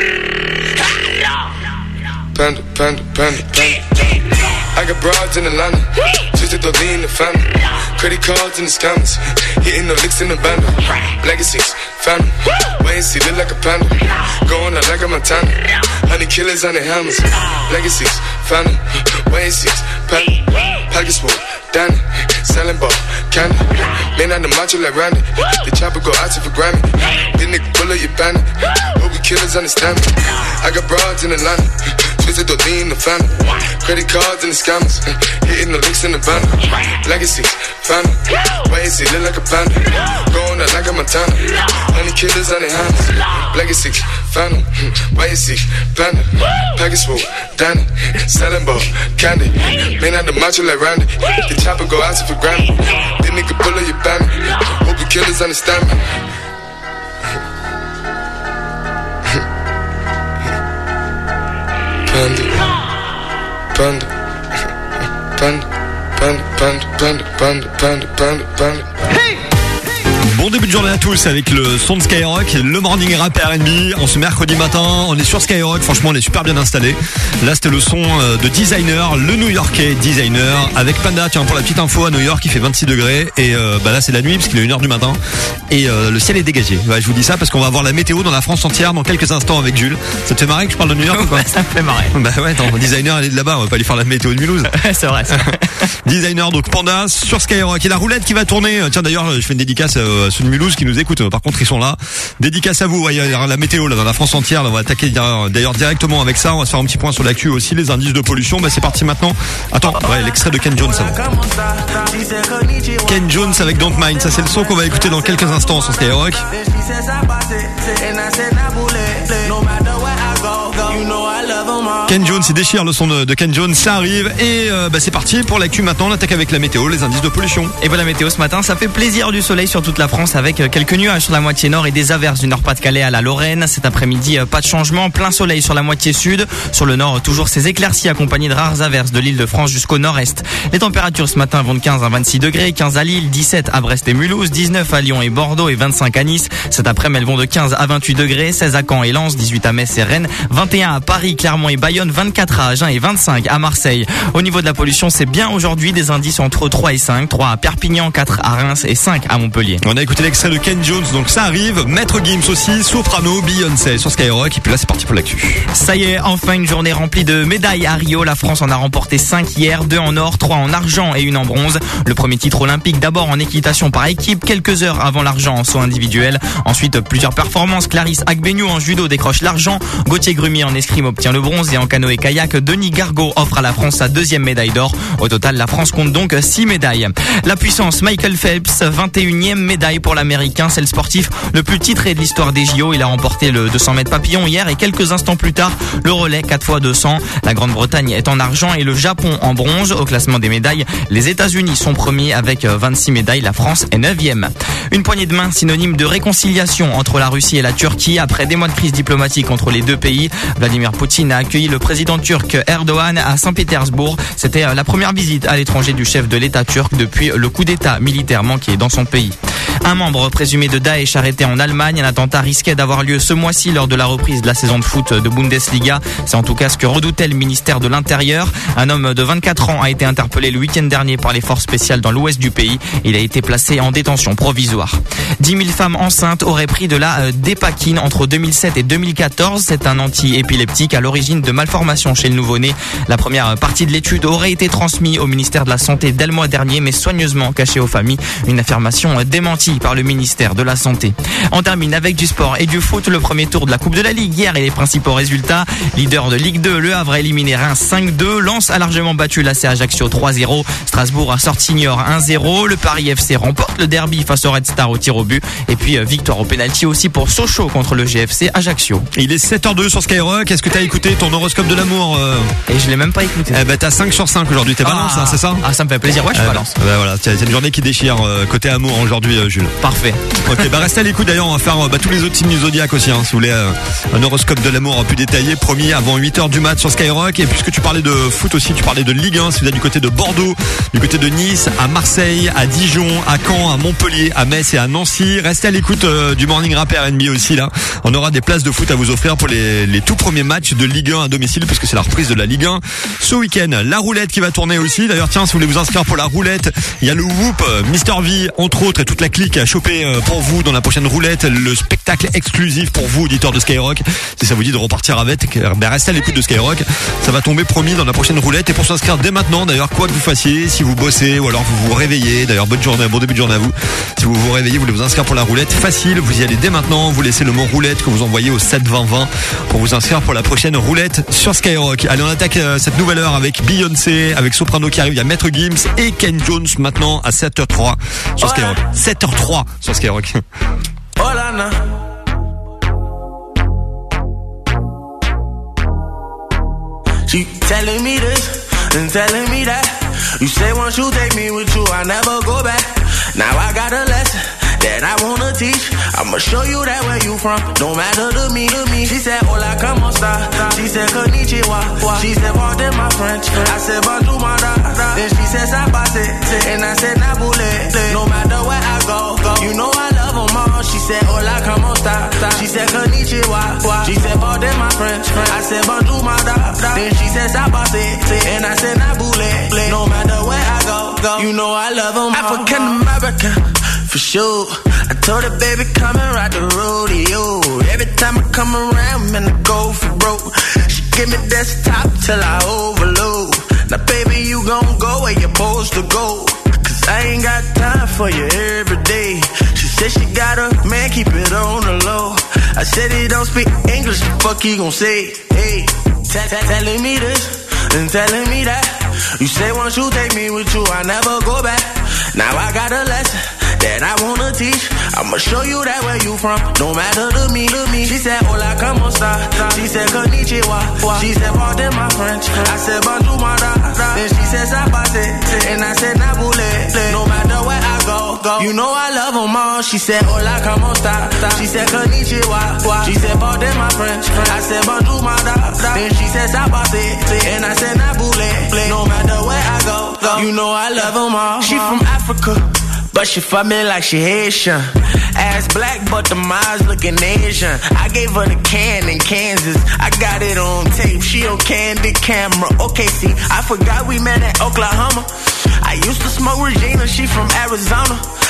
Speaker 8: Panda, panda, panda, panda. I got broads in Atlanta, just to lean the family. Credit cards and the scammers, hitting the licks in the band. Legacies, family, wait and see, look like a panda. Going out like a Montana, honey killers on the hammers. Legacies, family, wait and see, panda. Package full, Danny, selling ball, candy. Man on the macho like Randy, the chopper go out to for Grammy. Then nigga pull up your bandit, hope the killers understand me. I got broads in Atlanta, twisted to lean the family. Credit cards and the scammers, hitting the licks in the van. Legacy, family, wait and see, look like a panda. Going out like a Montana, honey killers on the hands. Legacy, family, wait and see, panda. Package full, Danny, selling ball, candy. Man out the macho like Randy, the chopper go out to for Grammy. Then nigga pull up your bandit, hope the killers understand me. Panda, panda, panda, panda, panda, panda, panda, panda, panda, panda.
Speaker 2: Bon début de journée à tous avec le son de Skyrock, le morning rap R&B en ce mercredi matin. On est sur Skyrock, franchement on est super bien installé. Là c'était le son de Designer, le New-Yorkais Designer avec Panda. Tiens, pour la petite info, à New York il fait 26 degrés et là c'est la nuit parce qu'il est 1h du matin et le ciel est dégagé. Ouais, je vous dis ça parce qu'on va avoir la météo dans la France entière dans quelques instants avec Jules. Ça te fait marrer que je parle de New York ou quoi?
Speaker 3: Ça me fait marrer.
Speaker 2: Bah ouais, attends, Designer elle est de là-bas, on va pas aller faire la météo de Mulhouse.
Speaker 3: C'est vrai.
Speaker 2: Designer, donc Panda sur Skyrock et la roulette qui va tourner. Tiens d'ailleurs je fais une dédicace à ceux de Mulhouse qui nous écoutent. Par contre ils sont là. Dédicace à vous. Il y a la météo là dans la France entière. Là, on va attaquer d'ailleurs directement avec ça. On va se faire un petit point sur l'actu aussi, les indices de pollution. Bah c'est parti maintenant. Attends, ouais, l'extrait de Ken Jones. Ken Jones avec Don't Mind. Ça c'est le son qu'on va écouter dans quelques instants sur Skyrock. Ken Jones, il déchire le son de Ken Jones, ça arrive et c'est parti pour l'actu maintenant, on attaque avec la météo, les indices de pollution.
Speaker 3: Et voilà la météo ce matin, ça fait plaisir, du soleil sur toute la France avec quelques nuages sur la moitié nord et des averses du Nord-Pas-de-Calais à la Lorraine. Cet après-midi, pas de changement, plein soleil sur la moitié sud. Sur le nord, toujours ces éclaircies accompagnées de rares averses de l'Île-de-France jusqu'au nord-est. Les températures ce matin vont de 15 à 26 degrés, 15 à Lille, 17 à Brest et Mulhouse, 19 à Lyon et Bordeaux et 25 à Nice. Cet après-midi, elles vont de 15 à 28 degrés, 16 à Caen et Lens, 18 à Metz et Rennes, 21 à Paris, Clermont et Bayonne, 24 à Agen et 25 à Marseille. Au niveau de la pollution, c'est bien aujourd'hui, des indices entre 3 et 5, 3 à Perpignan, 4 à Reims et 5 à Montpellier.
Speaker 2: On a écouté l'extrait de Ken Jones, donc ça arrive. Maître Gims aussi, Soprano, Beyoncé sur Skyrock. Et puis là, c'est parti pour l'actu.
Speaker 3: Ça y est, enfin une journée remplie de médailles à Rio. La France en a remporté 5 hier, 2 en or, 3 en argent et 1 en bronze. Le premier titre olympique d'abord en équitation par équipe, quelques heures avant l'argent en saut individuel. Ensuite, plusieurs performances. Clarisse Agbenou en judo décroche l'argent. Gauthier Grumier en escrime obtient le bronze. Et en canoë-kayak, Denis Gargaud offre à la France sa 2e médaille d'or. Au total, la France compte donc 6 médailles. La puissance, Michael Phelps, 21e médaille pour l'Américain. C'est le sportif le plus titré de l'histoire des JO. Il a remporté le 200 mètres papillon hier et quelques instants plus tard, le relais 4x200. La Grande-Bretagne est en argent et le Japon en bronze. Au classement des médailles, les États-Unis sont premiers avec 26 médailles. La France est 9e. Une poignée de main synonyme de réconciliation entre la Russie et la Turquie. Après des mois de crise diplomatique entre les deux pays, Vladimir Poutine a accueilli le président turc Erdogan à Saint-Pétersbourg. C'était la première visite à l'étranger du chef de l'État turc depuis le coup d'État militaire manqué dans son pays. Un membre présumé de Daesh arrêté en Allemagne. Un attentat risquait d'avoir lieu ce mois-ci lors de la reprise de la saison de foot de Bundesliga. C'est en tout cas ce que redoutait le ministère de l'Intérieur. Un homme de 24 ans a été interpellé le week-end dernier par les forces spéciales dans l'ouest du pays. Il a été placé en détention provisoire. 10 000 femmes enceintes auraient pris de la dépakine entre 2007 et 2014. C'est un anti-épileptique à l'origine de malformations chez le nouveau-né. La première partie de l'étude aurait été transmise au ministère de la Santé dès le mois dernier, mais soigneusement cachée aux familles. Une affirmation démentie par le ministère de la Santé. On termine avec du sport et du foot. Le premier tour de la Coupe de la Ligue hier et les principaux résultats. Leader de Ligue 2, Le Havre a éliminé Reims 5-2. Lens a largement battu l'AC Ajaccio 3-0. Strasbourg a sorti Niort 1-0. Le Paris FC remporte le derby face au Red Star au tir au but. Et puis victoire au pénalty aussi pour Sochaux contre le GFC Ajaccio.
Speaker 2: Il est 7h02 sur Skyrock. Est-ce que t'as écouté ton horoscope de l'amour
Speaker 3: Et je l'ai même pas écouté.
Speaker 2: Eh ben t'as 5 sur 5 aujourd'hui. T'es balance, hein, c'est ça?
Speaker 3: Ah, ça me fait plaisir. Ouais, je suis balance.
Speaker 2: Ben voilà, c'est une journée qui déchire côté amour aujourd'hui, Jules.
Speaker 3: Parfait.
Speaker 2: Ok, bah restez à l'écoute. D'ailleurs, on va faire tous les autres signes du zodiaque aussi, hein, si vous voulez un horoscope de l'amour plus détaillé, promis avant 8h du mat sur Skyrock. Et puisque tu parlais de foot aussi, tu parlais de Ligue 1, si vous êtes du côté de Bordeaux, du côté de Nice, à Marseille, à Dijon, à Caen, à Montpellier, à Metz et à Nancy, restez à l'écoute du Morning Rap R&B aussi là. On aura des places de foot à vous offrir pour les tout premiers matchs de Ligue 1 à domicile, parce que c'est la reprise de la Ligue 1 ce week-end. La roulette qui va tourner aussi. D'ailleurs, tiens, si vous voulez vous inscrire pour la roulette, il y a le Whoop, Mister V entre autres et toute la clique à choper pour vous dans la prochaine roulette, le spectacle exclusif pour vous auditeurs de Skyrock. Si ça vous dit de repartir avec, ben restez à l'écoute de Skyrock, ça va tomber promis dans la prochaine roulette. Et pour s'inscrire dès maintenant, d'ailleurs, quoi que vous fassiez, si vous bossez ou alors vous vous réveillez, d'ailleurs bonne journée, bon début de journée à vous. Si vous vous réveillez, vous voulez vous inscrire pour la roulette, facile, vous y allez dès maintenant, vous laissez le mot roulette que vous envoyez au 72020 pour vous inscrire pour la prochaine roulette sur Skyrock. Allez, on attaque cette nouvelle heure avec Beyoncé, avec Soprano qui arrive, il y a Maître Gims et Ken Jones maintenant à 7h03 sur Skyrock. 7h03 sur Skyrock.
Speaker 20: Hola, na. She telling me this and telling me that. You say once you take me with you, I never go back. Now I got a lesson that I wanna teach. I'ma show you that where you from, no matter to me. She said, hola, como esta? She said, konnichiwa. She said, pardon my French. I said, bonjour, my da. Then she said, sabase. And I said, nabule. No matter where I go, you know I love them all. She said, hola, como esta? She said, konnichiwa. She said, pardon my French. I said, bonjour, my da. Then she said, sabase. And I said, nabule. No matter where I go, you know I love them all. African American, for sure. I told her, baby, come and ride the rodeo. Every time I come around, man, I go for broke. She give me desktop till I overload. Now, baby, you gon' go where you're supposed to go. Cause I ain't got time for you every day. She said she got a man, keep it on the low. I said he don't speak English, the fuck he gon' say? Hey, telling me this and telling me that. You say once you take me with you, I never go back. Now I got a lesson that I wanna teach. I'ma show you that where you from, no matter to me. She said, hola, como esta? She said, konnichiwa. She said, pardon my French. I said, bonjour, my da. Then she said, sabase. And I said, nabule. No matter where I go, you know I love them all. She said, hola, como esta? She said, konnichiwa. She said, pardon my French. I said, bonjour, my da. Then she said, sabase. And I said, nabule. No matter where I go, you know I love them all. She from Africa, but she fuck me like she Haitian. Ass black, but the eyes looking Asian. I gave her the can in Kansas. I got it on tape. She on candid camera. Okay, see, I forgot we met at Oklahoma. I used to smoke Regina. She from Arizona.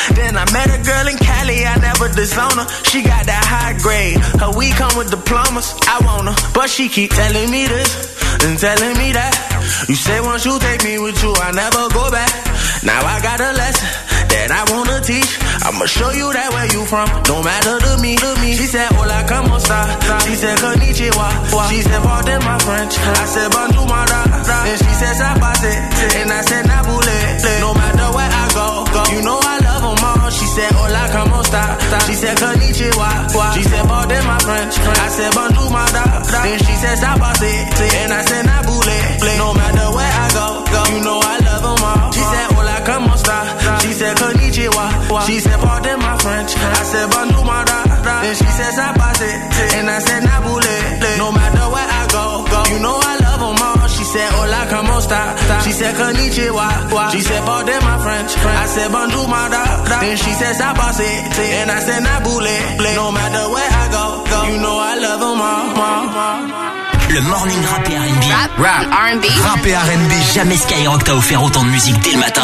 Speaker 20: Then I met a girl in Cali, I never disown her. She got that high grade, her weed come with diplomas. I want her, but she keep telling me this and telling me that. You say once you take me with you, I never go back. Now I got a lesson that I wanna teach. I'ma show you that where you from, no matter to me. She said, hola, como esta? She said, konnichiwa. She said, pardon my French. I said, bonjour, my da. And she said, sabate. And I said, nabule. No matter where I go, you know I love them all. She said, hola, como esta? She said, konnichiwa. She said, pardon my French. I said, bonjour, my da. And she said, sabate. And I said, nabule. No matter where I go, you know I love them all. She said, hola, como esta? She said, konnichiwa. She said, pardon my French. I said, bonjour, my da. And she said, sabate. And I said, nabule. No matter where I go, you know I love them all. She said, hola, como esta? She said, konnichiwa. She said, pardon my French. I said, bonjour, my da. Then she said, sabase. And I said, nabule. No matter where I go, you know I love them all.
Speaker 4: Le morning rap et R&B. Rap, R&B. Rap et R&B. Jamais Skyrock t'a offert autant de musique dès le matin.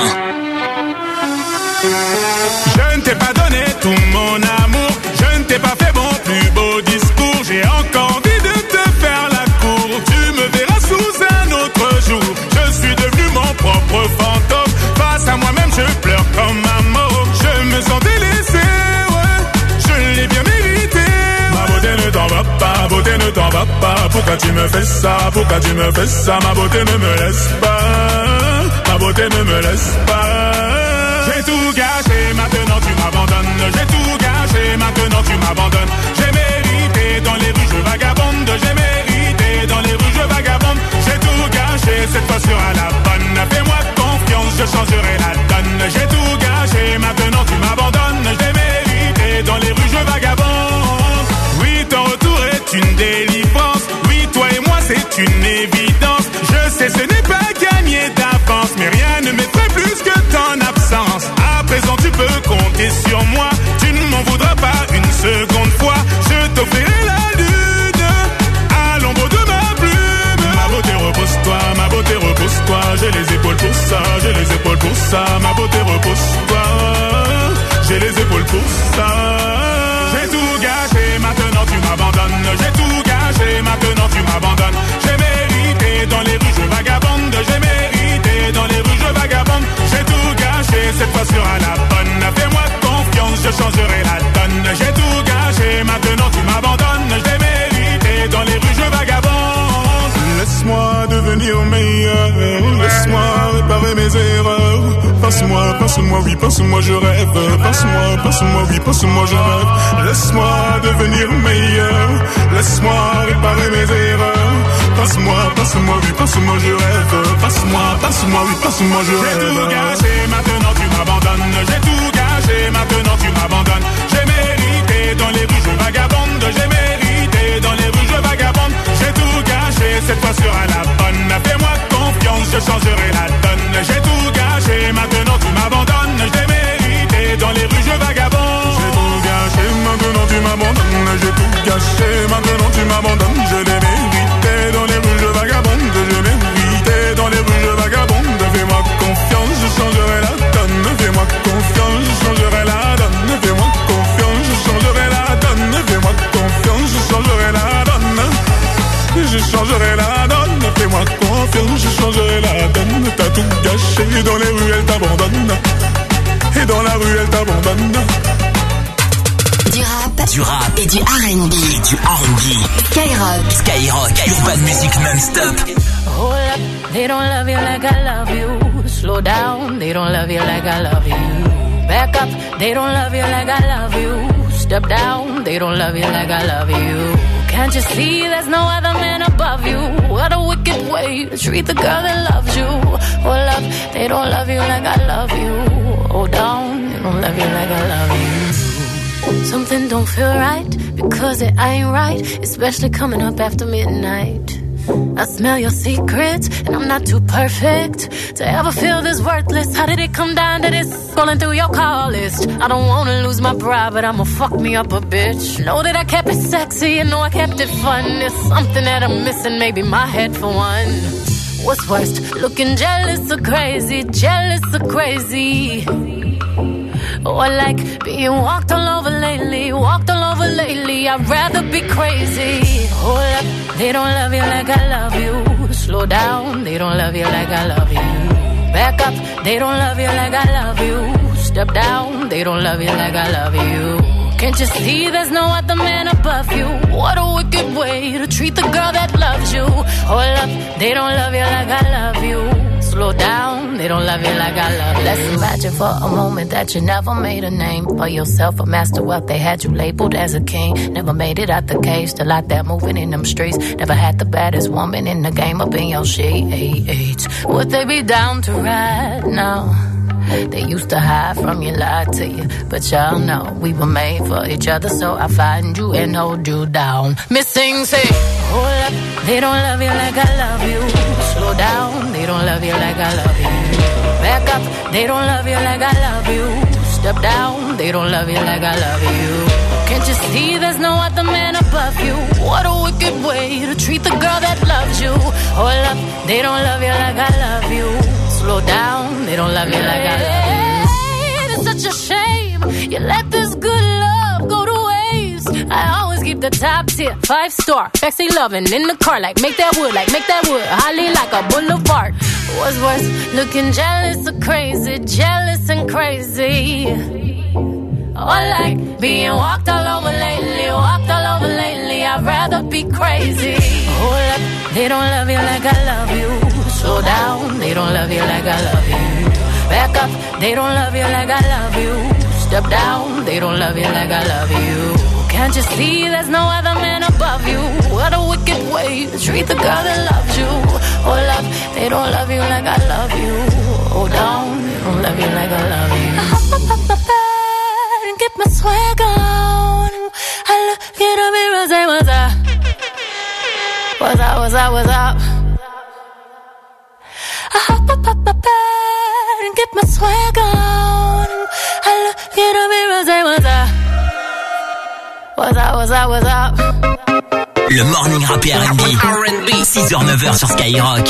Speaker 10: Je ne t'ai pas donné tout mon amour. Je ne t'ai pas fait mon plus beau discours. J'ai encore envie de te faire la cour. Tu me verras sous un autre jour. Je suis devenu mon propre fantôme. Face à moi-même je pleure comme un mort. Je me sens délaissé, ouais. Je l'ai bien mérité. Ma beauté ne t'en va pas, beauté ne t'en va pas. Pourquoi tu me fais ça, pourquoi tu me fais ça? Ma beauté ne me laisse pas, ma beauté ne me laisse pas. J'ai tout gâché, maintenant tu m'abandonnes. J'ai tout gâché, maintenant tu m'abandonnes. J'ai mérité dans les rues, je vagabonde. J'ai mérité dans les rues, je vagabonde. J'ai tout gâché, cette fois sera la bonne. Fais-moi confiance, je changerai la donne. J'ai tout gâché, maintenant tu m'abandonnes. J'ai mérité dans les rues, je vagabonde. Oui, ton retour est une délivrance. Oui, toi et moi, c'est une évidence. Je sais, ce n'est pas gagné d'avance, mais rien ne m'effraie plus que ton absence. À présent, tu peux compter sur moi. Tu ne m'en voudras pas une seconde fois. Je t'offrirai la lune à l'ombre de ma plume. Ma beauté, repose-toi, ma beauté, repose-toi. J'ai les épaules pour ça, j'ai les épaules pour ça. Ma beauté, repose-toi. J'ai les épaules pour ça. J'ai tout gâché, maintenant tu m'abandonnes. J'ai tout gâché, maintenant tu m'abandonnes. J'ai mérité dans les rues, je vagabonde. J'ai mérité dans les rues, je vagabonde. J'ai tout gâché, cette fois sera la bonne. Fais-moi confiance, je changerai la donne. J'ai tout gâché, maintenant tu m'abandonnes. J'ai mérité dans les rues, je vagabonde. Laisse-moi devenir meilleur. Laisse-moi réparer mes erreurs. Passe-moi, passe-moi, oui, passe-moi, je rêve. Passe-moi, passe-moi, oui, passe-moi, je rêve. Laisse-moi devenir meilleur. Laisse-moi réparer mes erreurs. Passe-moi, passe-moi, oui, passe-moi, je rêve. Passe-moi, passe-moi, oui, passe-moi, je rêve. J'ai tout gâché, maintenant tu m'abandonnes. J'ai tout gâché, maintenant tu m'abandonnes. J'ai mérité dans les rues, je vagabonde. J'ai mérité dans les rues, je vagabonde. J'ai tout gâché, cette fois sera la bonne. Fais-moi confiance, je changerai la donne. J'ai tout gâché, maintenant tu m'abandonnes. J'ai mérité dans les rues, je vagabonde. J'ai tout gâché, maintenant tu m'abandonnes. J'ai tout gâché, maintenant tu m'abandonnes. Je l'ai mérité dans les rues, je vagabonde. Je l'ai mérité dans les rues, je vagabonde. Fais-moi confiance, je changerai la donne. Fais-moi confiance, je changerai la donne. Fais-moi confiance, je changerai la donne. Fais-moi confiance, je changerai la donne. Je changerai la donne. Fais-moi confiance, je changerai la donne. T'as tout gâché, dans les rues, elle t'abandonne. Et dans la rue, elle t'abandonne.
Speaker 4: Du rap et du R&B. Et du R&B.
Speaker 15: Skyrock.
Speaker 4: Skyrock. Urban Music non-stop.
Speaker 13: Hold up, they don't love you like I love you. Slow down, they don't love you like I love you. Back up, they don't love you like I love you. Step down, they don't love you like I love you. Can't you see there's no other man above you? What a wicked way to treat the girl that loves you. Hold up, they don't love you like I love you. Hold down, they don't love you like I love you. Something don't feel right, because it ain't right, especially coming up after midnight. I smell your secrets, and I'm not too perfect to ever feel this worthless. How did it come down to this? Scrolling through your call list. I don't wanna lose my pride, but I'ma fuck me up a bitch. Know that I kept it sexy, and know I kept it fun. There's something that I'm missing, maybe my head for one. What's worst, looking jealous or crazy? Jealous or crazy? Oh, I like being walked all over lately, I'd rather be crazy. Hold up, they don't love you like I love you. Slow down, they don't love you like I love you. Back up, they don't love you like I love you. Step down, they don't love you like I love you. Can't you see there's no other man above you? What a wicked way to treat the girl that loves you. Hold up, they don't love you like I love you. Slow down, they don't love you like I love you. Let's imagine for a moment that you never made a name for yourself, a master wealth. They had you labeled as a king. Never made it out the cage, still out there moving in them streets. Never had the baddest woman in the game up in your sheets. Would they be down to ride now? They used to hide from you, lie to you, but y'all know we were made for each other, so I find you and hold you down. Missing, say, hold up, they don't love you like I love you. Slow down, they don't love you like I love you. Back up, they don't love you like I love you. Step down, they don't love you like I love you. Can't you see there's no other man above you? What a wicked way to treat the girl that loves you. Hold up, they don't love you like I love you. Slow down, they don't love you like I love you. It's such a shame you let this good love go to waste. I always keep the top tier, 5-star, sexy loving in the car, like make that wood, holly like a boulevard. What's worse, looking jealous or crazy, jealous and crazy. Oh, I like being walked all over lately, I'd rather be crazy. Hold up, they don't love you like I love you. Slow down, they don't love you like I love you. Back up, they don't love you like I love you. Step down, they don't love you like I love you. Can't you see there's no other man above you? What a wicked way to treat the girl that loves you. Hold up, they don't love you like I love you. Hold down, they don't love you like I love you. I hop up my bed and get my swag on. I look in the mirror and say, what's up? What's up, what's up, what's up? I hop up my bed and get my swag on. I look in the mirror and say, what's up? What's up, what's up, what's up?
Speaker 4: Le morning rap et R&B 6h-9h sur Skyrock.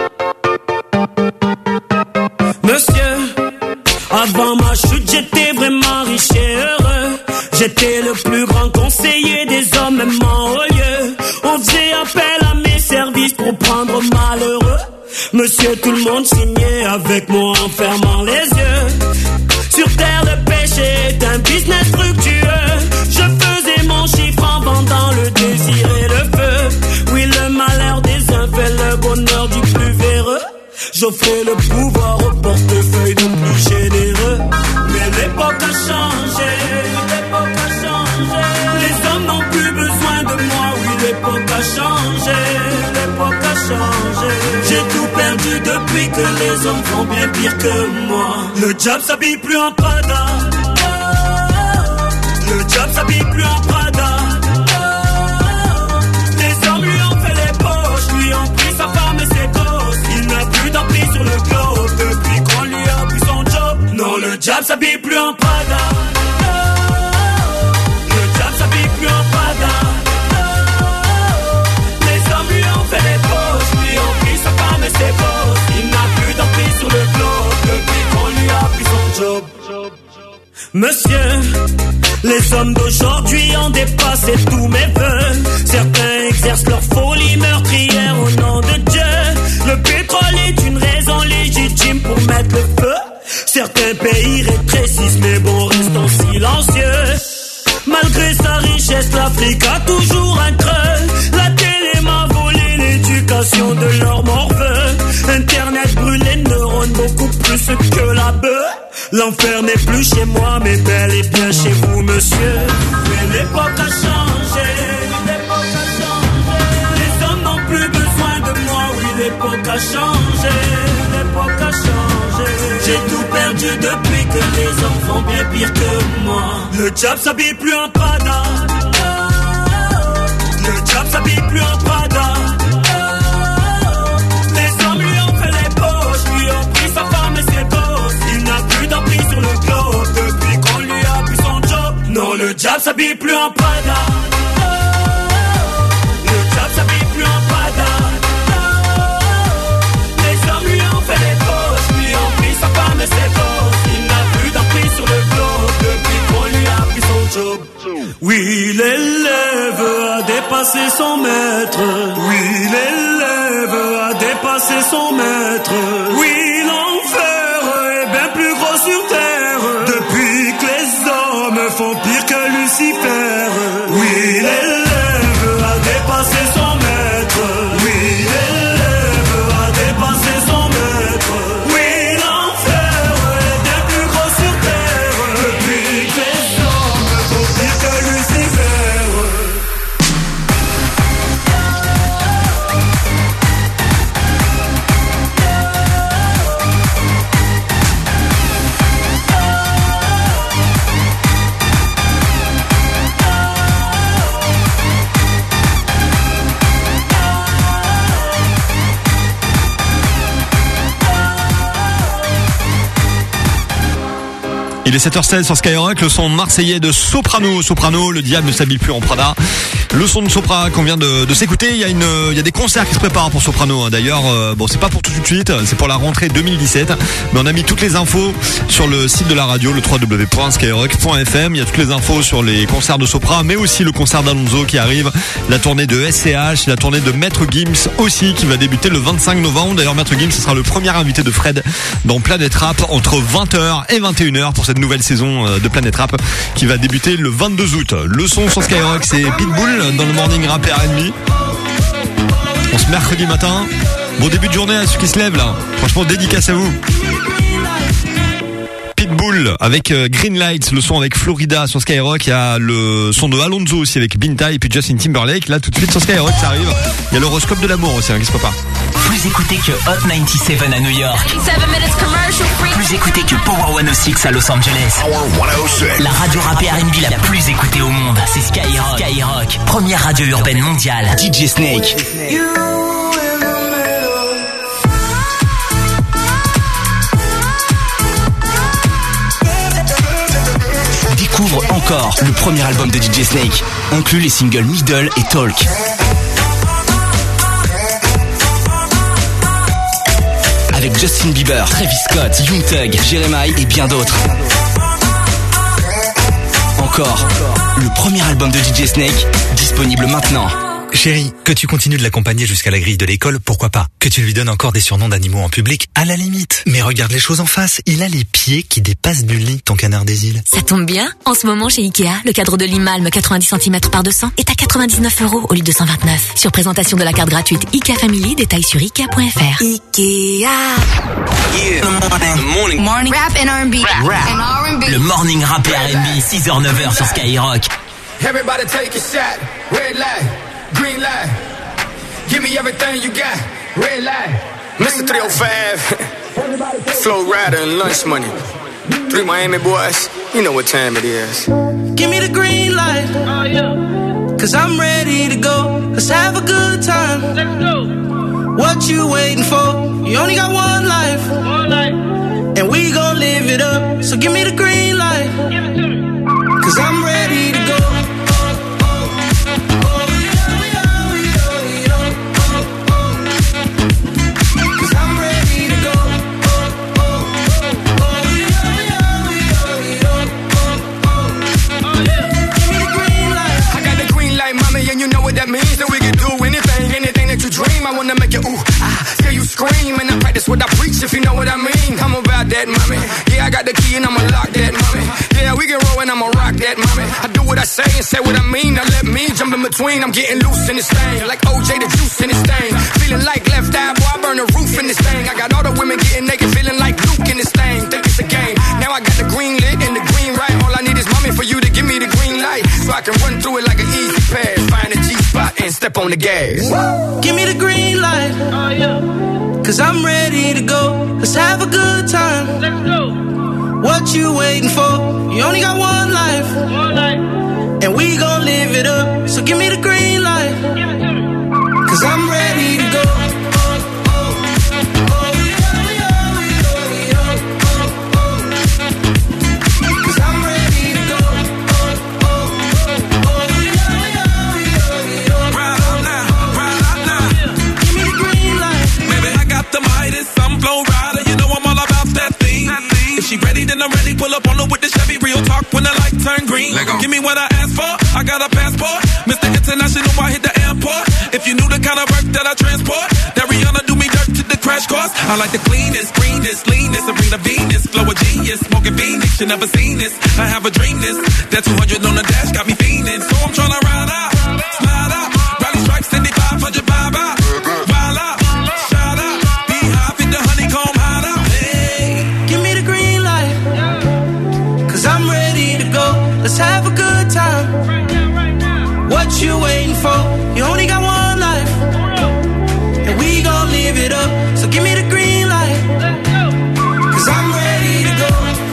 Speaker 21: Monsieur, avant ma chute j'étais vraiment riche et heureux. J'étais le plus grand conseiller des hommes même en haut lieu. On faisait appel à mes services pour prendre malheureux. Monsieur, tout le monde signait avec moi en fermant les yeux. Sur terre, le péché est un business fructueux. Je faisais mon chiffre en vendant le désir et le feu. Oui, le malheur des uns fait le bonheur du plus véreux. J'offrais le pouvoir au portefeuille de plus généreux. Mais l'époque a changé, l'époque a changé. Les hommes n'ont plus besoin de moi. Oui, l'époque a changé, l'époque a changé. J'ai tout perdu depuis que les hommes font bien pire que moi. Le diable s'habille plus en Prada. Le diable s'habille plus en Prada. Les hommes lui ont fait les poches, lui ont pris sa femme et ses gosses. Il n'a plus d'emprise sur le globe depuis qu'on lui a pris son job. Non, le diable s'habille plus en Prada. Le diable s'habille plus en Prada. Les hommes lui ont fait les poches, lui ont pris sa femme et ses gosses. Il n'a plus d'emprise sur le globe depuis qu'on lui a pris son job. Monsieur, les hommes d'aujourd'hui ont dépassé tous mes vœux. Certains exercent leur folie meurtrière au nom de Dieu. Le pétrole est une raison légitime pour mettre le feu. Certains pays rétrécissent mais bon, restons silencieux. Malgré sa richesse, l'Afrique a toujours un creux. La télé m'a volé l'éducation de leur morveux. Internet brûle les neurones beaucoup plus que la bœuf. L'enfer n'est plus chez moi mais bel et bien chez vous, monsieur. Mais l'époque a changé, l'époque a changé. Les hommes n'ont plus besoin de moi, oui l'époque a changé, l'époque a changé. J'ai tout perdu depuis que les hommes font bien pire que moi. Le diable s'habille plus en Prada. Le diable s'habille plus en Prada. Les hommes lui ont fait les poches, lui ont pris sa femme et ses gosses. Il n'a plus d'emprise sur le globe depuis qu'on lui a pris son job. Non, le diable s'habille plus en Prada. Le diable s'habille plus en Prada. Les hommes lui ont fait les poches, lui ont pris sa femme et ses gosses. Il n'a plus d'emprise sur le globe a dépassé son maître. Oui, l'élève a dépassé son maître. Oui, l'enfer est bien plus gros sur terre. Depuis que les hommes font pire que Lucifer. Oui, l'élève a dépassé son maître. Oui, l'élève a dépassé son maître. Oui, l'enfer est bien plus gros sur terre. Depuis que les hommes font pire que Lucifer.
Speaker 2: Il est 7h16 sur Skyrock, le son marseillais de Soprano. Soprano, le diable ne s'habille plus en Prada. Le son de Sopra qu'on vient de s'écouter. Il y a des concerts qui se préparent pour Soprano. D'ailleurs, bon, c'est pas pour tout de suite, c'est pour la rentrée 2017. Mais on a mis toutes les infos sur le site de la radio, le www.skyrock.fm. Il y a toutes les infos sur les concerts de Sopra, mais aussi le concert d'Alonso qui arrive, la tournée de SCH, la tournée de Maître Gims aussi qui va débuter le 25 novembre. D'ailleurs, Maître Gims, ce sera le premier invité de Fred dans Planète Rap entre 20h et 21h pour cette nouvelle saison de Planète Rap qui va débuter le 22 août. Le son sur Skyrock, c'est Pitbull dans le Morning Rap R&B. On se mercredi matin. Bon début de journée à ceux qui se lèvent là. Franchement, dédicace à vous. Pitbull avec Green Lights, le son avec Florida sur Skyrock. Il y a le son de Alonso aussi avec Binta et puis Justin Timberlake. Là tout de suite sur Skyrock ça arrive. Il y a l'horoscope de l'amour aussi, qui se prépare.
Speaker 4: Plus écouté que Hot 97 à New York. Plus écouté que Power 106 à Los Angeles. La radio rap et R&B la plus écoutée au monde, c'est Skyrock. Skyrock, première radio urbaine mondiale. DJ Snake. Découvre encore le premier album de DJ Snake, inclut les singles Middle et Talk. Avec Justin Bieber, Travis Scott, Young Thug, Jeremiah et bien d'autres. Encore, le premier album de DJ Snake, disponible maintenant.
Speaker 7: Chérie, que tu continues de l'accompagner jusqu'à la grille de l'école, pourquoi pas? Que tu lui donnes encore des surnoms d'animaux en public, à la limite. Mais regarde les choses en face, il a les pieds qui dépassent du lit, ton canard des îles.
Speaker 22: Ça tombe bien, en ce moment chez Ikea, le cadre de Limalme 90 cm par 200 est à 99 € au lieu de 129. Sur présentation de la carte gratuite Ikea Family, détails sur Ikea.fr.
Speaker 1: Ikea.
Speaker 11: Morning rap and R&B.
Speaker 4: Le morning rap et R&B, 6h-9h sur Skyrock.
Speaker 23: Everybody take a shot. Red light, green light. Give me everything you got. Red light. Mr. 305. Flow Rider and Lunch Money. 3 Miami boys. You know what time it is.
Speaker 14: Give me the green light. Oh, yeah. Cause I'm ready to go. Let's have a good time. Let's go. What you waiting for? You only got one life. One life. And we gon' live it up. So give me the green light. Give it to me. Cause I'm ready to go.
Speaker 23: That means that we can do anything that you dream. I wanna make you ooh, hear you scream, and I practice what I preach, if you know what I mean. I'm about that, mommy. Yeah, I got the key and I'ma lock that, mommy. Yeah, we can roll and I'ma rock that, mommy. I do what I say and say what I mean. Now let me jump in between. I'm getting loose in this thing, like OJ the juice in this thing. Feeling like left eye, boy, I burn the roof in this thing. I got all the women getting naked, feeling like Luke in this thing. Think it's a game. Now I got the green lit and the green right. All I need is mommy for you to give me the green light, so I can run through it like an easy pass. Find a G-spot and step on the gas.
Speaker 14: Give me the green light. Oh, yeah. Cause I'm ready to go. Let's have a good time. Let's go. What you waiting for? You only got one life. One life. And we gon' live it up. So give me the green light. Give it to me. Cause I'm ready to go.
Speaker 21: If she ready, then I'm ready. Pull up on her with the Chevy, real talk.
Speaker 6: park when the light turn green. Give me what I asked for, I got a passport. Mr. International, I hit the airport. If you knew the kind of work that I transport, that Rihanna do me dirt to the crash course. I like the cleanest, greenest, leanest, Serena Venus, flow of genius, smoking Phoenix, you never seen this. I have a dream this, that 200 on the dash got me fiending. So I'm tryna ride out, slide out, Riley stripes, 7500 vibe out, wild out, shout out, beehive, hit the honeycomb hide out. Hey,
Speaker 14: give me the green light, 'cause I'm ready to go. Let's have a good time. What you waiting for? You only got one life, and we gon' live it up. So give me the green light, 'cause I'm ready to go.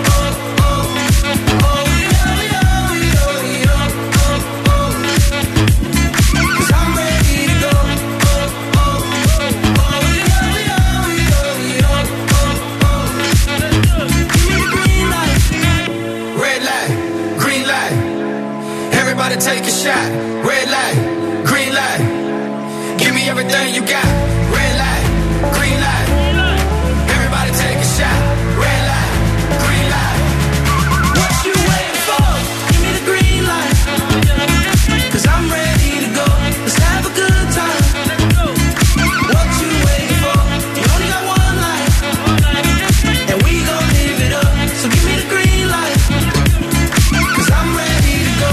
Speaker 23: Take a shot, red light, green light. Give me everything you got. Red light, green light. Everybody take a shot, red light, green light.
Speaker 14: What you waiting for? Give me the green light, 'cause I'm ready to go. Let's have a good time. What you waiting for? You only got one life, and we gon' live it up. So give me the green light, 'cause I'm ready to go.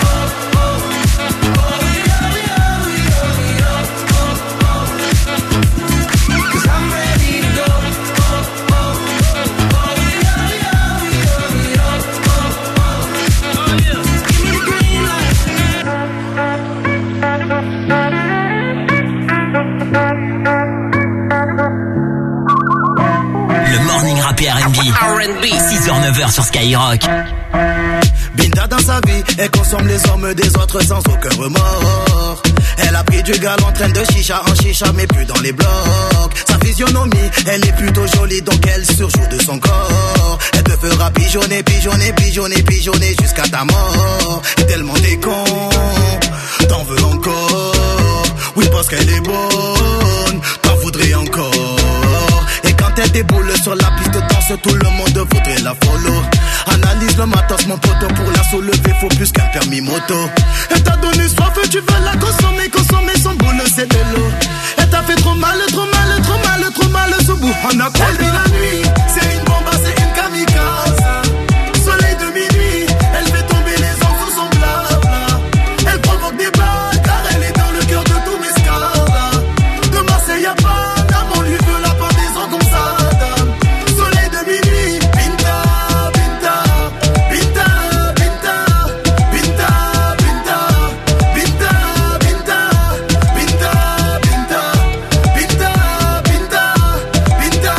Speaker 4: R&B 6h-9h sur Skyrock.
Speaker 9: Binta dans sa vie, elle consomme les hommes des autres sans aucun remords. Elle a pris du gal en train de chicha en chicha mais plus dans les blocs. Sa physionomie, elle est plutôt jolie donc elle surjoue de son corps. Elle te fera pigeonner, pigeonner, pigeonner, pigeonner jusqu'à ta mort. Et tellement t'es con, t'en veux encore. Oui parce qu'elle est bonne, t'en voudrais encore. Et quand elle déboule sur la piste de danse, tout le monde voudrait la follow. Analyse le matos, mon poteau, pour la soulever, faut plus qu'un permis moto. Elle t'a donné soif, tu veux la consommer, consommer son boule, c'est de l'eau. Elle t'a fait trop mal, trop mal, trop mal, trop mal, ce bout. On a quoi dit la nuit, c'est une bombe, c'est une kamikaze. Soleil de minuit, elle fait tomber les hommes sous son blabla. Elle provoque des balles, car elle est dans le cœur de tous mes scars. De Marseille à Paname, on lui veut la pendaison comme ça. Soleil de minuit, Binta, Binta, Binta, Binta, Binta, Binta, Binta, Binta, Binta, Binta, Binta, Binta, Binta,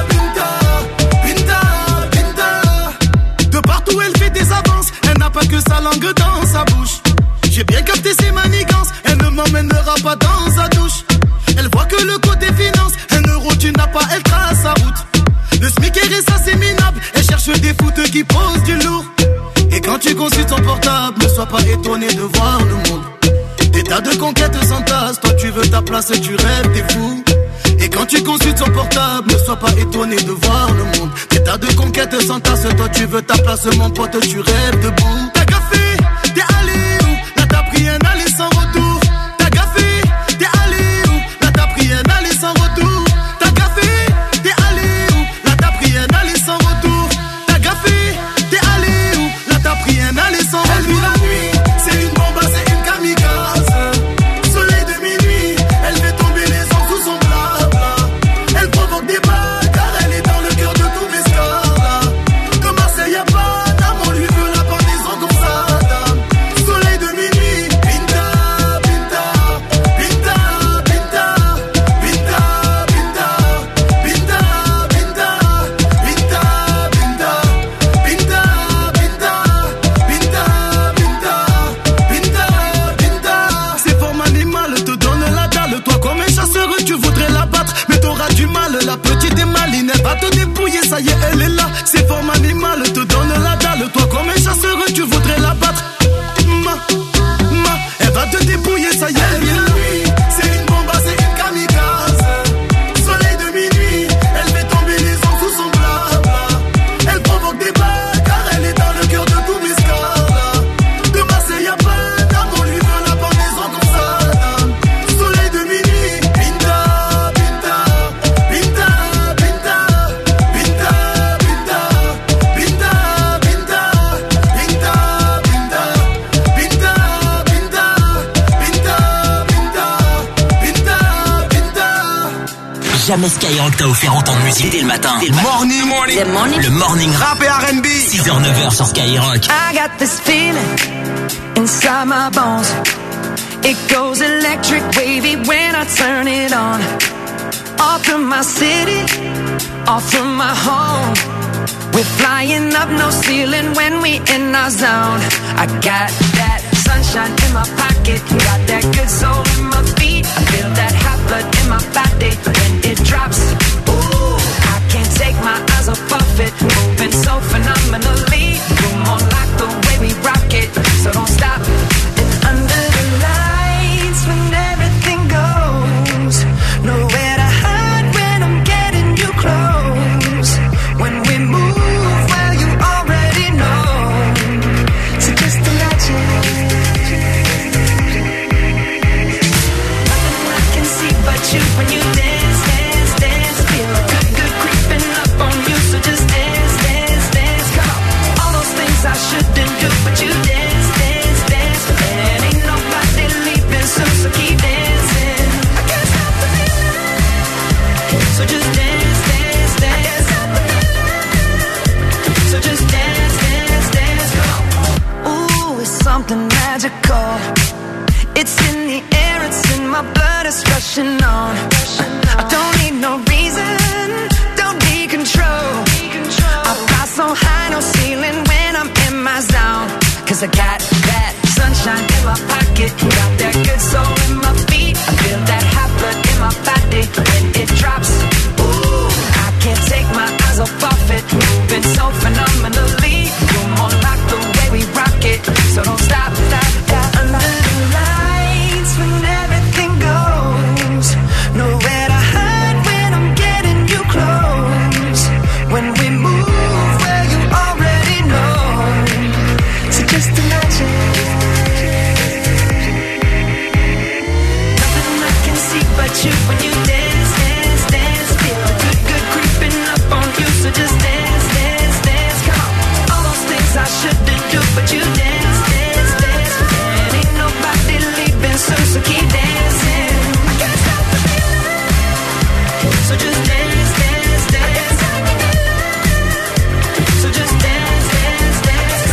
Speaker 9: Binta, Binta. De partout elle fait des avances, elle n'a pas que sa langue dans sa bouche. J'ai bien capté ses manigances, elle ne m'emmènera pas dans sa douche. Elle voit que le côté finance, un euro tu n'as pas, elle trace sa route. Le SMIC est ça c'est minable, elle cherche des foutes qui posent du lourd. Et quand tu consultes son portable, ne sois pas étonné de voir le monde. Des tas de conquêtes s'entassent, toi tu veux ta place, tu rêves, t'es fou. Et quand tu consultes son portable, ne sois pas étonné de voir le monde. Des tas de conquêtes s'entassent, toi tu veux ta place, mon pote, tu rêves debout. T'as gaffé, t'es allé où? Là t'as pris un aller sans retour. T'as gaffé, t'es allé où? Là t'as pris un aller sans retour. T'as gaffé, t'es allé où? Là t'as pris un aller sans retour. T'as gaffé, t'es allé où? Là t'as pris un aller sans retour. Elle vit la nuit, c'est une bombe, c'est une kamikaze. Soleil de minuit, elle fait tomber les hommes sous son blabla. Elle provoque des balles, car elle est dans le cœur de tous mes scars. De Marseille à Paname, on lui veut la pendaison comme ça. Soleil de minuit, Binta, Binta, Binta, Binta, Binta, Binta, Binta, Binta, Binta, Binta, Binta, Binta, Binta, Binta, Binta. C'est forme animale, te donne la dalle. Toi comme un chasseur, tu voudrais la battre, mais t'auras du mal. La petite est maline, elle va te dépouiller, ça y est, elle est là. C'est forme animale, te donne la dalle. Toi comme un chasseur, tu voudrais la battre. Elle va te dépouiller, ça y est, elle est là. C'est une bombe, c'est une kamikaze. Soleil de minuit, elle fait tomber les hommes sous son blabla. Elle provoque des balles, car elle est dans le cœur de tous
Speaker 4: Jamais Skyrock t'a offert autant de musique dès le matin. Le morning rap et R&B. 6h, 9h sur Skyrock.
Speaker 1: I got this feeling inside my bones. It goes electric wavy when I turn it on. Off from my city, off from my home. We're flying up no ceiling when we in our zone. I got that sunshine in my pocket, got that good soul in my feet. I feel that hot blood in my body when it drops. Ooh, I can't take my eyes off it, moving so phenomenally. You're more like the way we rock it, so don't stop. And under the lights when everything goes, nowhere to hide when I'm getting you close. When we move, well you already know. So just imagine. Nothing I can see but you when you dance, dance, dance. Feel good, good creeping up on you. So just dance, dance, dance. Come on. All those things I shouldn't do, but you dance, dance, dance. And ain't nobody leaving soon, so keep dancing. I can't stop the feeling. So just dance, dance, dance. So just dance, dance, dance. Come on. Ooh, it's something magical. It's in the air, it's in my blood, it's rushing on. I don't need no reason, don't need control. I fly so high, no ceiling when I'm in my zone. Cause I got that sunshine in my pocket, got that good soul in my feet. I feel that hot blood in my body when it drops. Ooh, I can't take my eyes off it, moving so phenomenally. You're more like the way we rock it, so don't stop, stop, stop. Under the lights when everything goes, nowhere to hide when I'm getting you close. When we move, well you already know. So just imagine. Nothing I can see but you when you dance, dance, dance. Feel the good, good creeping up on you. So just dance, dance, dance. Come on. All those things I shouldn't do, but you dance, dance, dance. And ain't nobody leaving soon, so keep dancing. I can't stop the feeling. So just dance, dance, dance. So just dance, dance, dance.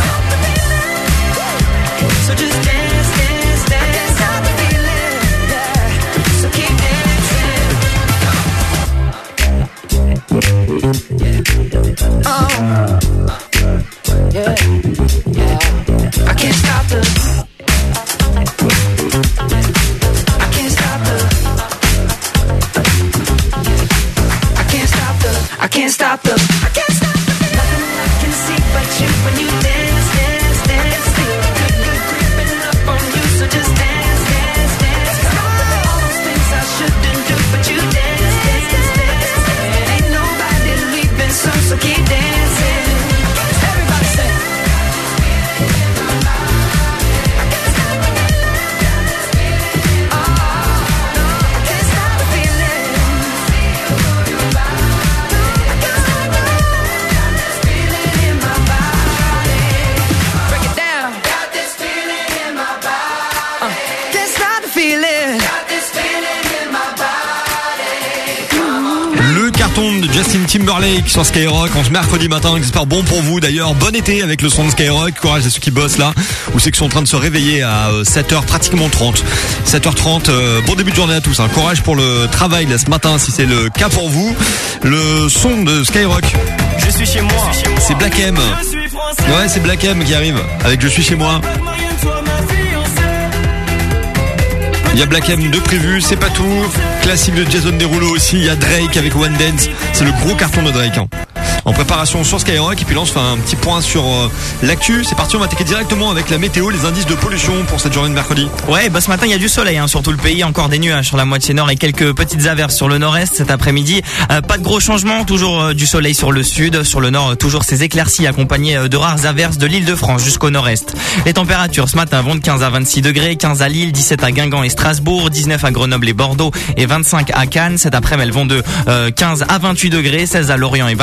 Speaker 1: So just dance, dance, dance. I can't stop the feeling. Yeah. So keep dancing. Yeah, yeah. I can't stop the. I can't stop the. I can't stop the. I can't stop the. I can't stop the. Nothing I can see but you when you dance, dance, dance. Feel good, good creeping up on you. So just dance, dance, dance. All those things I shouldn't do, but you dance, dance, dance. And ain't nobody leaving soon, so keep dancing. Everybody say.
Speaker 2: De Justin Timberlake sur Skyrock en ce mercredi matin, j'espère bon pour vous d'ailleurs. Bon été avec le son de Skyrock, courage à ceux qui bossent là ou ceux qui sont en train de se réveiller à 7h pratiquement 30. 7h30, bon début de journée à tous, hein. Courage pour le travail là ce matin si c'est le cas pour vous. Le son de Skyrock,
Speaker 21: Je suis chez moi.
Speaker 2: c'est Black M. Ouais, c'est Black M qui arrive avec Je suis chez moi. Il y a Black M de prévu, c'est pas tout. Classique de Jason Derulo aussi. Il y a Drake avec One Dance. C'est le gros carton de Drake, hein. En préparation sur Skyrock. Et puis là on se fait un petit point sur l'actu. C'est parti, on va attaquer directement avec la météo, les indices de pollution pour cette journée de mercredi.
Speaker 3: Ouais, bah ce matin il y a du soleil hein, sur tout le pays, encore des nuages sur la moitié nord et quelques petites averses sur le nord-est cet après-midi. Pas de gros changements, toujours du soleil sur le sud, sur le nord toujours ces éclaircies accompagnées de rares averses de l'Île-de-France jusqu'au nord-est. Les températures ce matin vont de 15 à 26 degrés, 15 à Lille, 17 à Guingamp et Strasbourg, 19 à Grenoble et Bordeaux et 25 à Cannes. Cet après-midi elles vont de 15 à 28 degrés, 16 à Lorient et Valenciennes,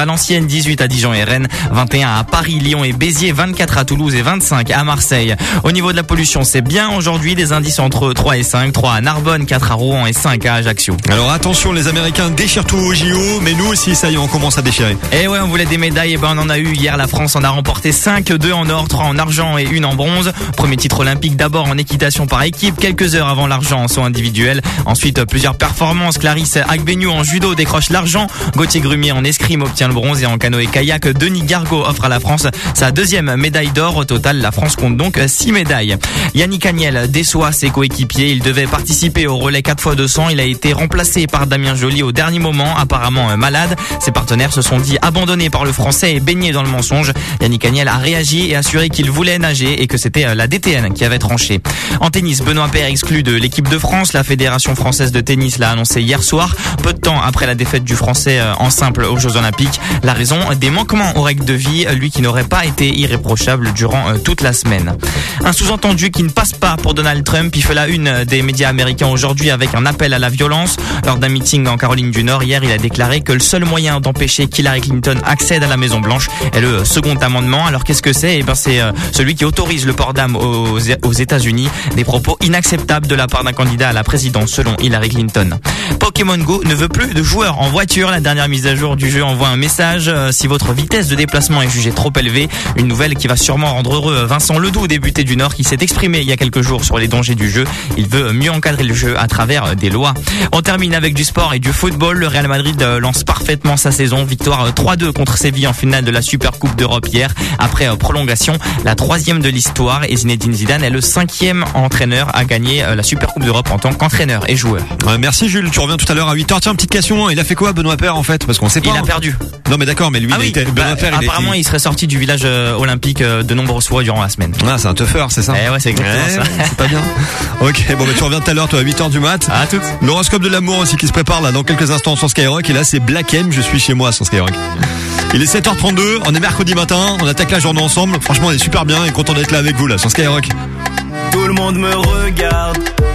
Speaker 3: 18 à Dijon et Rennes, 21 à Paris, Lyon et Béziers, 24 à Toulouse et 25 à Marseille. Au niveau de la pollution, c'est bien aujourd'hui, des indices entre 3 et 5, 3 à Narbonne, 4 à Rouen et 5 à Ajaccio.
Speaker 2: Alors attention, les Américains déchirent tout au JO, mais nous aussi, ça y est, on commence à déchirer.
Speaker 3: Et ouais, on voulait des médailles, et ben on en a eu hier. La France en a remporté 5, 2 en or, 3 en argent et 1 en bronze. Premier titre olympique d'abord en équitation par équipe, quelques heures avant l'argent en saut individuel. Ensuite, plusieurs performances. Clarisse Agbenou en judo décroche l'argent. Gauthier Grumier en escrime obtient le bronze, et en canoë-kayak, Denis Gargaud offre à la France sa deuxième médaille d'or. Au total, la France compte donc 6 médailles. Yannick Agnel déçoit ses coéquipiers. Il devait participer au relais 4x200. Il a été remplacé par Damien Joly au dernier moment, apparemment malade. Ses partenaires se sont dit abandonnés par le Français et baignés dans le mensonge. Yannick Agnel a réagi et assuré qu'il voulait nager et que c'était la DTN qui avait tranché. En tennis, Benoît Paire exclu de l'équipe de France. La Fédération française de tennis l'a annoncé hier soir, peu de temps après la défaite du Français en simple aux Jeux Olympiques. La raison, des manquements aux règles de vie, lui qui n'aurait pas été irréprochable durant toute la semaine. Un sous-entendu qui ne passe pas pour Donald Trump. Il fait la une des médias américains aujourd'hui avec un appel à la violence. Lors d'un meeting en Caroline du Nord hier, il a déclaré que le seul moyen d'empêcher qu'Hillary Clinton accède à la Maison Blanche est le second amendement. Alors qu'est-ce que c'est ? Eh ben c'est celui qui autorise le port d'armes aux États-Unis. Des propos inacceptables de la part d'un candidat à la présidence selon Hillary Clinton. Pokémon Go ne veut plus de joueurs en voiture. La dernière mise à jour du jeu envoie un message. Si votre vitesse de déplacement est jugée trop élevée, une nouvelle qui va sûrement rendre heureux Vincent Ledoux, député du Nord, qui s'est exprimé il y a quelques jours sur les dangers du jeu. Il veut mieux encadrer le jeu à travers des lois. On termine avec du sport et du football. Le Real Madrid lance parfaitement sa saison. Victoire 3-2 contre Séville en finale de la Super Coupe d'Europe hier. Après prolongation, la 3e de l'histoire, et Zinedine Zidane est le 5e entraîneur à gagner la Super Coupe d'Europe en tant qu'entraîneur et joueur.
Speaker 2: Merci Jules, tu reviens tout à l'heure à 8h. Tiens, petite question, il a fait quoi Benoît Paire en fait? Parce qu'on sait pas.
Speaker 3: Il a perdu.
Speaker 2: Non mais d'accord, mais lui Benoît Paire,
Speaker 3: apparemment il serait sorti du village olympique de nombreuses fois durant la semaine.
Speaker 2: Ah, c'est un teufeur, c'est ça?
Speaker 3: Ouais, c'est exactement ça.
Speaker 2: C'est pas bien. Ok, bon bah tu reviens tout à l'heure, toi à 8h du mat.
Speaker 3: À toutes.
Speaker 2: L'horoscope de l'amour aussi qui se prépare là dans quelques instants sur Skyrock, et là c'est Black M, je suis chez moi sur Skyrock. Il est 7h32, on est mercredi matin, on attaque la journée ensemble. Franchement, on est super bien et content d'être là avec vous là sur Skyrock.
Speaker 12: Tout le monde me regarde.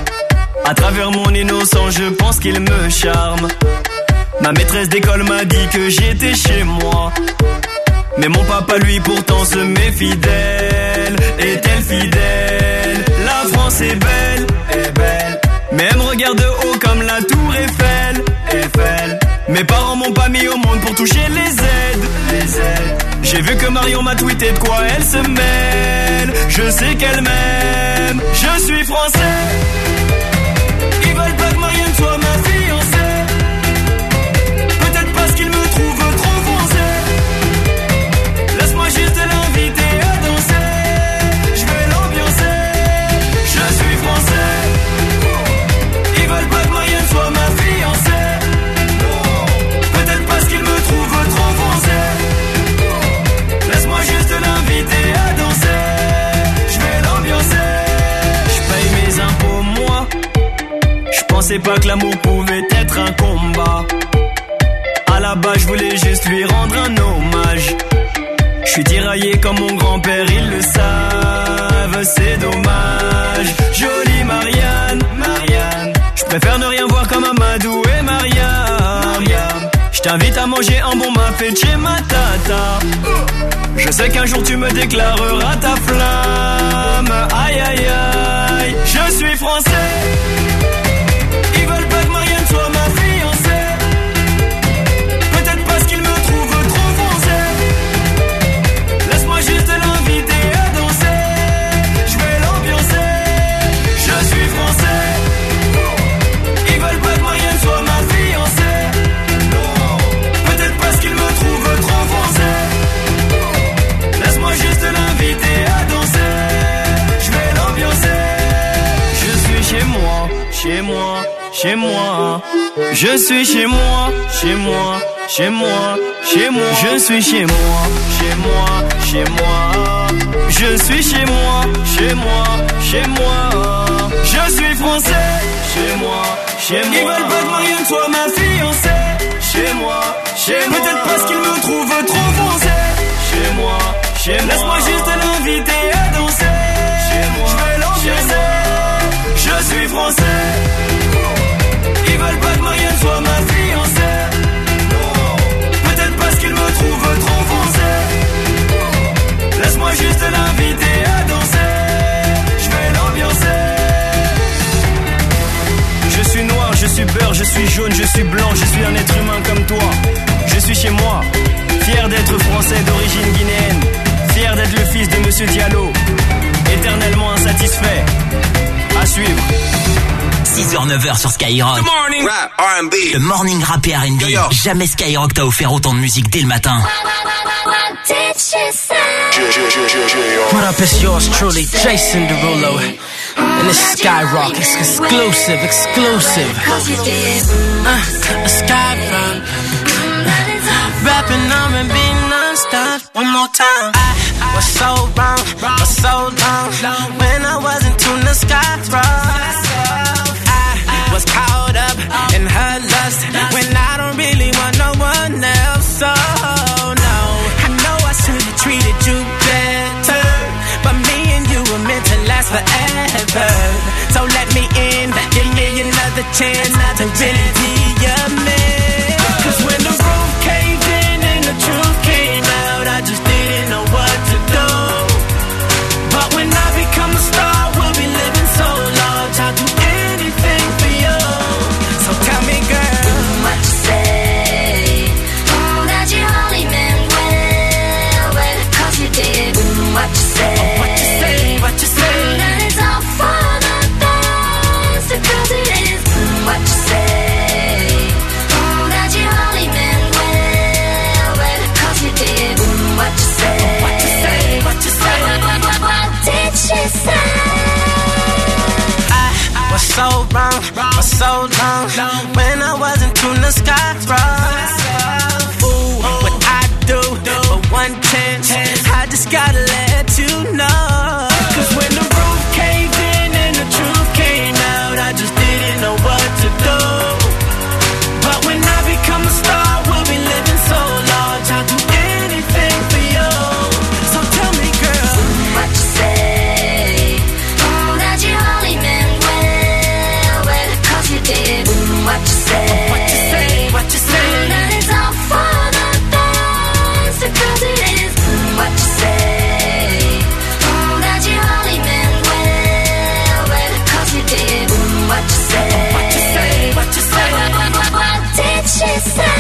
Speaker 12: À travers mon innocence, je pense qu'il me charme. Ma maîtresse d'école m'a dit que j'étais chez moi. Mais mon papa, lui, pourtant se méfie d'elle. Est-elle fidèle? La France est belle, mais elle me regarde de haut comme la tour Eiffel. Mes parents m'ont pas mis au monde pour toucher les aides. J'ai vu que Marion m'a tweeté de quoi elle se mêle. Je sais qu'elle m'aime, je suis français. Ils veulent pas que Marianne soit ma fiancée. Peut-être parce qu'ils me trouvent trop foncé. Laisse-moi juste l'inviter à danser. Je vais l'ambiancer. Je suis français. Ils veulent pas que Marianne soit ma fiancée. Peut-être parce qu'ils me trouvent trop foncé. Laisse-moi juste l'inviter à danser. Je vais l'ambiancer. Je paye mes impôts moi. Je pensais pas que l'amour pouvait être un combat. À la base je voulais juste lui rendre un hommage. Je suis tiraillé comme mon grand-père, ils le savent, c'est dommage. Jolie Marianne, je préfère ne rien voir comme Amadou et Mariam. Je t'invite à manger un bon mafé chez ma tata. Je sais qu'un jour tu me déclareras ta flamme. Aïe aïe aïe, je suis français. Ils veulent pas que Marianne soit ma fiancée. Peut-être parce qu'ils me trouvent trop foncé. Laisse-moi juste l'inviter à danser. Je vais l'ambiancer. Je suis français. Ils veulent pas que Marianne soit ma fiancée. Peut-être parce qu'ils me trouvent trop foncé. Laisse-moi juste l'inviter à danser. Je vais l'ambiancer. Je suis chez moi, chez moi, chez moi. Je suis chez moi, chez moi, chez moi, chez moi. Je suis chez moi, chez moi, chez moi. Je suis chez moi, chez moi, chez moi. Je suis français, chez moi, chez moi. Ils veulent pas que Marianne soit ma fiancée. Chez moi, chez moi. Peut-être parce qu'ils me trouvent trop foncé. Chez moi, chez moi. Laisse-moi juste l'inviter à danser. Chez moi, je vais l'ambiancer. Je suis français. Ils veulent pas que Marianne soit ma fiancée. Peut-être parce qu'ils me trouvent trop
Speaker 21: suis beurre, je suis jaune, je suis blanc, je suis un être humain comme toi. Je suis chez moi, fier d'être français d'origine guinéenne, fier d'être le fils de Monsieur Diallo, éternellement insatisfait. À suivre.
Speaker 4: 6h, 9h sur Skyrock.
Speaker 16: Good morning. Rap, R&B.
Speaker 4: Le morning rap et R&B. Jamais Skyrock t'a offert autant de musique dès le matin.
Speaker 17: What up, it's yours truly, Jason Derulo. And this is Skyrock, it's exclusive. A Skyrock. Rapping R&B non-stop. One more time. I was so wrong for so long. When I wasn't tuned to Skyrock. I was caught up in her lust when I don't really want no one else. So no, I know I should have treated you better, but me and you were meant to last forever. So let me in, give me another chance to really be your man. 'Cause when the roof caved in and the truth came out, I just didn't know what to do. But when I become a star, we'll be living so large, I'll do anything for you. So tell me, girl,
Speaker 15: what you say? That you only meant well, 'cause you did. What you say?
Speaker 17: What you say?
Speaker 15: That it's all for the best, 'cause it is. What you say? That you only meant well, 'cause you did. What you say?
Speaker 17: What you say?
Speaker 15: What did she say?
Speaker 17: I was so wrong for so long when I wasn't tuned to Skyrock. Ooh, what I do for one chance, I just gotta let you know. 'Cause when the roof caved in and the truth came out, I just didn't know what to do. But when I become a star, we'll be living so large, I'll do anything for you. So tell me, girl,
Speaker 15: what you say? That you only meant well, 'cause you did. What you say?
Speaker 17: What you say? What you say?
Speaker 15: That it's all for the best, 'cause it is. What you say? That you only meant well, 'cause you did. What you say?
Speaker 17: What you say? What you say?
Speaker 15: What did she say?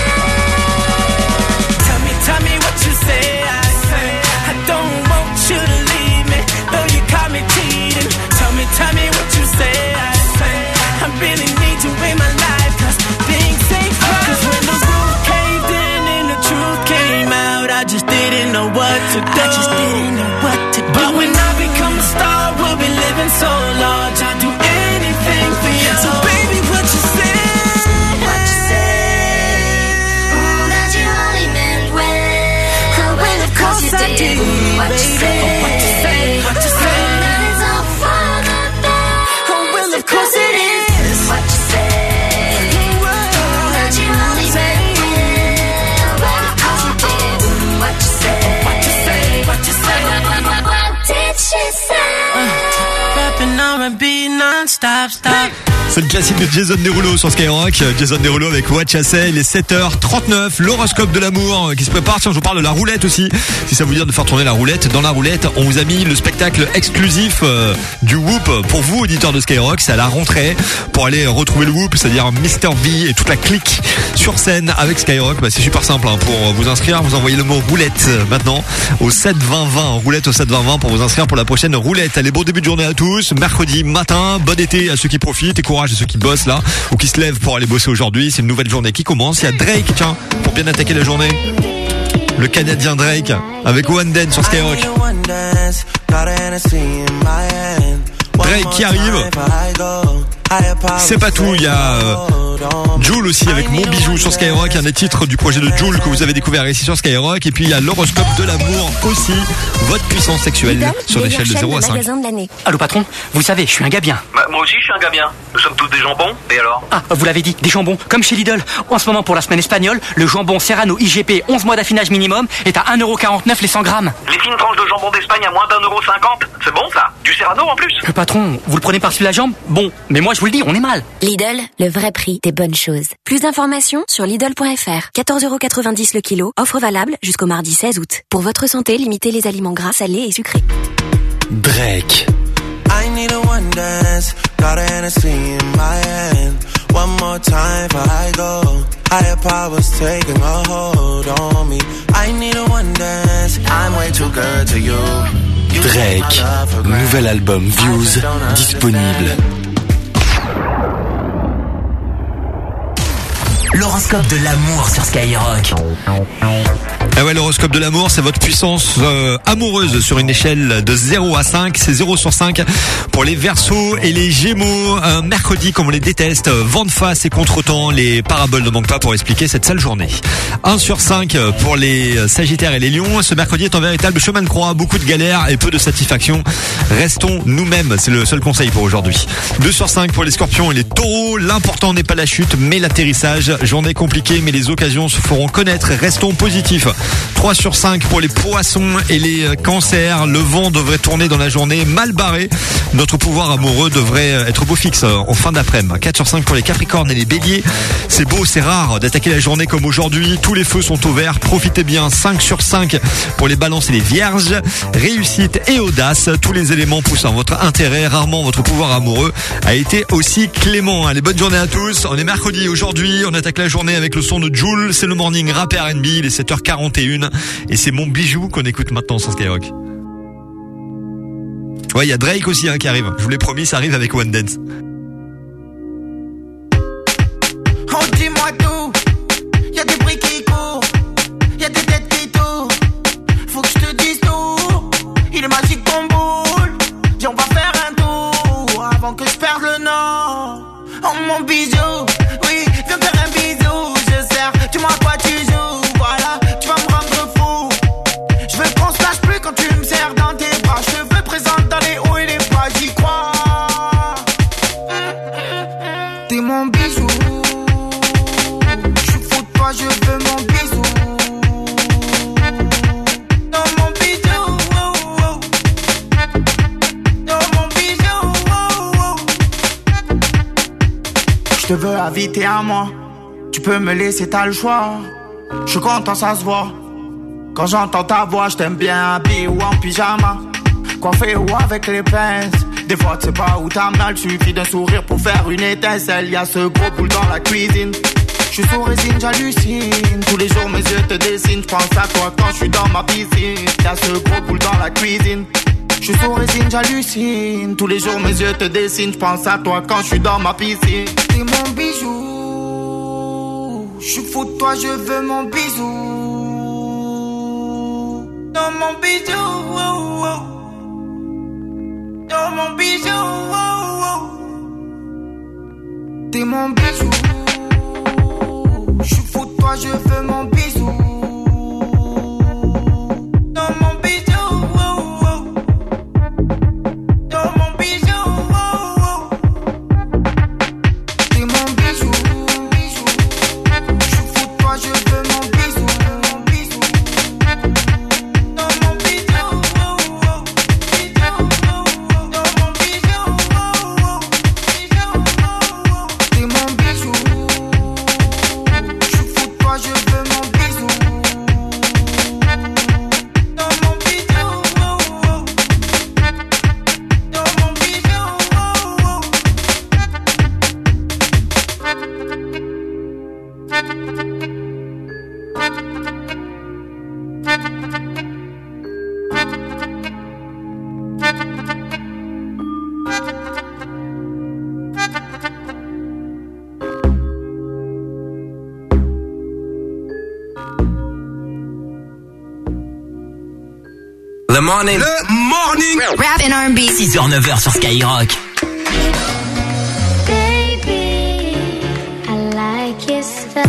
Speaker 17: Tell me what you say. I don't want you to leave me, though you caught me cheating. Tell me what you say. I really need you in my life, 'cause things ain't right. 'Cause when the roof caved in and the truth came out, I just didn't know what to do. But when I become a star, we'll be living so large, I'll do anything for you. So baby, what you say?
Speaker 15: What you say? That you only meant well, 'cause you did. What you say?
Speaker 17: What you say? What you say?
Speaker 15: That it's all for the best.
Speaker 17: Well, of course it is.
Speaker 15: What you say? That you only meant well, 'cause you did. What you say?
Speaker 17: What you say? What you say?
Speaker 15: What did she say?
Speaker 17: Rapping R&B non-stop, stop.
Speaker 2: C'est le classique de Jason Derulo sur Skyrock. Jason Derulo avec What You Say. Il est 7h39. L'horoscope de l'amour qui se prépare. Tiens, je vous parle de la roulette aussi. Si ça vous dit de faire tourner la roulette. Dans la roulette, on vous a mis le spectacle exclusif du Whoop pour vous, auditeurs de Skyrock. C'est à la rentrée pour aller retrouver le Whoop, c'est-à-dire Mr V et toute la clique sur scène avec Skyrock. C'est super simple. Pour vous inscrire, vous envoyez le mot roulette maintenant au 72020. Roulette au 72020 pour vous inscrire pour la prochaine roulette. Allez, bon début de journée à tous. Mercredi matin, bon été à ceux qui profitent et courage à ceux qui bossent là ou qui se lèvent pour aller bosser aujourd'hui. C'est une nouvelle journée qui commence. Il y a Drake, tiens, pour bien attaquer la journée. Le Canadien Drake avec One Dance sur Skyrock. Drake qui arrive. C'est pas tout, il y a Jul aussi avec Mon Bijou sur Skyrock, un des titres du projet de Jul que vous avez découvert ici sur Skyrock. Et puis il y a l'horoscope de l'amour aussi, votre puissance sexuelle sur l'échelle de 0 à 5.
Speaker 18: Allô patron, vous le savez, je suis un gars bien.
Speaker 24: Bah, moi aussi je suis un gars bien. Nous sommes tous des jambons, et alors?
Speaker 18: Ah, vous l'avez dit, des jambons, comme chez Lidl. En ce moment pour la semaine espagnole, le jambon Serrano IGP 11 mois d'affinage minimum est à 1,49€ les 100 grammes.
Speaker 24: Les fines tranches de jambon d'Espagne à moins d'1,50€. C'est bon ça? Du Serrano en plus?
Speaker 18: Le patron, vous le prenez par-dessus la jambe? Bon, mais moi je vous le dis, on est mal.
Speaker 22: Lidl, le vrai prix des bonnes choses. Plus d'informations sur Lidl.fr. 14,90€ le kilo. Offre valable jusqu'au mardi 16 août. Pour votre santé, limitez les aliments gras, salés et sucrés.
Speaker 8: Drake. I need a one dance, got a Hennessy in my hand. One more
Speaker 5: more time before I go. Higher powers taking a hold on me. I need a one dance. I'm way too good to you.
Speaker 16: Drake, nouvel album Views, disponible.
Speaker 4: L'horoscope de l'amour sur Skyrock.
Speaker 2: Ah ouais, l'horoscope de l'amour, c'est votre puissance amoureuse sur une échelle de 0 à 5. C'est 0 sur 5 pour les Verseaux et les Gémeaux. Un mercredi comme on les déteste, vent de face et contretemps. Les paraboles ne manquent pas pour expliquer cette sale journée. 1 sur 5 pour les Sagittaires et les Lions. Ce mercredi est un véritable chemin de croix, beaucoup de galères et peu de satisfaction. Restons nous-mêmes, c'est le seul conseil pour aujourd'hui. 2 sur 5 pour les Scorpions et les Taureaux. L'important n'est pas la chute, mais l'atterrissage. Journée compliquée, mais les occasions se feront connaître. Restons positifs. 3 sur 5 pour les Poissons et les Cancers. Le vent devrait tourner dans la journée mal barré. Notre pouvoir amoureux devrait être beau fixe en fin d'après-midi. 4 sur 5 pour les Capricornes et les Béliers. C'est beau, c'est rare d'attaquer la journée comme aujourd'hui. Tous les feux sont au vert. Profitez bien. 5 sur 5 pour les Balances et les Vierges. Réussite et audace. Tous les éléments poussent en votre intérêt. Rarement votre pouvoir amoureux a été aussi clément. Allez, bonne journée à tous. On est mercredi aujourd'hui. On attaque la journée avec le son de Jul. C'est le morning rap et R&B. Il est 7h41. Et c'est mon bijou qu'on écoute maintenant sur Skyrock. Ouais, il y a Drake aussi qui arrive. Je vous l'ai promis, ça arrive avec One Dance.
Speaker 14: Oh, dis-moi tout. Y a des bruits qui courent. Y a des têtes qui tournent. Faut que je te dise tout. Il est magique ton boule. Viens, on va faire un tour avant que je perde le nord. Oh, mon bijou. Oui, viens faire un bisou. Je sers. Dis-moi à quoi tu joues. Voilà, tu vas me rendre fou. Je veux qu'on se lâche plus quand tu me serres dans tes bras. Je te veux présente dans les hauts et les bas, j'y crois. T'es mon bijou. Je suis fou de toi, je veux mon bisou. Non, mon bijou. Non, mon bijou. Je te veux inviter à moi. Tu peux me laisser, t'as le choix. Je suis content, ça se voit. Quand j'entends ta voix, je t'aime bien habillé ou en pyjama. Coiffé ou avec les pinces. Des fois tu sais pas où t'as mal, suffit d'un sourire pour faire une étincelle. Y'a ce gros boule dans la cuisine. Je suis sous résine, j'hallucine. Tous les jours mes yeux te dessinent. Je pense à toi quand je suis dans ma piscine. Y'a ce gros boule dans la cuisine. Je suis sous résine, j'hallucine. Tous les jours mes yeux te dessinent. Je pense à toi quand je suis dans ma piscine. T'es mon bijou. Je suis fou de toi, je veux mon bisou. Non, mon bijou. Non, mon bijou. T'es mon bijou. Je suis fou de toi, je veux mon bisou. Non, mon bijou. Non, mon bijou. T'es mon bijou. Je suis fou de toi, je veux mon bisou. Non, mon bijou. T'es mon bijou. Je suis fou de toi, je veux mon bisou. Non, mon bijou. Non, mon bijou.
Speaker 4: Le morning
Speaker 11: Rap and R&B.
Speaker 4: 6h, 9h sur Skyrock.
Speaker 15: Baby, I like your stuff.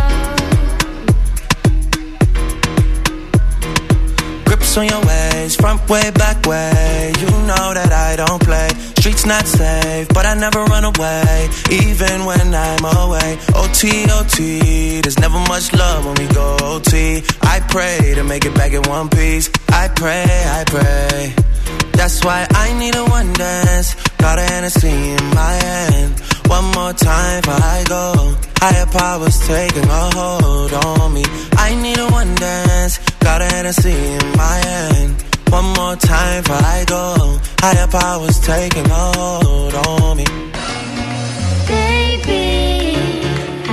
Speaker 5: Grips on your ways, front way, back way. You know that I don't play. Streets not safe, but I never run away, even when I'm away. OT, OT, there's never much love when we go OT. I pray to make it back in one piece. I pray. That's why I need a one dance. Got a Hennessy in my hand. One more time before I go. Higher powers taking a hold on me. I need a one dance. Got a Hennessy in my hand. One more time before I go. Higher powers taking a hold on me.
Speaker 15: Baby,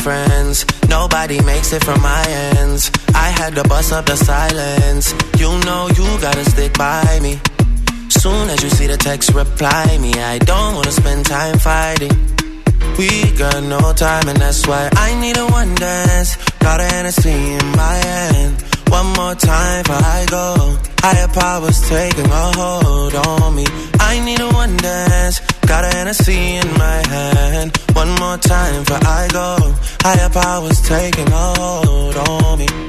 Speaker 5: friends. Nobody makes it from my ends. I had to bust up the silence. You know you gotta stick by me. Soon as you see the text, reply me. I don't wanna spend time fighting. We got no time and that's why I need a one dance. Got a Hennessy in my hand. One more time before I go. Higher powers taking a hold on me. I need a one dance. Got a Hennessy in my hand. One more time before I go. Higher powers taking a hold on me.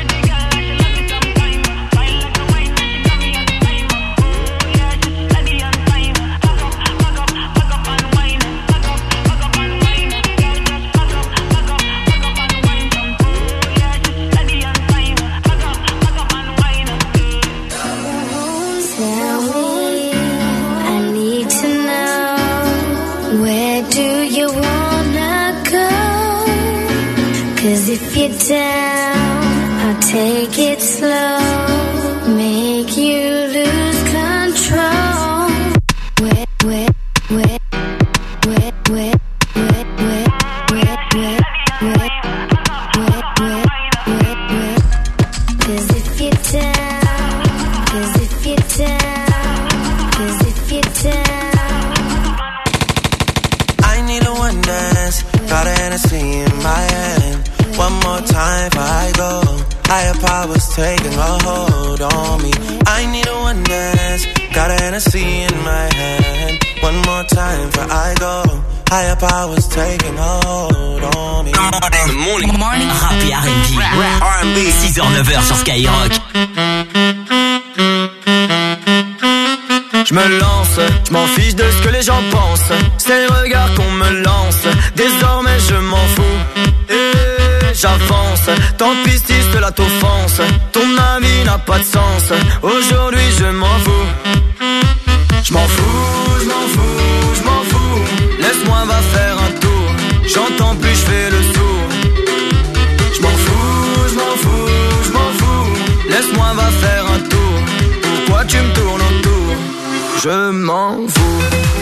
Speaker 15: If you're down, I'll take it slow, make you lose control. Cause if you're down, cause if you're down, cause if you're down,
Speaker 5: I need a one dance, got a Hennessy in my hand. One more time before I go. Higher powers taking a hold on me. I need a one dance. Got a Hennessy in my hand. One more time before I go. Higher powers taking a hold on me.
Speaker 4: The morning. Rap et R&B. R&B. 6h-9h sur Skyrock.
Speaker 21: Je me lance, je m'en fiche de ce que les gens pensent. C'est le regard qu'on me lance. Désormais je m'en fous. J'avance, tant pis si cela t'offense. Ton avis n'a pas de sens. Aujourd'hui je m'en fous. Je m'en fous, je m'en fous, je m'en fous. Laisse-moi va faire un tour. J'entends plus, je fais le sourd. Je m'en fous, je m'en fous, je m'en fous. Laisse-moi va faire un tour. Pourquoi tu me tournes autour? Je m'en fous.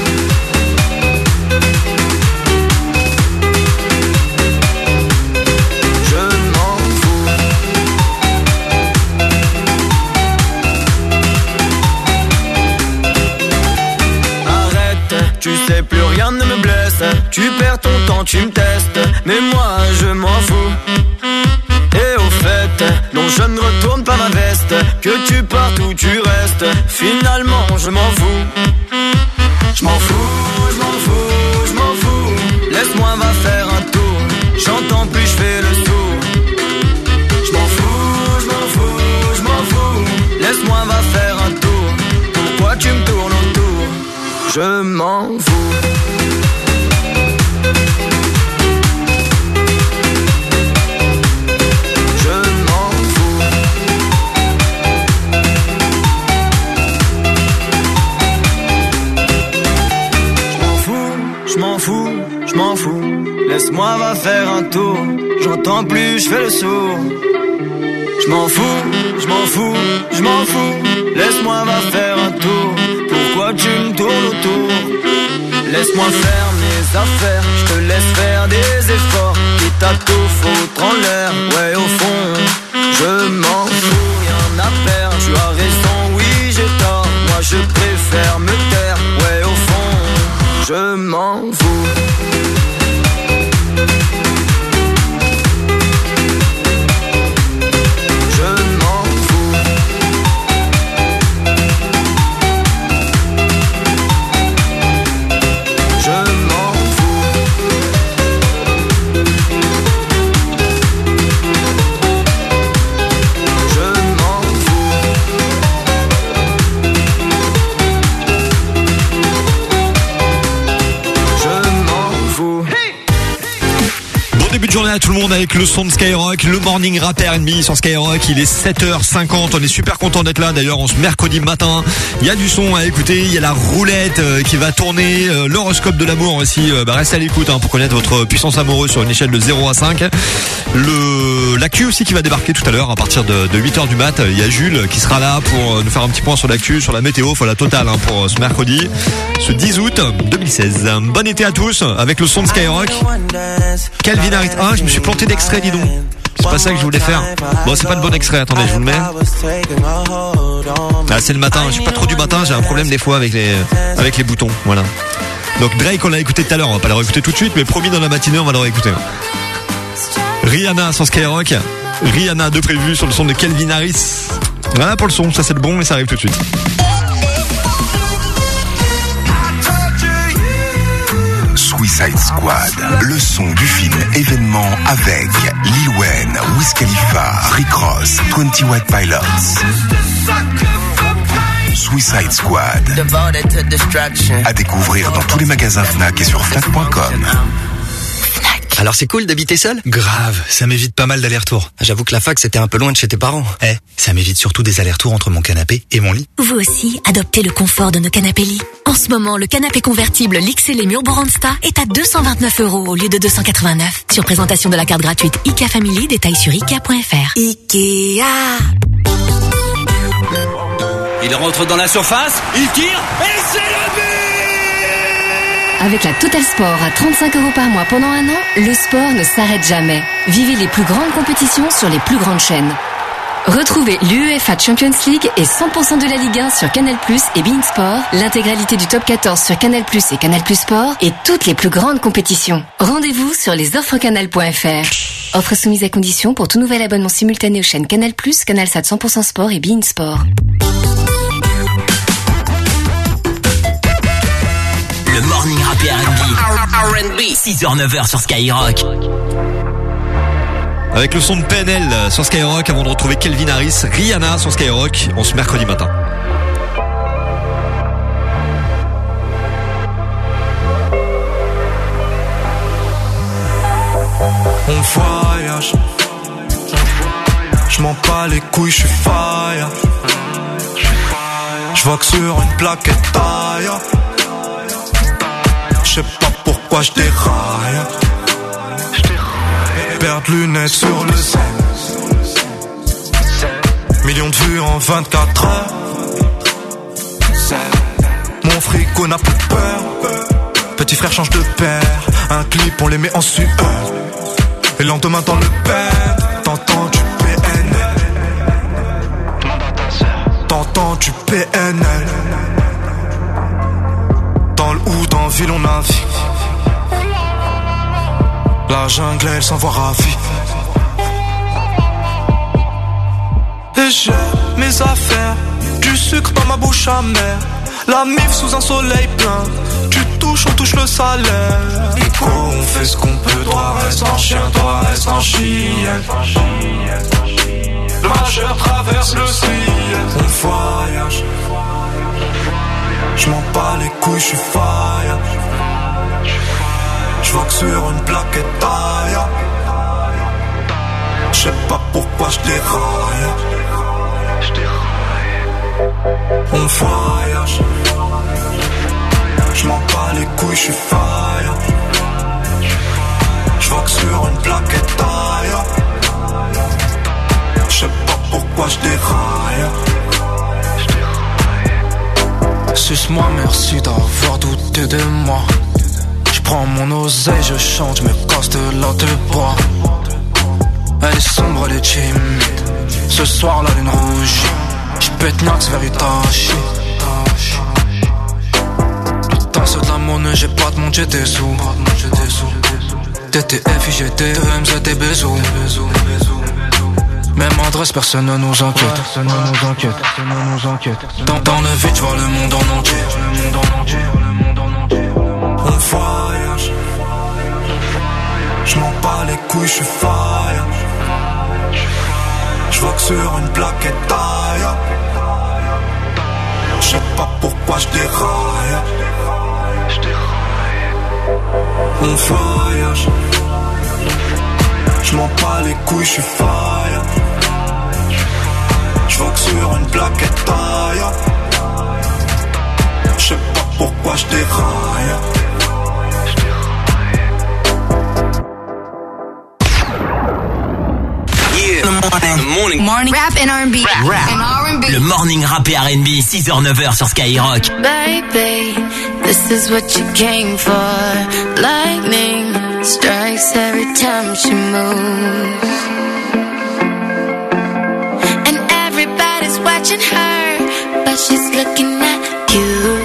Speaker 21: Tu sais plus rien ne me blesse. Tu perds ton temps, tu me testes. Mais moi je m'en fous. Et au fait, non je ne retourne pas ma veste. Que tu partes ou tu restes, finalement je m'en fous. Je m'en fous, je m'en fous, je m'en fous. Laisse-moi va faire un tour. J'entends plus, je fais le sourd. Je m'en fous, je m'en fous, je m'en fous. Laisse-moi va faire un tour. Pourquoi tu me tournes autour? Je m'en fous. Je m'en fous. Je m'en fous, je m'en fous. Laisse-moi va faire un tour. J'entends plus, je fais le sourd. Je m'en fous, je m'en fous, je m'en fous. Laisse-moi va faire un tour. Pourquoi tu me tournes autour? Laisse-moi faire mes affaires. Je te laisse faire des efforts. Quitte à tout foutre en l'air. Ouais au fond, je m'en fous, rien à faire. Tu as raison, oui j'ai tort. Moi je préfère me taire. Ouais au fond, je m'en fous.
Speaker 2: Journée à tout le monde avec le son de Skyrock, le morning rap R&B sur Skyrock. Il est 7h50, on est super content d'être là d'ailleurs en ce mercredi matin. Il y a du son à écouter, il y a la roulette qui va tourner, l'horoscope de l'amour aussi. Restez à l'écoute pour connaître votre puissance amoureuse sur une échelle de 0 à 5. L'actu aussi qui va débarquer tout à l'heure à partir de 8h du mat. Il y a Jules qui sera là pour nous faire un petit point sur l'actu, sur la météo, la totale pour ce mercredi, ce 10 août 2016. Bon été à tous avec le son de Skyrock. Calvin Harris. Je me suis planté d'extrait, dis donc. C'est pas ça que je voulais faire. Bon, c'est pas le bon extrait, attendez, je vous le mets. Ah, c'est le matin, je suis pas trop du matin, j'ai un problème des fois avec les boutons, voilà. Donc Drake, on l'a écouté tout à l'heure, on va pas le réécouter tout de suite, mais promis dans la matinée, on va le réécouter. Rihanna sur Skyrock. Rihanna de prévu sur le son de Calvin Harris. Voilà pour le son, ça c'est le bon et ça arrive tout de suite.
Speaker 10: Suicide Squad, le son du film événement avec Lil Wayne, Wiz Khalifa, Rick Ross, 21 Pilots. Suicide Squad, à découvrir dans tous les magasins Fnac et sur Fnac.com.
Speaker 13: Alors c'est cool d'habiter seul ?
Speaker 7: Grave, ça m'évite pas mal d'allers-retours.
Speaker 13: J'avoue que la fac c'était un peu loin de chez tes parents.
Speaker 7: Ça m'évite surtout des allers-retours entre mon canapé et mon lit.
Speaker 22: Vous aussi, adoptez le confort de nos canapés lits. En ce moment, le canapé convertible l'XL Murbo Randstad est à 229 € au lieu de 289. Sur présentation de la carte gratuite IKEA Family, détails sur Ikea.fr.
Speaker 1: Ikea.
Speaker 19: Il rentre dans la surface, il tire, et c'est le but!
Speaker 20: Avec la Total Sport à 35 € par mois pendant un an, le sport ne s'arrête jamais. Vivez les plus grandes compétitions sur les plus grandes chaînes. Retrouvez l'UEFA Champions League et 100% de la Ligue 1 sur Canal+ et beIN Sport, l'intégralité du Top 14 sur Canal+ et Canal+ Sport et toutes les plus grandes compétitions. Rendez-vous sur lesoffrescanal.fr. Offre soumise à condition pour tout nouvel abonnement simultané aux chaînes Canal+, CanalSat 100% Sport et beIN Sport.
Speaker 4: Le morning rap et R&B. 6h-9h sur Skyrock.
Speaker 2: Avec le son de PNL sur Skyrock avant de retrouver Calvin Harris, Rihanna sur Skyrock en ce mercredi matin.
Speaker 25: On voyage, je m'en bats les couilles, je suis fire. Je vois que sur une plaquette taille. Je sais pas pourquoi je déraille. Perdre lunettes sur le zen. Millions de vues en 24 heures. Mon frigo n'a plus peur. Petit frère change de père. Un clip on les met en sueur. Et le lendemain dans le père. T'entends du PNL. T'entends du PNL. Dans le hood, en ville on navigue. La jungle elle s'en voit ravie. Et j'ai mes affaires, du sucre dans ma bouche amère. La mif sous un soleil plein. Tu touches, on touche le salaire. Nico, on fait ce qu'on peut. Toi reste en chien, toi reste en chienne. Le majeur traverse le ciel. On voyage. Je m'en bats les couilles, je suis fire. Je vois que sur une plaquette taille. Je sais pas pourquoi je déraille. On voyage. Je m'en bats les couilles, je suis fire. Je vois que sur une plaquette taille. Je sais pas pourquoi je déraille. Suce-moi, merci d'avoir douté de moi. Je prends mon oseille, je chante, je me casse de là de bois. Elle est sombre, elle est timide. Ce soir la lune rouge. Je pète Nax vers Itachi. Putain c'est de la monnaie, j'ai pas de monde, j'ai des sous. TTF, IGT, EMZ, des bisous. Même adresse, personne ne nous inquiète. Dans le vide, je vois le monde en entier. On voyage. Je m'en bats les couilles, je suis fire. Je vois que sur une plaquette taille. Je sais pas pourquoi je déraille. On voyage. Je m'en bats les couilles, je suis fire. Je vois que sur une plaquette taille. Je sais pas pourquoi je déraille.
Speaker 4: Morning.
Speaker 11: Rap and R&B.
Speaker 4: Rap. Le morning rap et R&B, 6h-9h sur Skyrock.
Speaker 15: Baby, this is what you came for. Lightning strikes every time she moves. And everybody's watching her, but she's looking at you.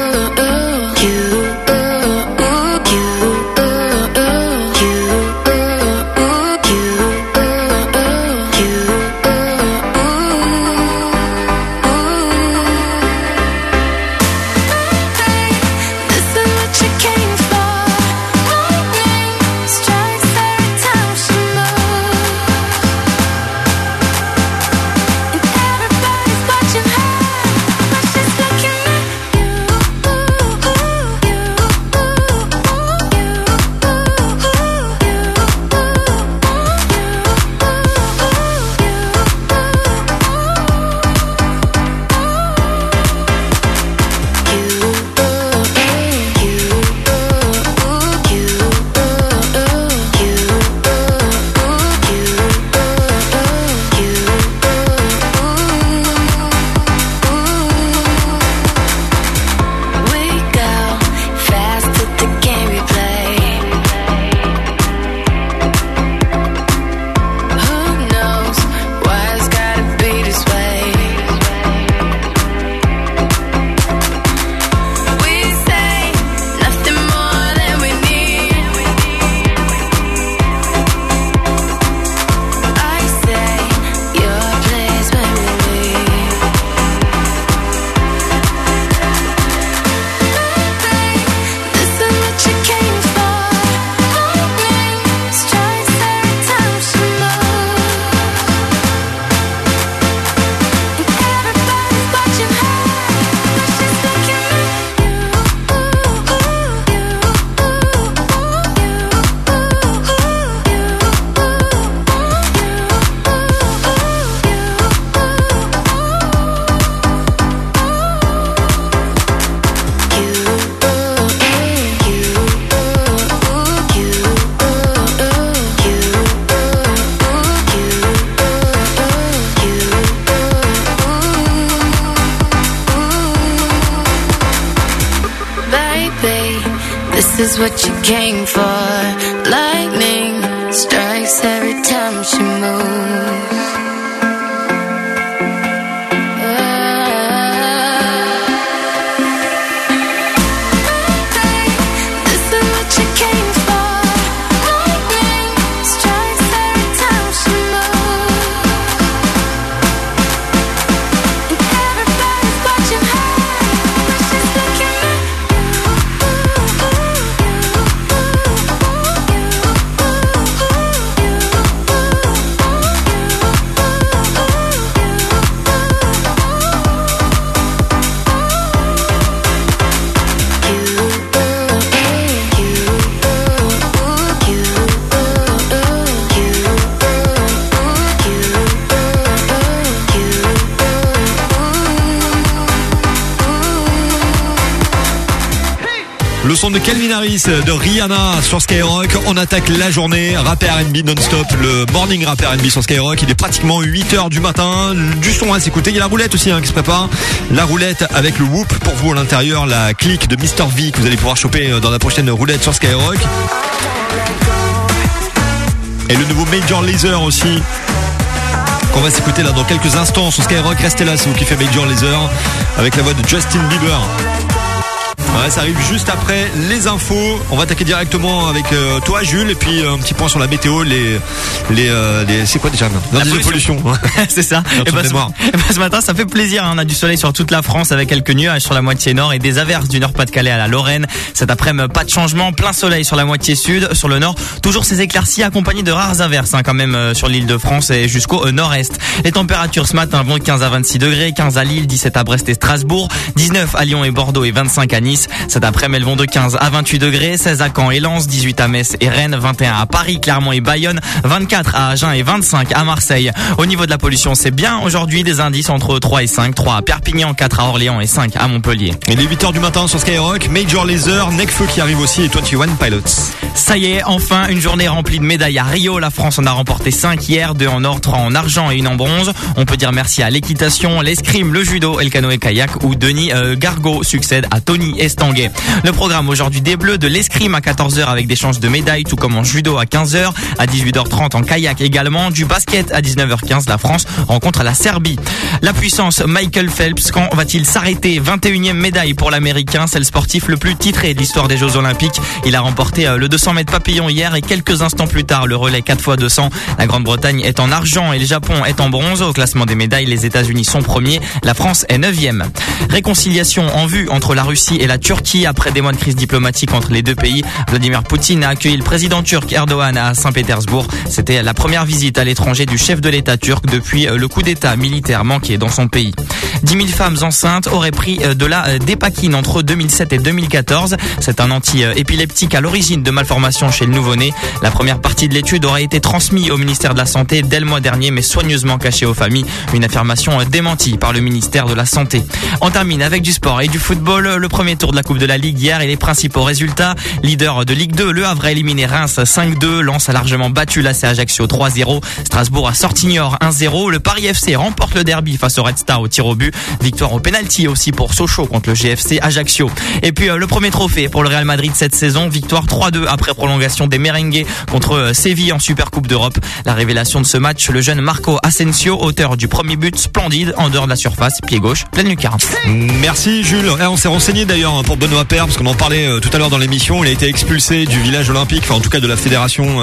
Speaker 15: This is what you came for. Lightning strikes every time she moves.
Speaker 2: Le son de Calvin Harris, de Rihanna sur Skyrock. On attaque la journée rap et R&B non-stop, le morning rap et R&B sur Skyrock. Il est pratiquement 8h du matin, du son à s'écouter. Il y a la roulette aussi qui se prépare. La roulette avec le whoop pour vous à l'intérieur, la clique de Mr V que vous allez pouvoir choper dans la prochaine roulette sur Skyrock. Et le nouveau Major Lazer aussi, qu'on va s'écouter là dans quelques instants sur Skyrock. Restez là si vous kiffez Major Lazer avec la voix de Justin Bieber. Ouais, ça arrive juste après les infos. On va attaquer directement avec toi, Jules, et puis un petit point sur la météo, les c'est quoi déjà? L'indice de pollution.
Speaker 3: C'est ça. Et ce matin, ça fait plaisir. On a du soleil sur toute la France avec quelques nuages sur la moitié nord et des averses du Nord-Pas-de-Calais à la Lorraine. Cet après-midi, pas de changement, plein soleil sur la moitié sud, sur le nord. Toujours ces éclaircies accompagnées de rares averses, quand même sur l'île de France et jusqu'au nord-est. Les températures ce matin vont de 15 à 26 degrés, 15 à Lille, 17 à Brest et Strasbourg, 19 à Lyon et Bordeaux et 25 à Nice. Cet après-midi, elles vont de 15 à 28 degrés, 16 à Caen et Lens, 18 à Metz et Rennes, 21 à Paris, Clermont et Bayonne, 24 à Agen et 25 à Marseille. Au niveau de la pollution, c'est bien aujourd'hui, des indices entre 3 et 5, 3 à Perpignan, 4 à Orléans et 5 à Montpellier.
Speaker 2: Il est 8h du matin sur Skyrock, Major Lazer, Nekfeu qui arrive aussi et 21 Pilots.
Speaker 3: Ça y est, enfin, une journée remplie de médailles à Rio. La France en a remporté 5 hier, 2 en or, 3 en argent et 1 en bronze. On peut dire merci à l'équitation, l'escrime, le judo et le canoë-kayak. kayak où Denis Gargaud succède à Tony Estanguet. Le programme aujourd'hui des Bleus, de l'escrime à 14h avec d'échanges de médailles, tout comme en judo à 15h, à 18h30 en kayak également, du basket à 19h15, la France rencontre la Serbie. La puissance, Michael Phelps, quand va-t-il s'arrêter? 21e médaille pour l'Américain, c'est le sportif le plus titré de l'histoire des Jeux Olympiques. Il a remporté le 200 mètres papillon hier et quelques instants plus tard le relais 4x200. La Grande-Bretagne est en argent et le Japon est en bronze. Au classement des médailles, les États-Unis sont premiers, la France est 9e. Réconciliation en vue entre la Russie et la Turquie après des mois de crise diplomatique entre les deux pays. Vladimir Poutine a accueilli le président turc Erdogan à Saint-Pétersbourg. C'était la première visite à l'étranger du chef de l'État turc depuis le coup d'État militaire manqué dans son pays. 10 000 femmes enceintes auraient pris de la dépakine entre 2007 et 2014. C'est un anti-épileptique à l'origine de malformations chez le nouveau-né. La première partie de l'étude aurait été transmise au ministère de la Santé dès le mois dernier, mais soigneusement cachée aux familles. Une affirmation démentie par le ministère de la Santé. On termine avec du sport et du football. Le premier tour de la Coupe de la Ligue hier et les principaux résultats. Leader de Ligue 2, Le Havre a éliminé Reims 5-2. Lens a largement battu l'AC Ajaccio 3-0. Strasbourg a sorti Niort 1-0. Le Paris FC remporte le derby face au Red Star au tir au but. Victoire au pénalty aussi pour Sochaux contre le GFC Ajaccio. Et puis le premier trophée pour le Real Madrid cette saison. Victoire 3-2 après prolongation des Merengues contre Séville en Supercoupe d'Europe. La révélation de ce match, le jeune Marco Asensio, auteur du premier but splendide en dehors de la surface, pied gauche, pleine lucarne.
Speaker 2: Merci Jules. On s'est renseigné d'ailleurs pour Benoît Paire parce qu'on en parlait tout à l'heure dans l'émission. Il a été expulsé du village olympique, enfin en tout cas de la fédération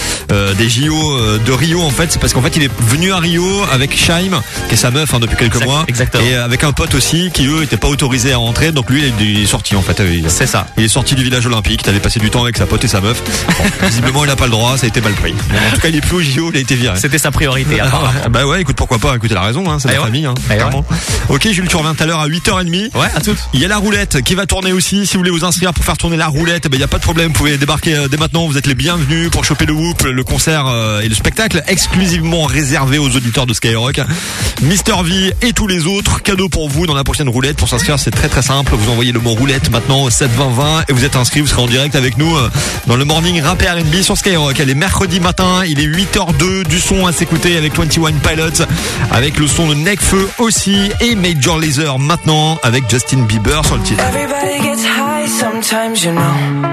Speaker 2: des JO de Rio en fait. C'est parce qu'en fait il est venu à Rio avec Chaim, qui est sa meuf depuis quelques mois.
Speaker 3: Exactement.
Speaker 2: Et avec un pote aussi qui eux étaient pas autorisés à rentrer. Donc lui il est sorti en fait.
Speaker 3: C'est ça.
Speaker 2: Il est sorti du village olympique. Il avait passé du temps avec sa pote et sa meuf. Bon, visiblement il n'a pas le droit. Ça a été mal pris. En tout cas il est plus au JO. Il a été viré.
Speaker 3: C'était sa priorité.
Speaker 2: Bah ouais, écoute pourquoi pas. Écoute, elle a raison. C'est la famille. Clairement. Ok Jules, tu reviens tout à l'heure à 8h30.
Speaker 3: Ouais, à toutes.
Speaker 2: Il y a la roulette qui va tourner aussi. Si vous voulez vous inscrire pour faire tourner la roulette, il y a pas de problème. Vous pouvez débarquer dès maintenant. Vous êtes les bienvenus pour choper le whoop, le concert et le spectacle exclusivement réservé aux auditeurs de Skyrock. Mister V et tous les autres cadeaux pour vous dans la prochaine roulette. Pour s'inscrire, c'est très très simple. Vous envoyez le mot roulette maintenant au 7 20 20 et vous êtes inscrit. Vous serez en direct avec nous dans le morning rap et R&B sur Skyrock. Elle est mercredi matin. Il est 8h02. Du son à s'écouter avec 21 Pilots, avec le son de Nekfeu aussi et Major Lazer maintenant avec Justin Bieber sur le titre.
Speaker 5: Everybody gets high sometimes, you know.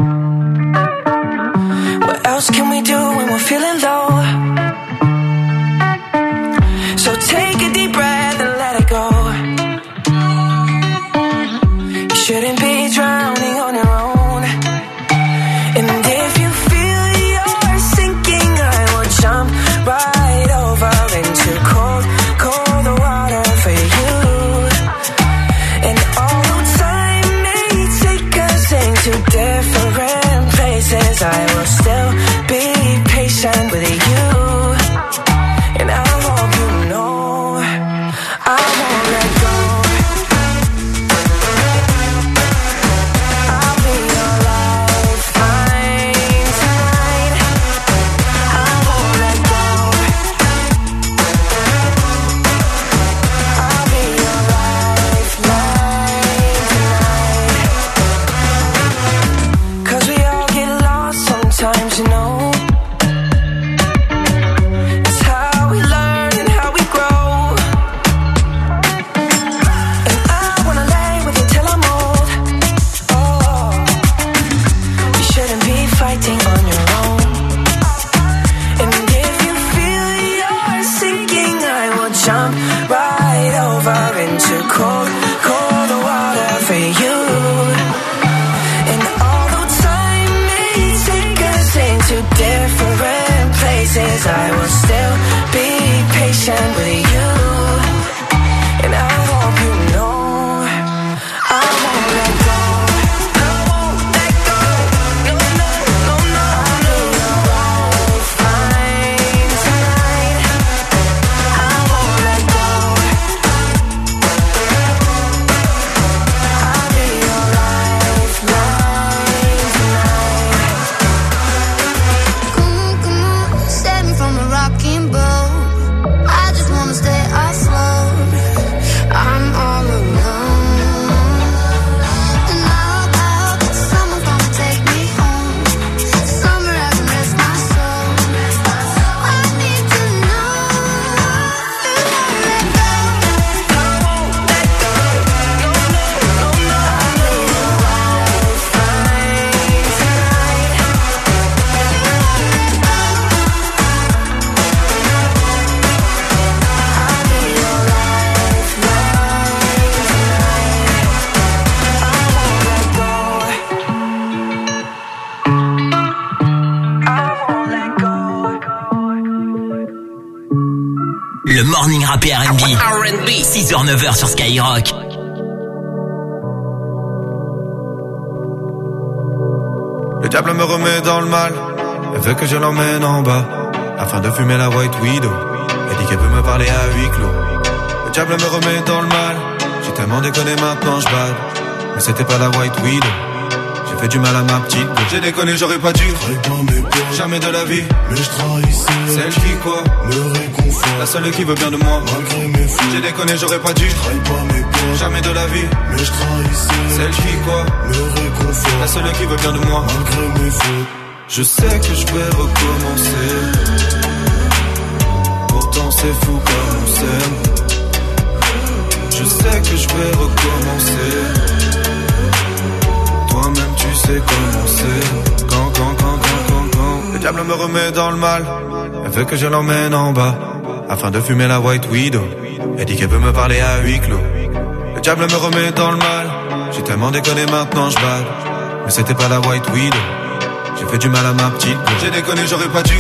Speaker 5: What else can we do when we're feeling low? So take a deep breath and let it go. You shouldn't be drowning on your own. And if you feel you're sinking, I will jump right over into cold, cold water for you. And although time may take us into different places, I will still be patient with you.
Speaker 4: morning rap et R&B. 6h-9h sur Skyrock.
Speaker 6: Le diable me remet dans le mal, elle veut que je l'emmène en bas, afin de fumer la White Widow. Elle dit qu'elle peut me parler à huis clos. Le diable me remet dans le mal, j'ai tellement déconné maintenant je bade, mais c'était pas la White Widow. J'ai fait du mal à ma petite, j'ai déconné, j'aurais pas dû. Jamais de la vie, mais je trahissais celle qui quoi me réconfort, la seule qui veut bien de moi malgré mes fautes. J'ai déconné, j'aurais pas dû. Jamais de la vie, mais je trahissais celle qui quoi me réconfort, la seule qui veut bien de moi malgré mes fautes. Je sais que je vais recommencer, pourtant c'est fou comme on s'aime. Je sais que je vais recommencer, toi-même tu sais comment c'est. Quand le diable me remet dans le mal, elle veut que je l'emmène en bas, afin de fumer la White Widow. Elle dit qu'elle veut me parler à huis clos. Le diable me remet dans le mal, j'ai tellement déconné maintenant je bade, mais c'était pas la White Widow. J'ai fait du mal à ma petite, j'ai déconné, j'aurais pas dû.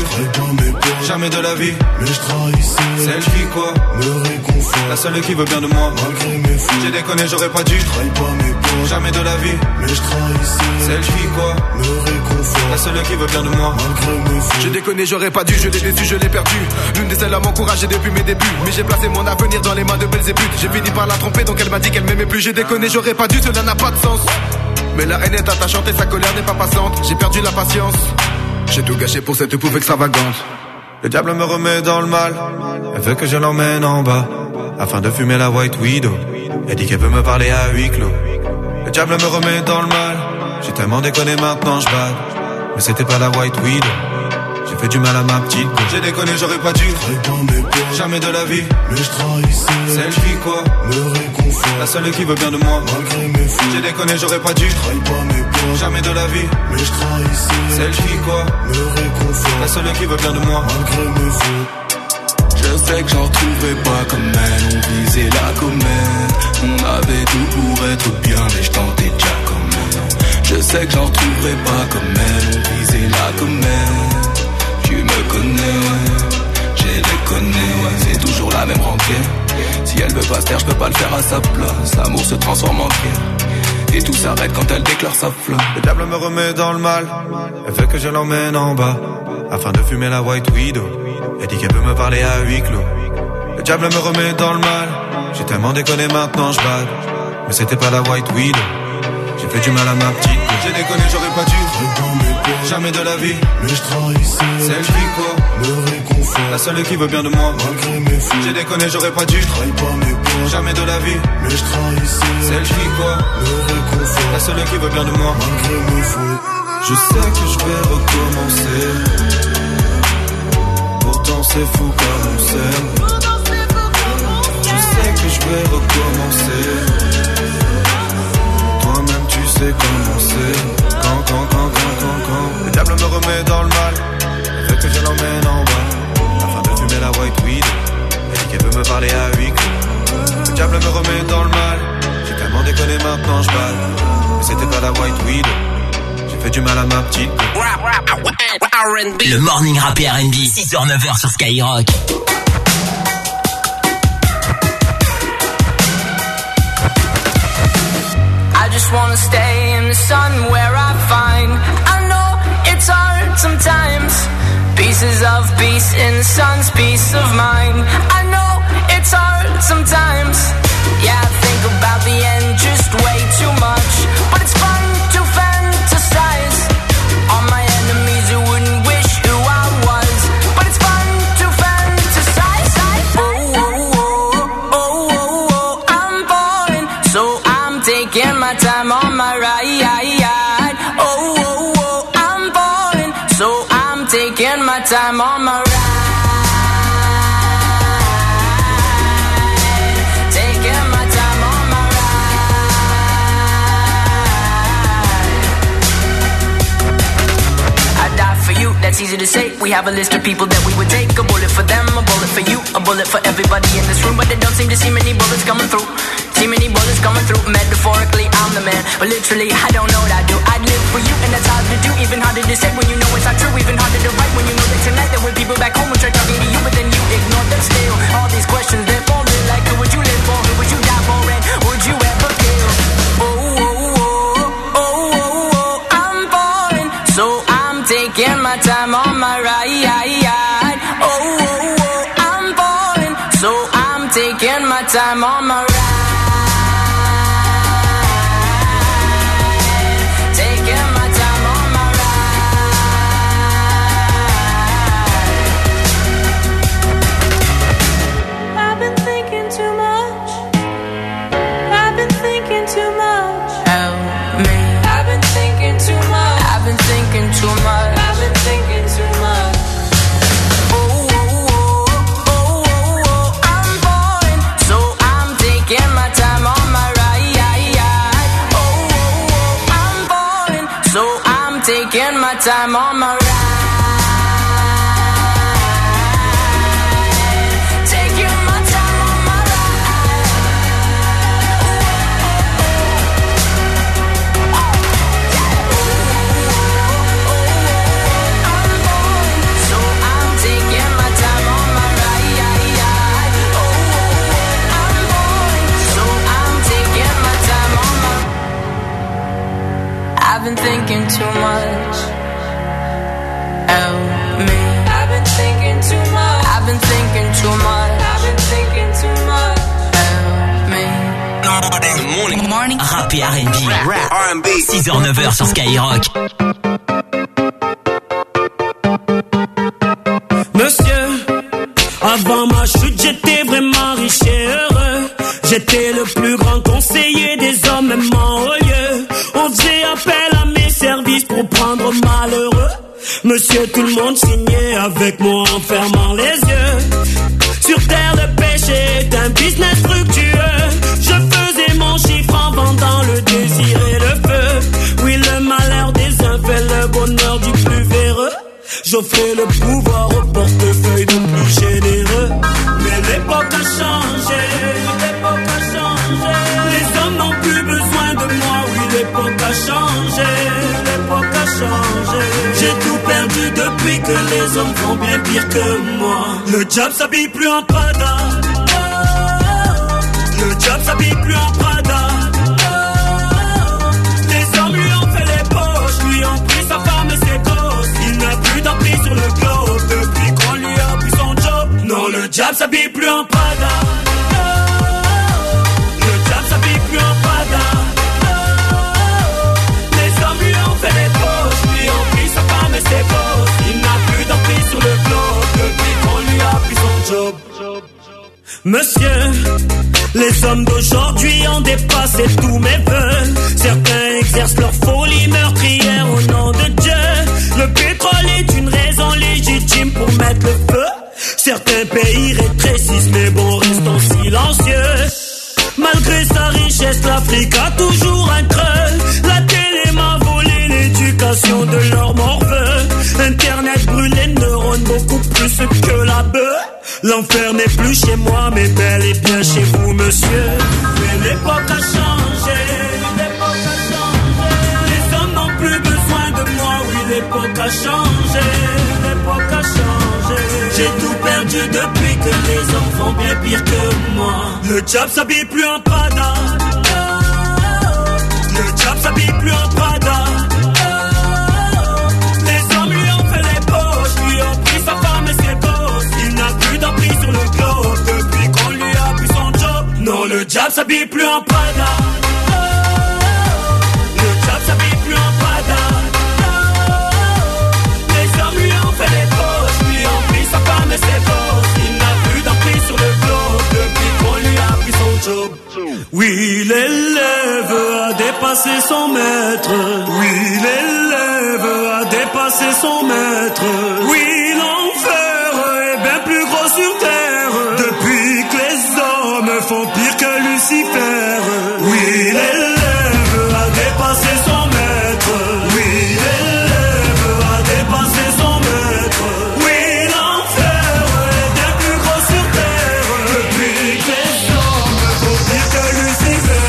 Speaker 6: Jamais de la vie, mais je trahissais celle qui quoi me réconfort, la seule qui veut bien de moi malgré mes fautes. J'ai déconné, j'aurais pas dû. Jamais de la vie, mais je trahissais celle qui quoi me réconfort, la seule qui veut bien de moi malgré mes fautes. J'ai déconné, j'aurais pas dû, je l'ai déçu, je l'ai perdu. L'une des seules à m'encourager depuis mes débuts, mais j'ai placé mon avenir dans les mains de Belzébuth. J'ai fini par la tromper, donc elle m'a dit qu'elle m'aimait plus. J'ai déconné, j'aurais pas dû, cela n'a pas de sens. Mais la haine est attachante et sa colère n'est pas passante. J'ai perdu la patience, j'ai tout gâché pour cette pouffe extravagante. Le diable me remet dans le mal, elle veut que je l'emmène en bas, afin de fumer la White Widow. Elle dit qu'elle veut me parler à huis clos. Le diable me remet dans le mal, j'ai tellement déconné maintenant je bade, mais c'était pas la White Widow. J'ai fait du mal à ma petite, j'ai déconné, j'aurais pas dû. Jamais de la vie, mais je trahissais celle qui quoi me réconfort, la seule qui veut bien de moi malgré mes fautes. J'ai déconné, j'aurais pas dû. Jamais de la vie, mais je trahissais celle qui quoi me réconfort, la seule qui veut bien de moi malgré mes fautes.
Speaker 8: Je sais que j'en retrouverai pas comme elle, on visait la comète. On avait tout pour être bien, mais je tentais déjà comme elle. Je sais que j'en retrouverai pas comme elle, on visait la comète. Tu me connais, j'ai déconné, c'est toujours la même rengaine. Si elle veut pas se taire, je peux pas le faire à sa place. L'amour se transforme en guerre, et tout s'arrête quand elle déclare sa flamme.
Speaker 6: Le diable me remet dans le mal, elle veut que je l'emmène en bas, afin de fumer la White Widow. Elle dit qu'elle veut me parler à huis clos. Le diable me remet dans le mal, j'ai tellement déconné maintenant je bade, mais c'était pas la White Widow. J'ai fait du mal à ma petite, j'ai déconné, j'aurais pas dû. Jamais de la vie, mais je trahissais celle qui quoi me réconfort, la seule qui veut bien de moi malgré mes fautes. J'ai déconné, j'aurais pas dû. Jamais de la vie, mais je trahissais celle qui quoi me réconfort, la seule qui veut bien de moi malgré mes fautes. Je sais que je vais recommencer, pourtant c'est fou comme on s'aime. Je sais que je vais recommencer, toi-même tu sais comment c'est. Quand le diable me remet dans le mal, elle veut que je l'emmène en bas, afin de fumer la White Widow. Elle dit qu'elle veut me parler à huis clos. Le diable me remet dans le mal, j'ai tellement déconné maintenant je bade, mais c'était pas la White Widow. J'ai fait du mal à ma petite.
Speaker 4: Le morning rap et R&B, 6h-9h sur Skyrock.
Speaker 9: I just wanna stay in the sun where I find, I know it's hard sometimes, pieces of peace in the sun's peace of mind. I know it's hard sometimes, yeah, I think about the end just way too much, but it's fun to fantasize on my enemies who wouldn't wish who I was, but it's fun to fantasize. Oh, oh, oh, oh, oh, oh, I'm falling, so I'm taking my time on my ride. Oh, oh, oh, I'm falling, so I'm taking my time on my ride. Taking my time on my ride. I die for you, that's easy to say. We have a list of people that we would take. A bullet for them, a bullet for you, a bullet for everybody in this room. But they don't seem to see many bullets coming through. See many bullets coming through. Metaphorically, I'm the man, but literally, I don't know what I do. I'd live for you, and that's hard to do. Even harder to say when you know it's not true. Even harder to write when you know that tonight there were people back home who tried talking to you, but then you ignore them still. All these questions my time on my ride. Oh, oh, oh, I'm falling, so I'm taking my time on my ride. Taking my time on my ride. I've been thinking too much. I've been thinking too much. Help me. I've been thinking too much. I've been thinking too much. I've been thinking too much. Oh, oh, oh, oh, oh, oh, I'm falling, so I'm taking my time on my ride. Oh, oh, oh, I'm falling, so I'm taking my time on my ride. Taking my time on my I've been thinking too much. Help me. I've been thinking too much. I've been thinking too much. I've been thinking too much. Help me.
Speaker 4: Morning. Rap et R&B. Rap. R&B. 6h, 9h sur Skyrock.
Speaker 21: Monsieur, avant ma chute, j'étais vraiment riche et heureux. J'étais le plus grand conseiller des hommes, même en haut lieu. On faisait appel à mes services pour prendre malheureux. Monsieur, tout le monde signait avec moi en fermant les yeux. Sur terre, le péché est un business fructueux. Je faisais mon chiffre en vendant le désir et le feu. Oui, le malheur des uns fait le bonheur du plus véreux. J'offrais le pouvoir au portefeuille de plus généreux. Mais l'époque a changé, l'époque a changé. Les hommes n'ont plus besoin de moi, oui, l'époque a changé, l'époque a changé. J'ai tout perdu depuis que les hommes font bien pire que moi. Le diable s'habille plus en Prada. Le diable s'habille plus en Prada. Les hommes lui ont fait les poches, lui ont pris sa femme et ses gosses. Il n'a plus d'emprise sur le globe depuis qu'on lui a pris son job. Non, le diable s'habille plus en Prada. Le diable s'habille plus en Prada. Les hommes lui ont fait les poches, lui ont pris sa femme et ses gosses. Il n'a plus d'emprise sur le globe depuis qu'on lui a pris son job. Monsieur, les hommes d'aujourd'hui ont dépassé tous mes vœux. Certains exercent leur folie meurtrière au nom de Dieu. Le pétrole est une raison légitime pour mettre le feu. Certains pays rétrécissent, mais bon, restons silencieux. Malgré sa richesse, l'Afrique a toujours un creux. La télé m'a volé l'éducation de leur morveux. Internet brûle les neurones beaucoup plus que la bœuf. L'enfer n'est plus chez moi, mais bel et bien chez vous, monsieur. Mais l'époque a changé, l'époque a changé. Les hommes n'ont plus besoin de moi, oui, l'époque a changé, l'époque a changé. J'ai tout perdu depuis que les hommes font bien pire que moi. Le diable s'habille plus en Prada. Le diable s'habille plus en Prada. Les hommes lui ont fait les poches, lui ont pris sa femme et ses gosses. Il n'a plus d'emprise sur le globe depuis qu'on lui a pris son job. Non, le diable s'habille plus en Prada. Le diable s'habille plus en Prada. Les hommes lui ont fait les poches, lui ont pris sa femme et ses gosses. Il n'a plus d'emprise sur le globe depuis qu'on lui a pris son job. Oui, l'élève a dépassé son maître. Oui, l'élève a dépassé son maître. Oui, l'enfer est bien plus gros sur terre depuis que les hommes font pire que Lucifer. Oui, l'élève a dépassé son maître. Oui, l'élève a dépassé son maître. Oui, l'enfer est bien plus gros sur terre depuis que les hommes font pire que Lucifer.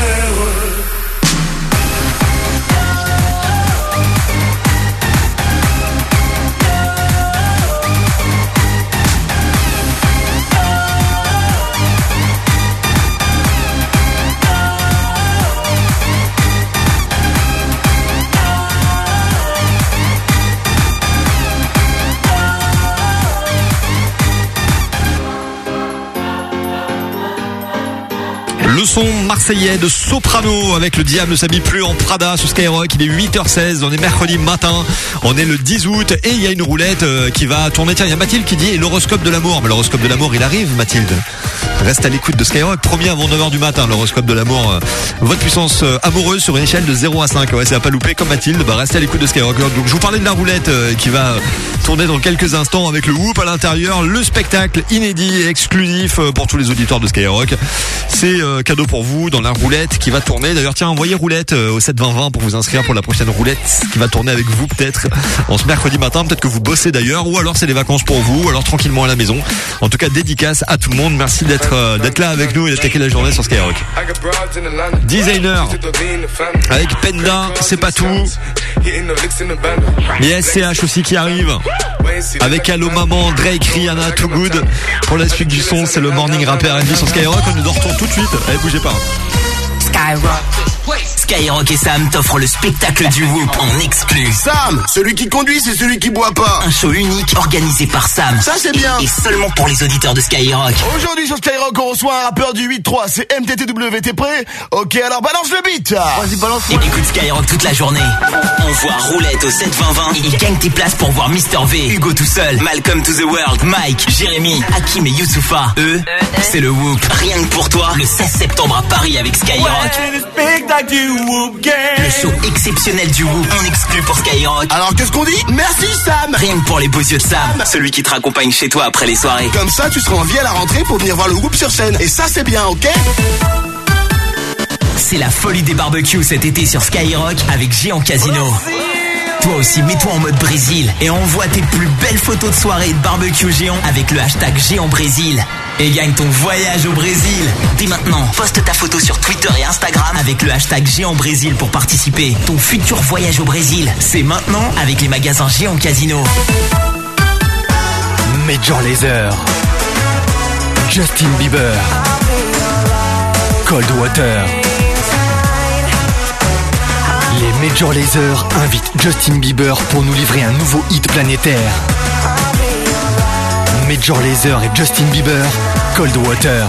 Speaker 2: Le son marseillais de Soprano avec le diable ne s'habille plus en Prada sur Skyrock. Il est 8h16, on est mercredi matin, on est le 10 août et il y a une roulette qui va tourner. Tiens, il y a Mathilde qui dit l'horoscope de l'amour. Mais l'horoscope de l'amour, il arrive, Mathilde. Reste à l'écoute de Skyrock, premier avant 9h du matin, l'horoscope de l'amour. Votre puissance amoureuse sur une échelle de 0 à 5. Ouais, c'est à pas louper comme Mathilde. Bah, restez à l'écoute de Skyrock. Donc, je vous parlais de la roulette qui va tourner dans quelques instants avec le whoop à l'intérieur, le spectacle inédit et exclusif pour tous les auditeurs de Skyrock. C'est cadeau pour vous dans la roulette qui va tourner. D'ailleurs, tiens, envoyez roulette au 72020 pour vous inscrire pour la prochaine roulette qui va tourner avec vous peut-être en ce mercredi matin. Peut-être que vous bossez d'ailleurs, ou alors c'est les vacances pour vous, ou alors tranquillement à la maison. En tout cas, dédicace à tout le monde. Merci d'être là avec nous et d'attaquer la journée sur Skyrock. Designer avec Penda, c'est pas tout. Il y a SCH aussi qui arrive avec Allo Maman, Drake, Rihanna, Too Good. Pour la suite du son, c'est le Morning Rapper R&B sur Skyrock. On est de retour tout de suite. Allez, bougez pas.
Speaker 4: Skyrock et Sam t'offrent le spectacle du Whoop en exclu.
Speaker 12: Sam, celui qui conduit, c'est celui qui boit pas.
Speaker 4: Un show unique organisé par Sam.
Speaker 12: Ça c'est bien.
Speaker 4: Et seulement pour les auditeurs de Skyrock.
Speaker 12: Aujourd'hui sur Skyrock, on reçoit un rappeur du 8-3, c'est MTTW, t'es prêt? Ok, alors balance le beat.
Speaker 4: Vas-y, balance. Et écoute Skyrock toute la journée. Envoie roulette au 72020 et gagne tes places pour voir Mr V, Hugo tout seul, Malcolm to the World, Mike, Jérémy, Hakim et Youssoufa. Eux, c'est le Whoop. Rien que pour toi, le 16 septembre à Paris avec Skyrock. Le show exceptionnel du Whoop en exclu pour Skyrock.
Speaker 12: Alors qu'est-ce qu'on dit? Merci Sam.
Speaker 4: Rien que pour les beaux yeux de Sam, celui qui te raccompagne chez toi après les soirées.
Speaker 12: Comme ça tu seras en vie à la rentrée pour venir voir le Whoop sur scène. Et ça c'est bien, ok?
Speaker 4: C'est la folie des barbecues cet été sur Skyrock avec Géant Casino. Toi aussi, mets-toi en mode Brésil et envoie tes plus belles photos de soirée de barbecue géant avec le hashtag Géant Brésil. Et gagne ton voyage au Brésil. Dès maintenant, poste ta photo sur Twitter et Instagram avec le hashtag Géant Brésil pour participer. Ton futur voyage au Brésil, c'est maintenant avec les magasins Géant Casino.
Speaker 17: Major Lazer, Justin Bieber, Cold Water. Les Major Lazer invitent Justin Bieber pour nous livrer un nouveau hit planétaire. Major Lazer et Justin Bieber, Cold Water.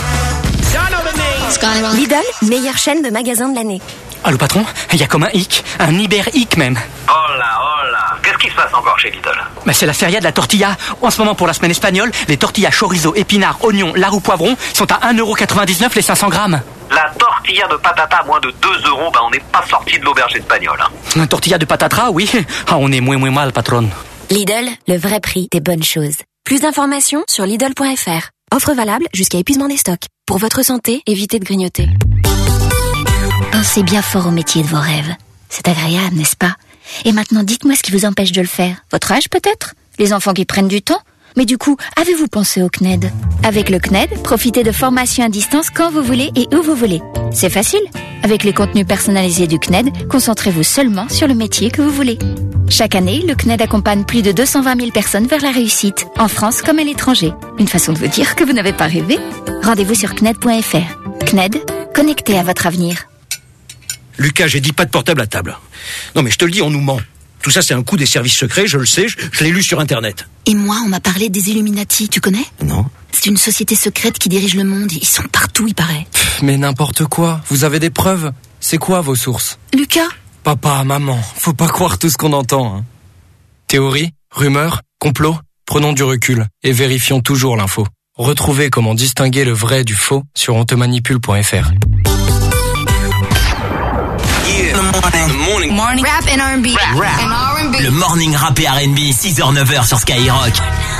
Speaker 18: Lidl, meilleure chaîne de magasins de l'année.
Speaker 23: Allô patron, il y a comme un hic, un hyper-hic même.
Speaker 24: Hola, qu'est-ce qui se passe encore chez Lidl?
Speaker 23: Bah c'est la feria de la tortilla. En ce moment pour la semaine espagnole, les tortillas chorizo, épinards, oignons, lard ou poivron sont à 1,99€ les 500 grammes.
Speaker 24: La tortilla de patata à moins de 2€, bah on n'est pas sorti de l'auberge espagnole.
Speaker 23: Une tortilla de patata, oui. Ah, on est moins mal, patronne.
Speaker 18: Lidl, le vrai prix des bonnes choses. Plus d'informations sur Lidl.fr. Offre valable jusqu'à épuisement des stocks. Pour votre santé, évitez de grignoter.
Speaker 26: Pensez bien fort au métier de vos rêves. C'est agréable, n'est-ce pas? Et maintenant, dites-moi ce qui vous empêche de le faire. Votre âge peut-être? Les enfants qui prennent du temps? Mais du coup, avez-vous pensé au CNED? Avec le CNED, profitez de formations à distance quand vous voulez et où vous voulez. C'est facile. Avec les contenus personnalisés du CNED, concentrez-vous seulement sur le métier que vous voulez. Chaque année, le CNED accompagne plus de 220 000 personnes vers la réussite, en France comme à l'étranger. Une façon de vous dire que vous n'avez pas rêvé? Rendez-vous sur CNED.fr. CNED, connecté à votre avenir.
Speaker 27: Lucas, j'ai dit pas de portable à table. Non mais je te le dis, on nous ment. Tout ça, c'est un coup des services secrets, je le sais, je l'ai lu sur Internet.
Speaker 26: Et moi, on m'a parlé des Illuminati, tu connais?
Speaker 27: Non.
Speaker 26: C'est une société secrète qui dirige le monde. Ils sont partout, il paraît.
Speaker 28: Mais n'importe quoi. Vous avez des preuves? C'est quoi vos sources?
Speaker 26: Lucas?
Speaker 28: Papa, maman, faut pas croire tout ce qu'on entend. Hein. Théorie, rumeurs, complot, prenons du recul et vérifions toujours l'info. Retrouvez comment distinguer le vrai du faux sur ontemanipule.fr.
Speaker 4: Morning.
Speaker 11: Rap and R&B.
Speaker 4: Rap. Le morning rap et R&B, 6h-9h sur Skyrock.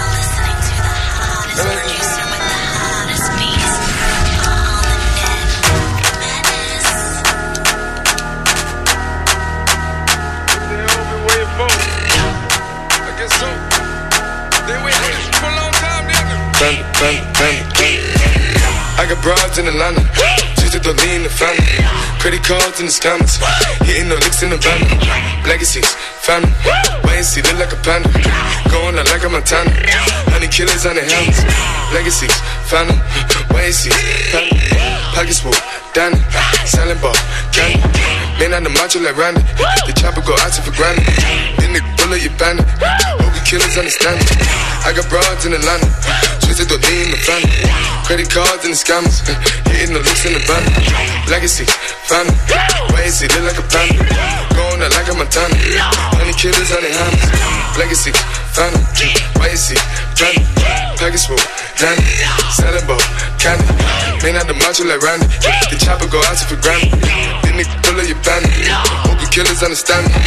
Speaker 6: I got broads in Atlanta, just to lean the family. Credit cards in the scammers, hitting the licks in the van. Legacies, family, wait and see, look like a panda. Going out like a Montana, 100 killers on the helmets. Legacies, family, wait and see, family. Pockets full, Danny, selling ball, candy. Man on the macho like Randy, the chopper go out for granted. Then the bullet you bandit, hope you killers understand it. I got broads in Atlanta.
Speaker 8: Twisted the lean, the family. Credit cards and the scammers. Hitting the licks in the van. Legacy, family. Why is he look like a panda? Going out like a Montana. Honey killers on their hands. Legacy, family. Why is he family? Package full, Danny. Selling ball, candy. Man out the macho like Randy. The chopper go out to for granted. Then nigga pull up your bandit. Hope the killers understand me.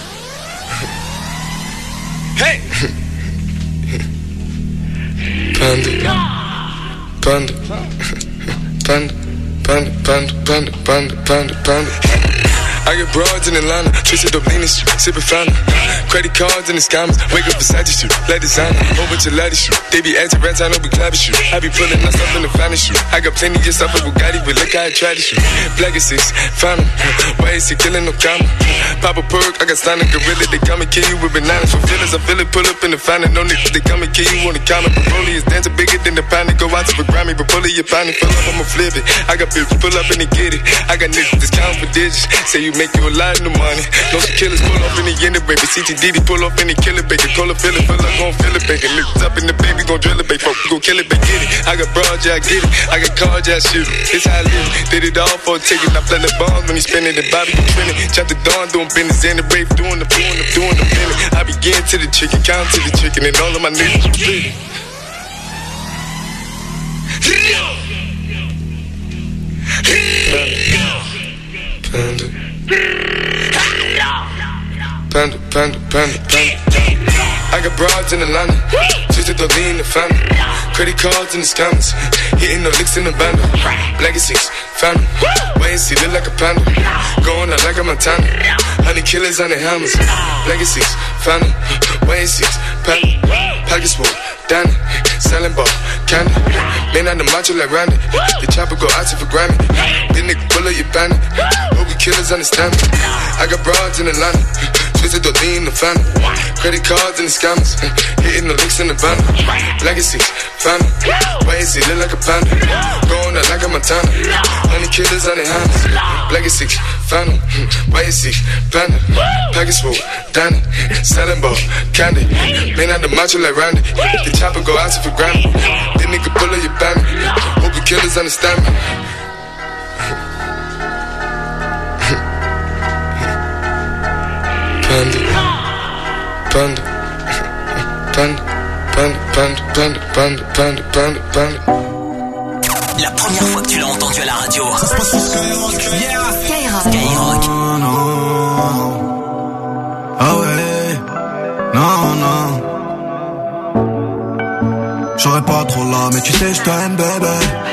Speaker 8: Hey! Panda. Panda. Panda. Panda. Panda. Panda. Panda. Panda. Panda. I get broads in Atlanta, twisted up lean shoot, sippin' fountain. Credit cards and the scammers, wake up beside you shoot, let designer, whole bunch of ladder shoot. They be acting rats, I know we clapping shoot. I be pulling my stuff in the finest shoot. I got plenty of stuff at Bugatti, but look how I try to shoot. Black is 6, fountain. Why is he killing no comma? Pop a perk, I got stunning gorilla, they come and kill you with bananas for feelings. I feel it, pull up in the fountain, no niggas, they come and kill you on the counter. Broly is dancing bigger than the pound, go out to the Grammy, but pull it, your pound, pull up, I'ma flip it. I got bitches, pull up and they get it. I got niggas, discount for digits, say you make you a lot of money. No some killers pull off in the end, baby. CTDD pull off in the killer, baby. Call a feeling, feel like gon' feel it, baby. Niggas up in the baby, gon' drill it, baby. Folk, gon' kill it, baby. Get it. I got broad, yeah, I get it. I got cards, yeah, I shoot it. It's how I live. Did it all for a ticket. I play the bombs when he spinning the Bobby, you spinning. Chop the dawn, doing business, and the brave, doing the minute. I begin to the chicken, count to the chicken, and all of my niggas split. Panda. Panda, panda, panda, panda. I got broads in Atlanta, twisted the lean, the family. Credit cards and the scammers, hitting the licks in the band. Legacies, family. Why is he look like a panda? Going out like a Montana. Honey killers on the hammers. Legacies, family. Why is he panda? Package full, Danny. Selling ball, candy. Man on the macho like Randy. The chopper go out to for Grammy. Then nigga pull up your bandit. Hope you killers understand me. I got broads in Atlanta, twisted the lean, the family. Credit cards and the scammers, hitting the licks in the van. Legacy, family. Why is he look like a panda? Going out like a Montana. Honey killers on their hands. Legacy, family. Why is he panda? Package full, Danny. Selling ball, candy. Man out the macho like Randy. The chopper go out to for Grammy. Then nigga pull up your bandit. Hope you killers understand me. Panda, panda, panda, panda, panda, panda, panda, panda, panda.
Speaker 4: La première fois que tu l'as entendu à la radio.
Speaker 8: Ça se passe sur Skyrock.
Speaker 4: Skyrock.
Speaker 12: Non. Ah ouais. Non. J'aurais pas trop là, mais tu sais, je t'aime, bébé.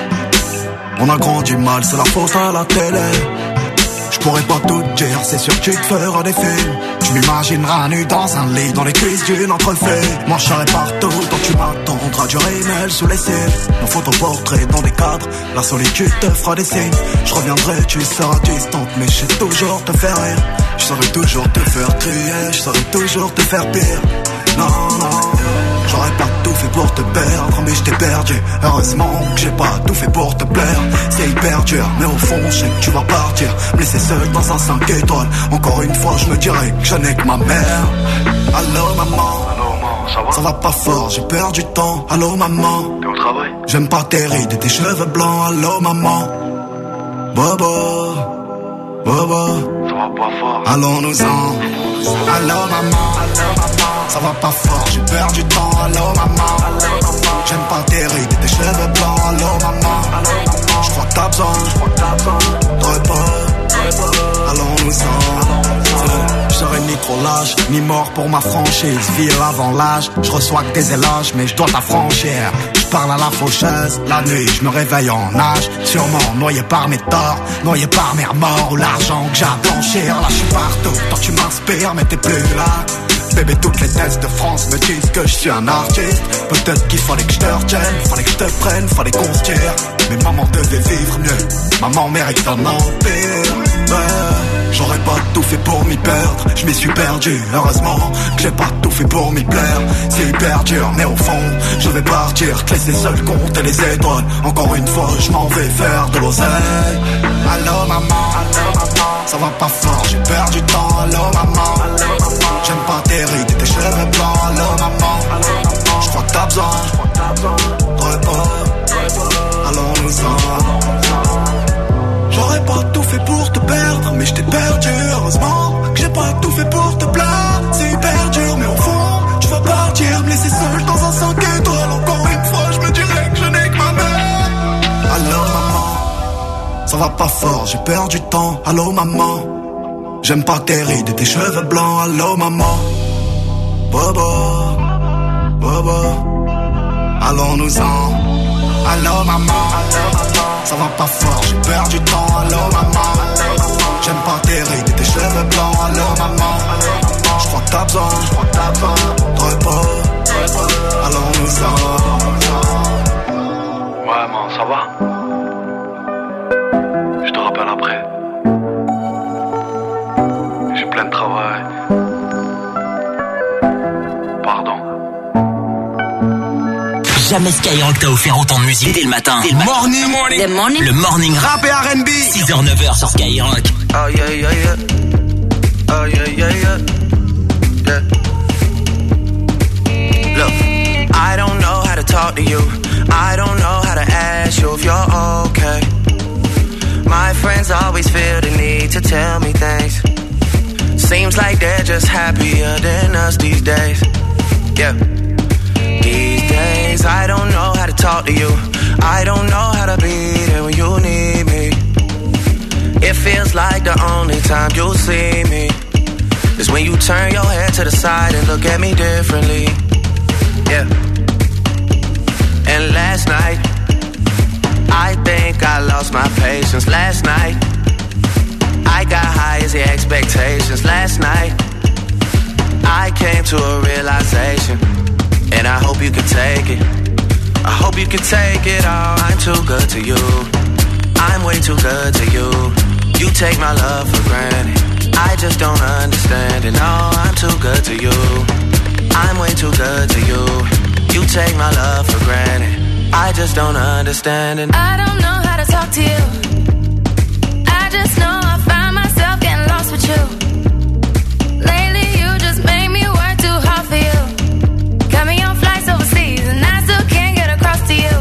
Speaker 12: On a grandi mal, c'est la faute à la télé. Je pourrais pas tout dire, c'est sûr que tu te feras des films. Tu m'imagineras nu dans un lit, dans les cuisses d'une entrefait. Moi je serai partout, donc tu m'attendras du rémel sous les cils. Nos photoportraits dans des cadres, la solitude te fera des signes. Je reviendrai, tu seras distante, mais je sais toujours te faire rire. Je saurais toujours te faire crier, je saurais toujours te faire pire. Non, j'aurais pas tout fait pour te perdre, mais je t'ai perdu. Heureusement que j'ai pas tout fait pour te plaire. C'est hyper dur, mais au fond je sais que tu vas partir, me laisser seul dans un 5 étoiles. Encore une fois je me dirais que je n'ai que ma mère. Allô maman, ça va pas fort, j'ai perdu du temps. Allô maman, t'es au travail? J'aime pas tes rides et tes cheveux blancs. Allô maman, Bobo, ça va pas fort. Allons-nous-en. Allô maman, ça va pas fort, j'ai perdu du temps. Allô maman, j'aime pas tes rides et tes cheveux blancs. Allô maman, j'crois que t'as besoin de repos. Allons-nous-en. Je serai ni trop lâche, ni mort pour ma franchise. Ville avant l'âge, je reçois que des éloges, mais je dois t'affranchir. Je parle à la faucheuse, la nuit je me réveille en nage. Sûrement noyé par mes torts, noyé par mes remords ou l'argent que j'ai à blanchir. Là je suis partout, toi tu m'inspires mais t'es plus là. Bébé, toutes les tests de France me disent que je suis un artiste. Peut-être qu'il fallait que je te retienne, fallait que je te prenne, fallait qu'on se tire. Mais maman devait vivre mieux, maman mérite un empire. J'aurais pas tout fait pour m'y perdre, je m'y suis perdu. Heureusement que j'ai pas tout fait pour m'y plaire. C'est hyper dur, mais au fond, je vais partir, te laisser seul compter les étoiles. Encore une fois, je m'en vais faire de l'oseille. Allô maman, ça va pas fort, j'ai perdu du temps. Allô maman, j'aime pas tes rides et tes cheveux blancs. Allô maman, j'crois que t'as besoin de ça va pas fort, j'ai perdu du temps. Allô maman, j'aime pas tes rides et tes cheveux blancs. Allô maman, bobo, bobo, allons-nous-en. Allô maman, ça va pas fort, j'ai perdu du temps. Allô maman, j'aime pas tes rides et tes cheveux blancs. Allô maman, j'crois que t'as besoin de repos. Allons-nous-en.
Speaker 8: Ouais, man, ça va? Je te rappelle après. J'ai plein de travail. Pardon.
Speaker 4: Jamais Skyrock t'a offert autant de musique dès le matin.
Speaker 12: The morning.
Speaker 4: Le morning
Speaker 12: rap et R&B.
Speaker 4: 6h, 9h sur Skyrock.
Speaker 5: Oh yeah, yeah, yeah. Oh yeah, yeah, yeah. Yeah. Look, I don't know how to talk to you. I don't know how to ask you if you're okay. My friends always feel the need to tell me things. Seems like they're just happier than us these days. Yeah. These days, I don't know how to talk to you. I don't know how to be there when you need me. It feels like the only time you'll see me is when you turn your head to the side and look at me differently. Yeah. And last night, I think I lost my patience. Last night, I got high as the expectations. Last night, I came to a realization, and I hope you can take it. I hope you can take it all. I'm too good to you. I'm way too good to you. You take my love for granted. I just don't understand it. No, I'm too good to you. I'm way too good to you. You take my love for granted. I just don't understand it.
Speaker 15: I don't know how to talk to you. I just know I find myself getting lost with you. Lately you just make me work too hard for you. Got me on flights overseas and I still can't get across to you.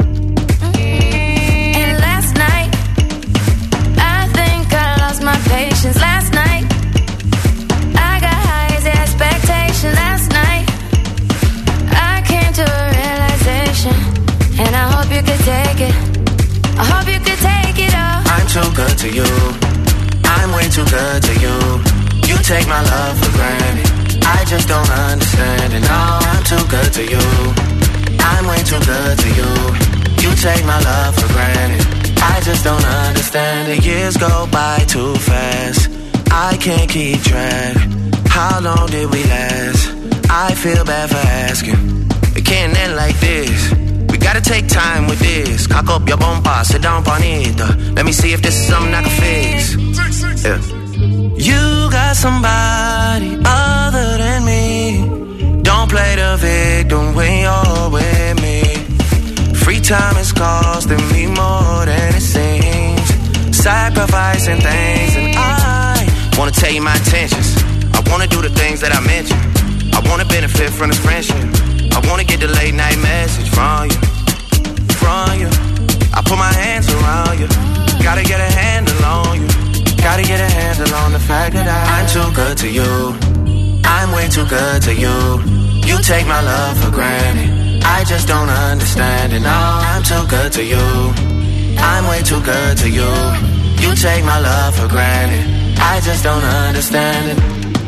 Speaker 15: And last night, I think I lost my patience. Last night, I got high as the expectation. Last night, I came to a realization, and I hope you could take it. I hope you could take it all.
Speaker 5: I'm too good to you. I'm way too good to you. You take my love for granted. I just don't understand it. No, I'm too good to you. I'm way too good to you. You take my love for granted. I just don't understand it. Years go by too fast. I can't keep track. How long did we last? I feel bad for asking. It can't end like this. We gotta take time with this. Cock up your bumper, sit down bonita. Let me see if this is something I can fix. Yeah. You got somebody other than me. Don't play the victim when you're with me. Free time is costing me more than it seems. Sacrificing things, and I wanna tell you my intentions. I wanna do the things that I mentioned. I wanna benefit from this friendship. I wanna get the late night message from you. From you. I put my hands around you. Gotta get a handle on you. Gotta get a handle on the fact that I'm too good to you. I'm way too good to you. You take my love for granted. I just don't understand it. No, I'm too good to you. I'm way too good to you. You take my love for granted. I just don't understand it.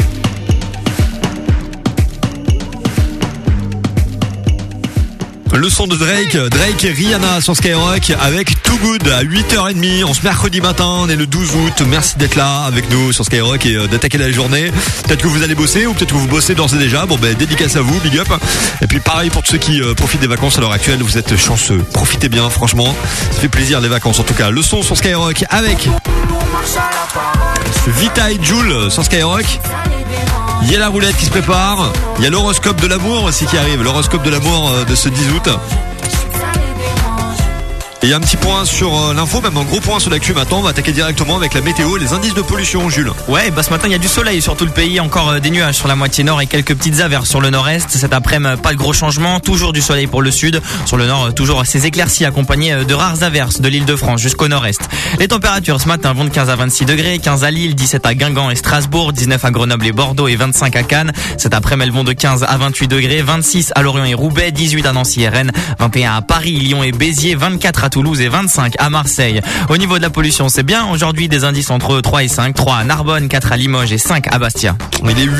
Speaker 2: Le son de Drake et Rihanna sur Skyrock avec Too Good à 8h30. On se mercredi matin, on est le 12 août. Merci d'être là avec nous sur Skyrock et d'attaquer la journée. Peut-être que vous allez bosser ou peut-être que vous bossez d'ores et déjà. Bon ben dédicace à vous, big up. Et puis pareil pour tous ceux qui profitent des vacances à l'heure actuelle, vous êtes chanceux. Profitez bien, franchement. Ça fait plaisir les vacances en tout cas. Le son sur Skyrock avec Vita et Jul sur Skyrock. Il y a la roulette qui se prépare. Il y a l'horoscope de l'amour aussi qui arrive. L'horoscope de l'amour de ce 10 août. Et il y a un petit point sur l'info, même un gros point sur l'actu maintenant. On va attaquer directement avec la météo et les indices de pollution, Jules.
Speaker 3: Ouais, bah ce matin il y a du soleil sur tout le pays, encore des nuages sur la moitié nord et quelques petites averses sur le nord-est. Cet après-midi, pas de gros changements, toujours du soleil pour le sud. Sur le nord, toujours ces éclaircies accompagnées de rares averses de l'île de France jusqu'au nord-est. Les températures ce matin vont de 15 à 26 degrés, 15 à Lille, 17 à Guingamp et Strasbourg, 19 à Grenoble et Bordeaux et 25 à Cannes. Cet après-midi, elles vont de 15 à 28 degrés, 26 à Lorient et Roubaix, 18 à Nancy et Rennes, 21 à Paris, Lyon et Béziers, 24 à Toulouse et 25 à Marseille. Au niveau de la pollution, c'est bien. Aujourd'hui, des indices entre 3 et 5. 3 à Narbonne, 4 à Limoges et 5 à Bastia.
Speaker 2: Il est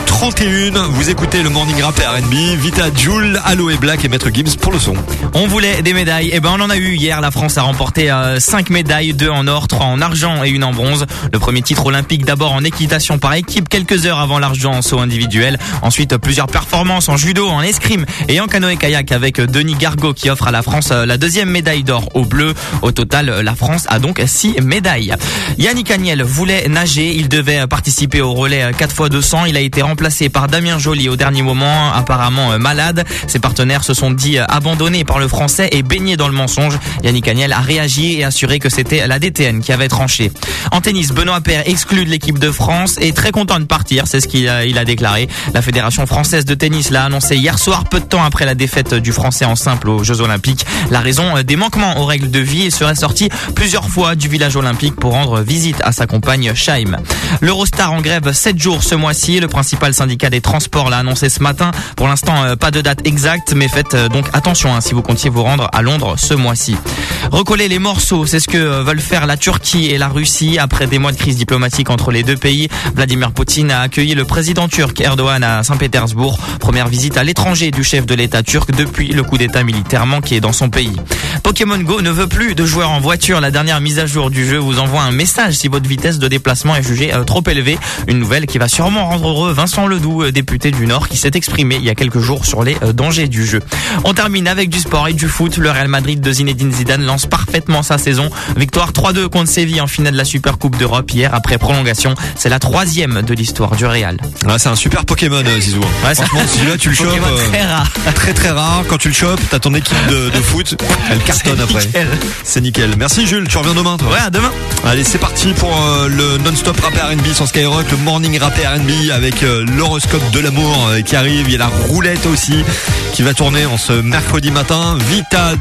Speaker 2: 8h31. Vous écoutez le Morning Rap et R&B. Vita, Jul, Aloe Black et Maître Gims pour le son.
Speaker 3: On voulait des médailles. Eh ben, on en a eu hier. La France a remporté 5 médailles, 2 en or, 3 en argent et 1 en bronze. Le premier titre olympique d'abord en équitation par équipe, quelques heures avant l'argent en saut individuel. Ensuite, plusieurs performances en judo, en escrime et en canoë-kayak avec Denis Gargaud qui offre à la France la deuxième médaille d'or au bleu. Au total, la France a donc 6 médailles. Yannick Agnel voulait nager. Il devait participer au relais 4x200. Il a été remplacé par Damien Joly au dernier moment, apparemment malade. Ses partenaires se sont dit abandonnés par le Français et baignés dans le mensonge. Yannick Agnel a réagi et assuré que c'était la DTN qui avait tranché. En tennis, Benoît Paire exclu de l'équipe de France et très content de partir, c'est ce qu'il a déclaré. La Fédération française de tennis l'a annoncé hier soir, peu de temps après la défaite du Français en simple aux Jeux Olympiques. La raison, des manquements aux règles de vie. Il serait sorti plusieurs fois du village olympique pour rendre visite à sa compagne Chaim. L'Eurostar en grève 7 jours ce mois-ci. Le principal syndicat des transports l'a annoncé ce matin. Pour l'instant, pas de date exacte, mais faites donc attention si vous comptiez vous rendre à Londres ce mois-ci. Recoller les morceaux, c'est ce que veulent faire la Turquie et la Russie après des mois de crise diplomatique entre les deux pays. Vladimir Poutine a accueilli le président turc Erdogan à Saint-Pétersbourg. Première visite à l'étranger du chef de l'État turc depuis le coup d'État militaire manqué dans son pays. Pokémon Go ne veut plus de joueurs en voiture. La dernière mise à jour du jeu vous envoie un message si votre vitesse de déplacement est jugée trop élevée. Une nouvelle qui va sûrement rendre heureux Vincent Ledoux, député du Nord, qui s'est exprimé il y a quelques jours sur les dangers du jeu. On termine avec du sport et du foot. Le Real Madrid de Zinedine Zidane lance parfaitement sa saison. Victoire 3-2 contre Séville en finale de la Super Coupe d'Europe hier après prolongation. C'est la 3e de l'histoire du Real.
Speaker 2: Ah, c'est un super Pokémon, Zizou.
Speaker 3: Ouais,
Speaker 2: franchement, celui-là, tu le chopes.
Speaker 3: Très rare.
Speaker 2: Très rare. Quand tu le chopes, t'as ton équipe de foot. Elle cartonne après. C'est nickel. Merci Jules. Tu reviens demain, toi.
Speaker 3: Ouais, à demain.
Speaker 2: Allez, c'est parti pour le non-stop rap R&B sur Skyrock, le morning rap R&B avec l'horoscope de l'amour qui arrive. Il y a la roulette aussi qui va tourner en ce mercredi matin. Vita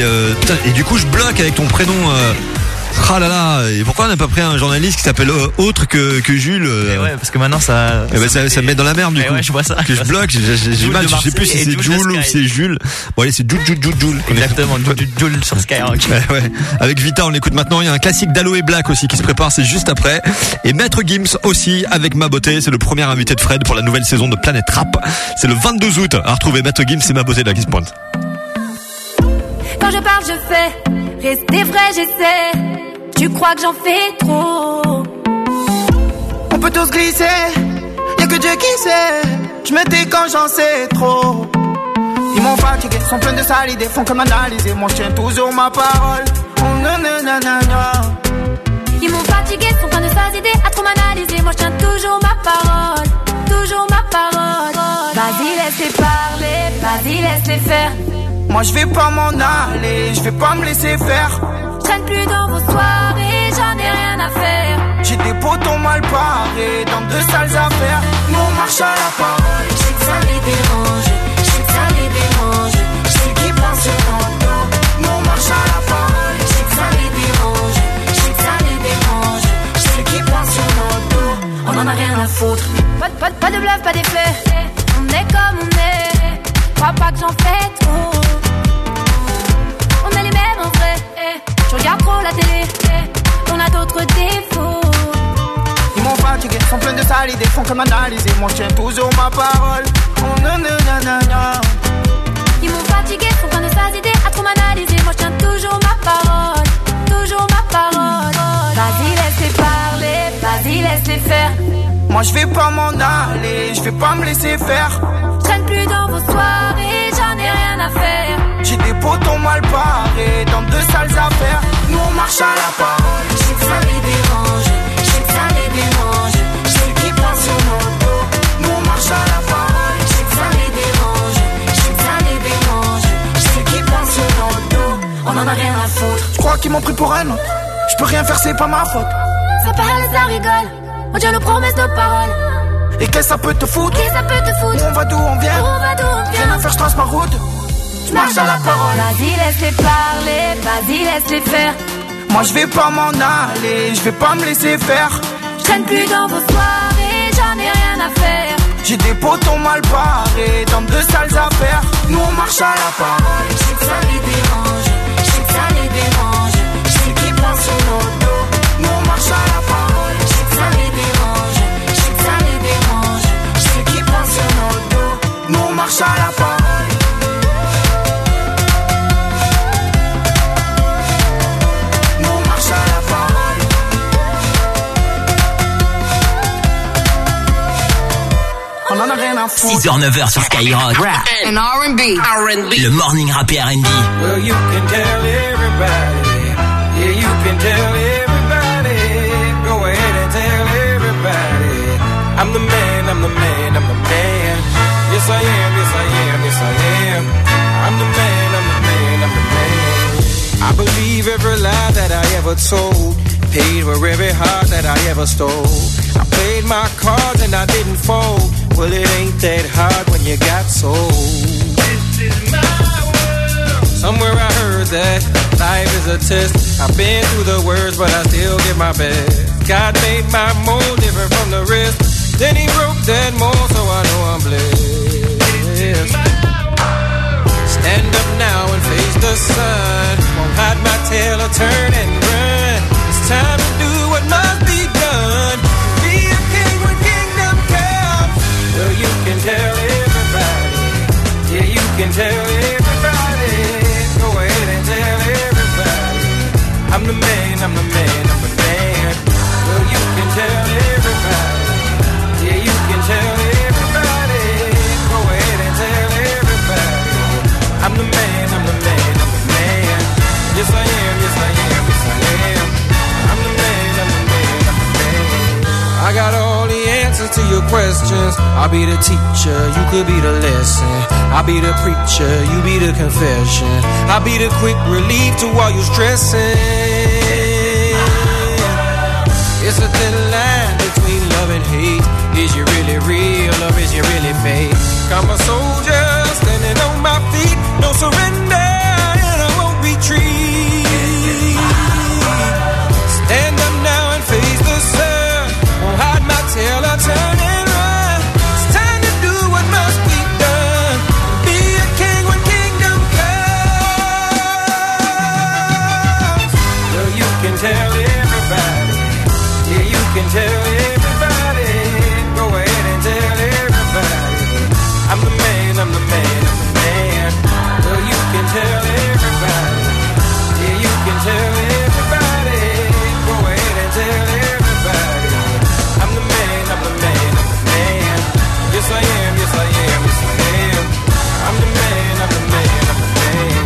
Speaker 2: et du coup, je bloque avec ton prénom. Ah là là, et pourquoi on n'a pas pris un journaliste qui s'appelle autre que Jules
Speaker 3: ouais, parce que maintenant ça
Speaker 2: me met dans la merde du coup.
Speaker 3: Ouais, je vois ça.
Speaker 2: Que je bloque, j'ai mal, je sais plus si c'est Jules ou c'est Jules. Bon allez, c'est Jules.
Speaker 3: Exactement, Jules sur Skyrock.
Speaker 2: Ouais. Avec Vita, on l'écoute maintenant. Il y a un classique d'Aloe Black aussi qui se prépare, c'est juste après. Et Maître Gims aussi avec Ma Beauté. C'est le premier invité de Fred pour la nouvelle saison de Planète Rap. C'est le 22 août. À retrouver Maître Gims et Ma Beauté là qui se pointe.
Speaker 15: Quand je parle, je fais. Rester vrai, j'essaie. Tu crois que j'en fais trop?
Speaker 1: On peut tous glisser, y'a que Dieu qui sait. Je me tais quand j'en sais trop. Ils m'ont fatigué, sont pleins de sales idées, font que m'analyser. Moi je tiens toujours ma parole. Oh nanana.
Speaker 15: Ils m'ont fatigué, sont pleins de sales idées, à trop m'analyser. Moi je tiens toujours ma parole. Toujours ma parole. Vas-y laisse-les parler, vas-y laisse-les faire.
Speaker 1: Moi je vais pas m'en aller, je vais pas me laisser faire.
Speaker 15: Je traîne plus dans vos soirées, j'en ai rien à faire.
Speaker 1: J'ai des potons mal barrés dans de sales affaires. Nous on marche à la parole.
Speaker 15: Je sais que ça les dérange, je sais que ça les dérange. Je sais qu'ils pensent sur ton dos.
Speaker 1: Nous on marche à la parole.
Speaker 15: Je sais que ça les dérange, je sais que ça les dérange. Je sais qu'ils pensent sur notre dos. On en a rien à foutre. Pas de bluff, pas d'effet. On est comme on est. Crois pas que j'en fais trop. On est les mêmes en vrai. Je regarde trop la télé, on a d'autres défauts.
Speaker 1: Ils m'ont fatigué, sont pleins de sales idées, font que m'analyser. Moi je tiens toujours ma parole. Oh nanana.
Speaker 15: Ils m'ont fatigué, sont pleins de sales idées, à trop m'analyser. Moi je tiens toujours ma parole. Toujours ma parole. Vas-y laisse-les parler, vas-y laisse-les faire.
Speaker 1: Moi je vais pas m'en aller, je vais pas me laisser faire.
Speaker 15: Je traîne plus dans vos soirées, j'en ai rien à faire.
Speaker 1: J'ai des potons mal barrés dans de sales affaires. Nous on marche à la parole.
Speaker 15: Je sais que ça les dérange, je sais que ça les dérange. Je sais qu'ils pensent sur nos dos.
Speaker 1: Nous on marche à la parole.
Speaker 15: Je sais que ça les dérange, je sais que ça les dérange. Je sais qu'ils pensent sur nos dos. On en a rien à foutre.
Speaker 1: Je crois qu'ils m'ont pris pour un autre. Je peux rien faire, c'est pas ma faute.
Speaker 15: Ça parle, ça rigole. On tient nos promesses, nos paroles.
Speaker 1: Et qu'est-ce que ça peut te foutre?
Speaker 15: Qu'est-ce que ça peut te foutre?
Speaker 1: On va d'où on vient? Rien à faire, je trace ma route. Je marche à la parole.
Speaker 15: Vas-y laisse-les parler, vas-y laisse-les faire.
Speaker 1: Moi je vais pas m'en aller, je vais pas me laisser faire.
Speaker 15: Je traîne plus dans vos soirées, j'en ai rien à faire.
Speaker 1: J'ai des potons mal barrés dans de sales affaires. Nous on marche à la parole.
Speaker 15: Je sais que ça les dérange, je sais que ça les dérange.
Speaker 4: 6h, 9h sur Skyrock.
Speaker 11: Rap and R&B.
Speaker 4: Le morning rap et R&B.
Speaker 8: Well, you can tell everybody. Yeah, you can tell everybody. Go ahead and tell everybody. I'm the man, I'm the man, I'm the man. Yes, I am, yes, I am, yes, I am. I'm the man, I'm the man, I'm the man. I believe every lie that I ever told. Paid for every heart that I ever stole. I played my cards and I didn't fold. Well, it ain't that hard when you got sold. This is my world. Somewhere I heard that life is a test. I've been through the worst, but I still give my best. God made my mold different from the rest. Then he broke that mold, so I know I'm blessed. Stand up now and face the sun. Won't hide my tail or turn and run. It's time to do what must be done. Be a king when kingdom comes. Well, you can tell everybody. Yeah, you can tell everybody. Go ahead and tell everybody. I'm the man, I'm the man, I'm the man. Well, you can tell everybody. Yeah, you can tell everybody. Go ahead and tell everybody. I'm the man, I'm the man, I'm the man. Yes, I am, yes, I am, yes, I am. I'm the man, I'm the man, I'm the man. I got all the answers to your questions. I'll be the teacher, you could be the lesson. I'll be the preacher, you be the confession. I'll be the quick relief to all your stressing. It's a thin line between love and hate. Is you really real or is you really fake? I'm a soldier standing on my feet. No surrender and I won't retreat. Stand up now and face the sun. Won't hide my tail or turn and run. It's time to do what must be done. Be a king when kingdom comes. Well, you can tell everybody. Yeah, you can tell everybody. Go ahead and tell everybody. I'm the man, I'm the man, I'm the man. Well, you can tell everybody. Yeah, you can tell everybody. Go ahead and tell everybody. I'm the man, I'm the man, I'm the man. Yes, I am, yes, I am, yes, I am. I'm the man, I'm the man, I'm the man.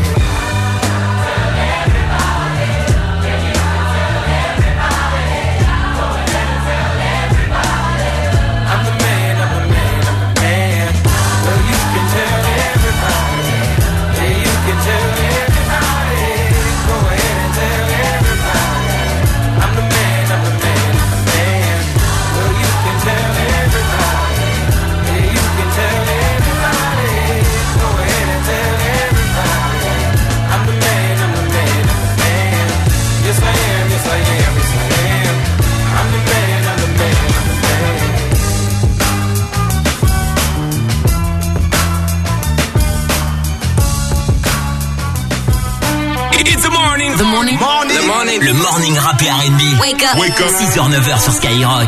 Speaker 4: Le morning rap et R&B.
Speaker 11: Wake up.
Speaker 4: 6h, 9h sur Skyrock.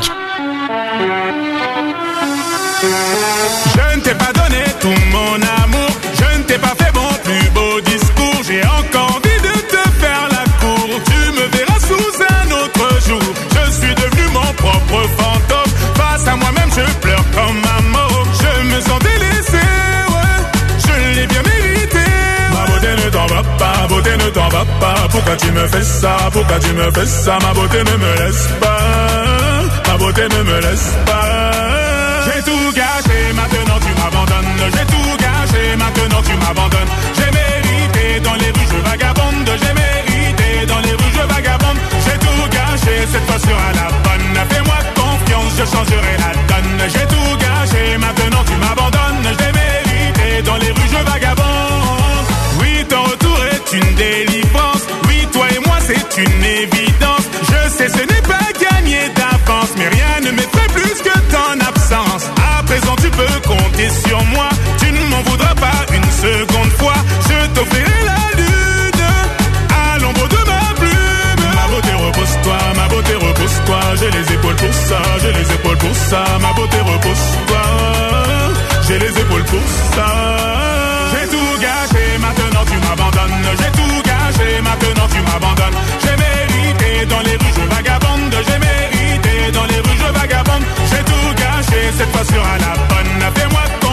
Speaker 7: Je ne t'ai pas donné tout mon amour. Je ne t'ai pas fait mon plus beau discours. J'ai encore envie de te faire la cour. Tu me verras sous un autre jour. Je suis devenu mon propre fantôme. Face à moi-même je pleure comme un môme. Je me sens délaissé, ouais. Je l'ai bien mérité. Ma beauté ne t'en va pas, beauté ne t'en va pas. Pourquoi tu me fais ça, pourquoi tu me fais ça? Ma beauté ne me laisse pas, ma beauté ne me laisse pas. J'ai tout gâché, maintenant tu m'abandonnes. J'ai tout gâché, maintenant tu m'abandonnes. J'ai mérité dans les rues je vagabonde. J'ai mérité dans les rues je vagabonde. J'ai tout gâché, cette fois sera la bonne. Fais-moi confiance, je changerai la donne. J'ai tout gâché, maintenant tu m'abandonnes. J'ai mérité dans les rues je vagabonde. Oui, ton retour est une délivrance. Oui, toi et moi c'est une évidence. Je sais ce n'est pas gagné d'avance, mais rien ne m'effraie plus que ton absence. À présent tu peux compter sur moi. Tu ne m'en voudras pas une seconde fois. Je t'offrirai la lune à l'ombre de ma plume. Ma beauté repose-toi, ma beauté repose-toi. J'ai les épaules pour ça, j'ai les épaules pour ça. Ma beauté repose-toi, j'ai les épaules pour ça. J'ai tout gâché, maintenant tu m'abandonnes. J'ai tout gâché, maintenant tu m'abandonnes. J'ai mérité dans les rues je vagabonde. J'ai mérité dans les rues je vagabonde. J'ai tout gâché, cette fois sera la bonne. Fais-moi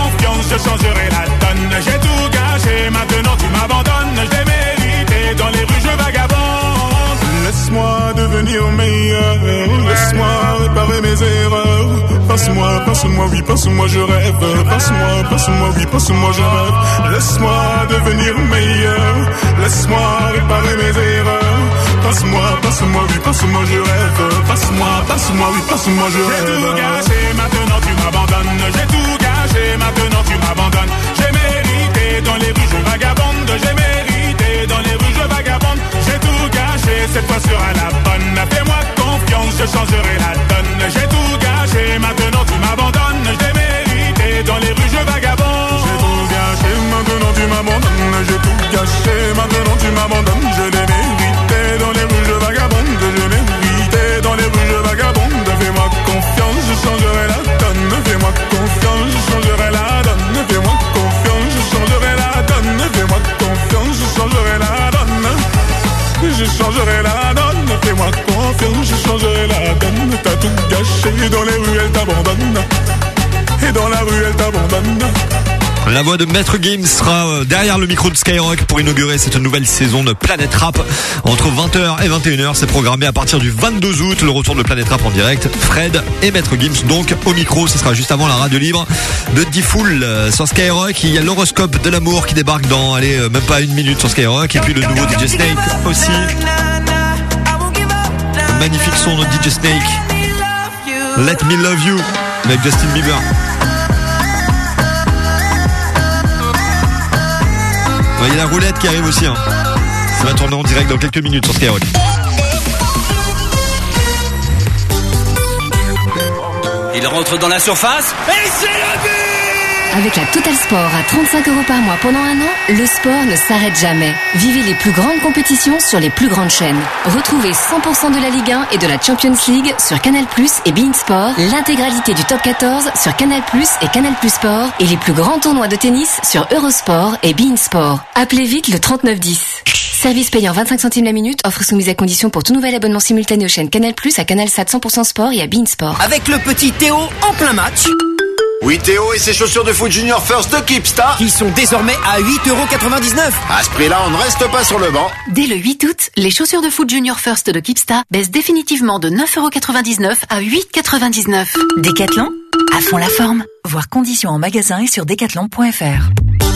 Speaker 7: passe-moi, oui, passe-moi, je rêve. Passe-moi, oui, passe-moi, je rêve. Laisse-moi devenir meilleur. Laisse-moi réparer mes erreurs. Passe-moi, oui, passe-moi, je rêve. Passe-moi, oui, passe-moi, je rêve. J'ai tout gâché, maintenant tu m'abandonnes. J'ai tout gâché, maintenant tu m'abandonnes. J'ai mérité dans les rues, je vagabonde. J'ai mérité dans les rues, je vagabonde. J'ai tout gâché, cette fois sera la bonne. Fais-moi confiance, je changerai la donne. J'ai tout gâché, maintenant tu m'abandonnes. J'ai mérité dans les rues, je vagabonde. J'ai tout gâché, maintenant tu m'abandonnes. J'ai tout gâché, maintenant tu m'abandonnes. Je l'ai mérité dans les rues, je vagabonde. Je l'ai mérité dans les rues, je vagabonde. Fais-moi confiance, je changerai la donne. Fais-moi confiance, je changerai la donne. Fais-moi confiance, je changerai la donne. Fais-moi confiance, je changerai la donne. Je changerai la donne. Fais-moi confiance, je changerai la donne. T'as tout gâché, dans les rues elle t'abandonne. Et dans la rue elle t'abandonne.
Speaker 2: La voix de Maître Gims sera derrière le micro de Skyrock pour inaugurer cette nouvelle saison de Planète Rap. Entre 20h et 21h, c'est programmé à partir du 22 août, le retour de Planète Rap en direct. Fred et Maître Gims, donc au micro, ce sera juste avant la radio libre de D-Fool sur Skyrock. Il y a l'horoscope de l'amour qui débarque dans, même pas une minute sur Skyrock. Et puis le nouveau DJ Snake aussi. Magnifique son de DJ Snake. Let Me Love You avec Justin Bieber. Il y a la roulette qui arrive aussi. Ça va tourner en direct dans quelques minutes sur Skyrock.
Speaker 10: Il rentre dans la surface et c'est le but.
Speaker 13: Avec la Total Sport à 35 € par mois pendant un an, le sport ne s'arrête jamais. Vivez les plus grandes compétitions sur les plus grandes chaînes. Retrouvez 100% de la Ligue 1 et de la Champions League sur Canal+ et beIN Sport, l'intégralité du Top 14 sur Canal+ et Canal+ Sport et les plus grands tournois de tennis sur Eurosport et beIN Sport. Appelez vite le 3910. Service payant 25 centimes la minute, offre soumise à condition pour tout nouvel abonnement simultané aux chaînes Canal+, à Canalsat 100% Sport et à beIN Sport.
Speaker 10: Avec le petit Théo en plein match.
Speaker 14: Oui, Théo et ses chaussures de foot Junior First de Keepstar
Speaker 10: qui sont désormais à 8,99 €.
Speaker 14: À ce prix-là, on ne reste pas sur le banc.
Speaker 13: Dès le 8 août, les chaussures de foot Junior First de Keepstar baissent définitivement de 9,99 € à 8,99 €. Décathlon, à fond la forme. Voir conditions en magasin et sur decathlon.fr.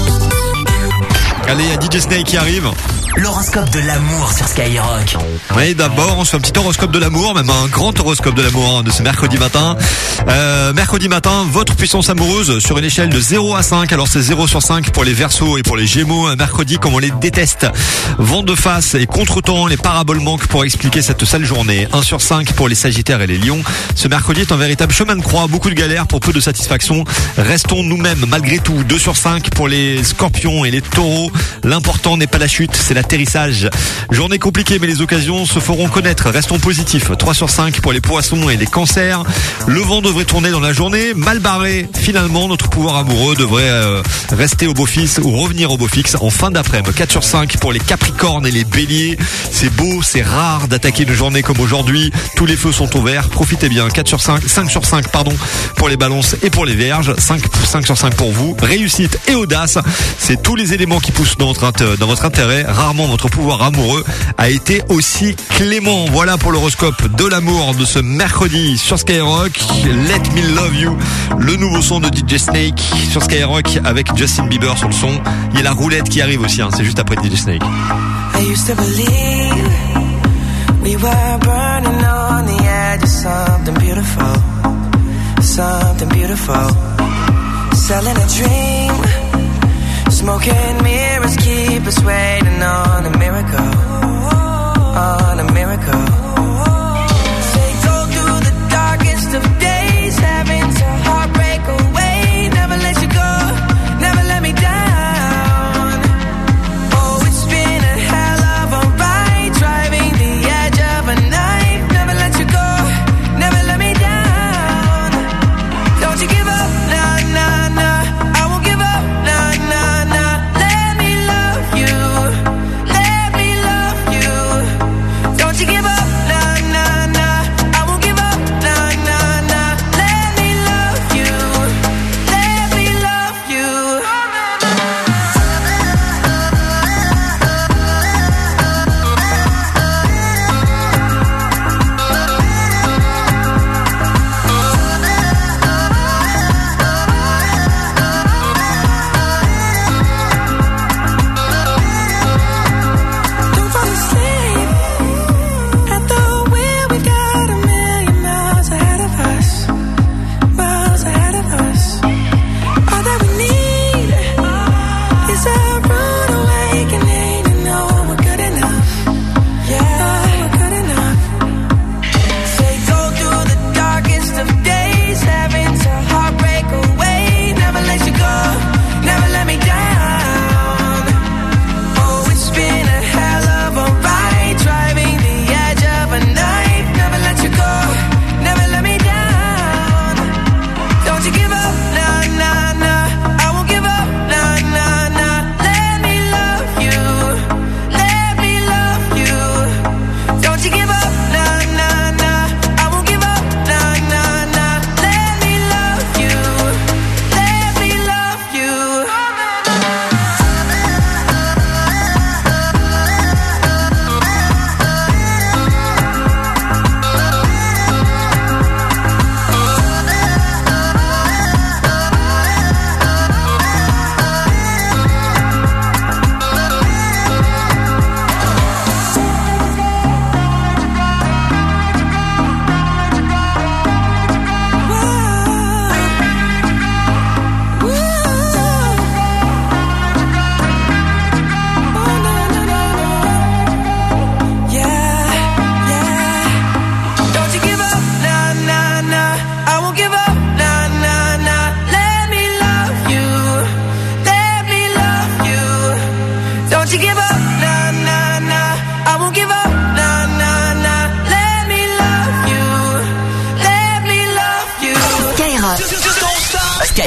Speaker 2: Allez, il y a DJ Snake qui arrive.
Speaker 4: L'horoscope de l'amour sur Skyrock.
Speaker 2: Oui, d'abord, on se fait un petit horoscope de l'amour, même un grand horoscope de l'amour de ce mercredi matin. Mercredi matin, votre puissance amoureuse sur une échelle de 0 à 5. Alors c'est 0 sur 5 pour les Verseaux et pour les Gémeaux. Mercredi, comme on les déteste. Vent de face et contre-temps, les paraboles manquent pour expliquer cette sale journée. 1 sur 5 pour les Sagittaires et les Lions. Ce mercredi est un véritable chemin de croix, beaucoup de galères pour peu de satisfaction. Restons nous-mêmes malgré tout. 2 sur 5 pour les Scorpions et les Taureaux. L'important n'est pas la chute, c'est l'atterrissage. Journée compliquée, mais les occasions se feront connaître. Restons positifs. 3 sur 5 pour les Poissons et les Cancers. Le vent devrait tourner dans la journée. Mal barré, finalement, notre pouvoir amoureux devrait rester au beau fixe ou revenir au beau fixe en fin d'après-midi. 4 sur 5 pour les Capricornes et les Béliers. C'est beau, c'est rare d'attaquer une journée comme aujourd'hui. Tous les feux sont au vert. Profitez bien. 5 sur 5 pour les Balances et pour les Vierges. 5 sur 5 pour vous. Réussite et audace. C'est tous les éléments qui poussent dans votre intérêt. Rarement votre pouvoir amoureux a été aussi clément. Voilà pour l'horoscope de l'amour de ce mercredi sur Skyrock. Let Me Love You, le nouveau son de DJ Snake sur Skyrock avec Justin Bieber sur le son. Il y a la roulette qui arrive aussi, c'est juste après DJ Snake.
Speaker 5: I used to believe we were burning on the edge of something beautiful, something beautiful. Selling a dream, smoking mirrors keep us waiting on a miracle, on a miracle. Say go through the darkest of days, having to heartbreak away. Never let you go, never let me down. Oh, it's been a hell of a ride, driving the edge of a knife. Never let you go, never let me down. Don't you give up, nah, nah, nah. I won't give up, nah, nah, nah. Let me love you, let me love you. Don't you give up,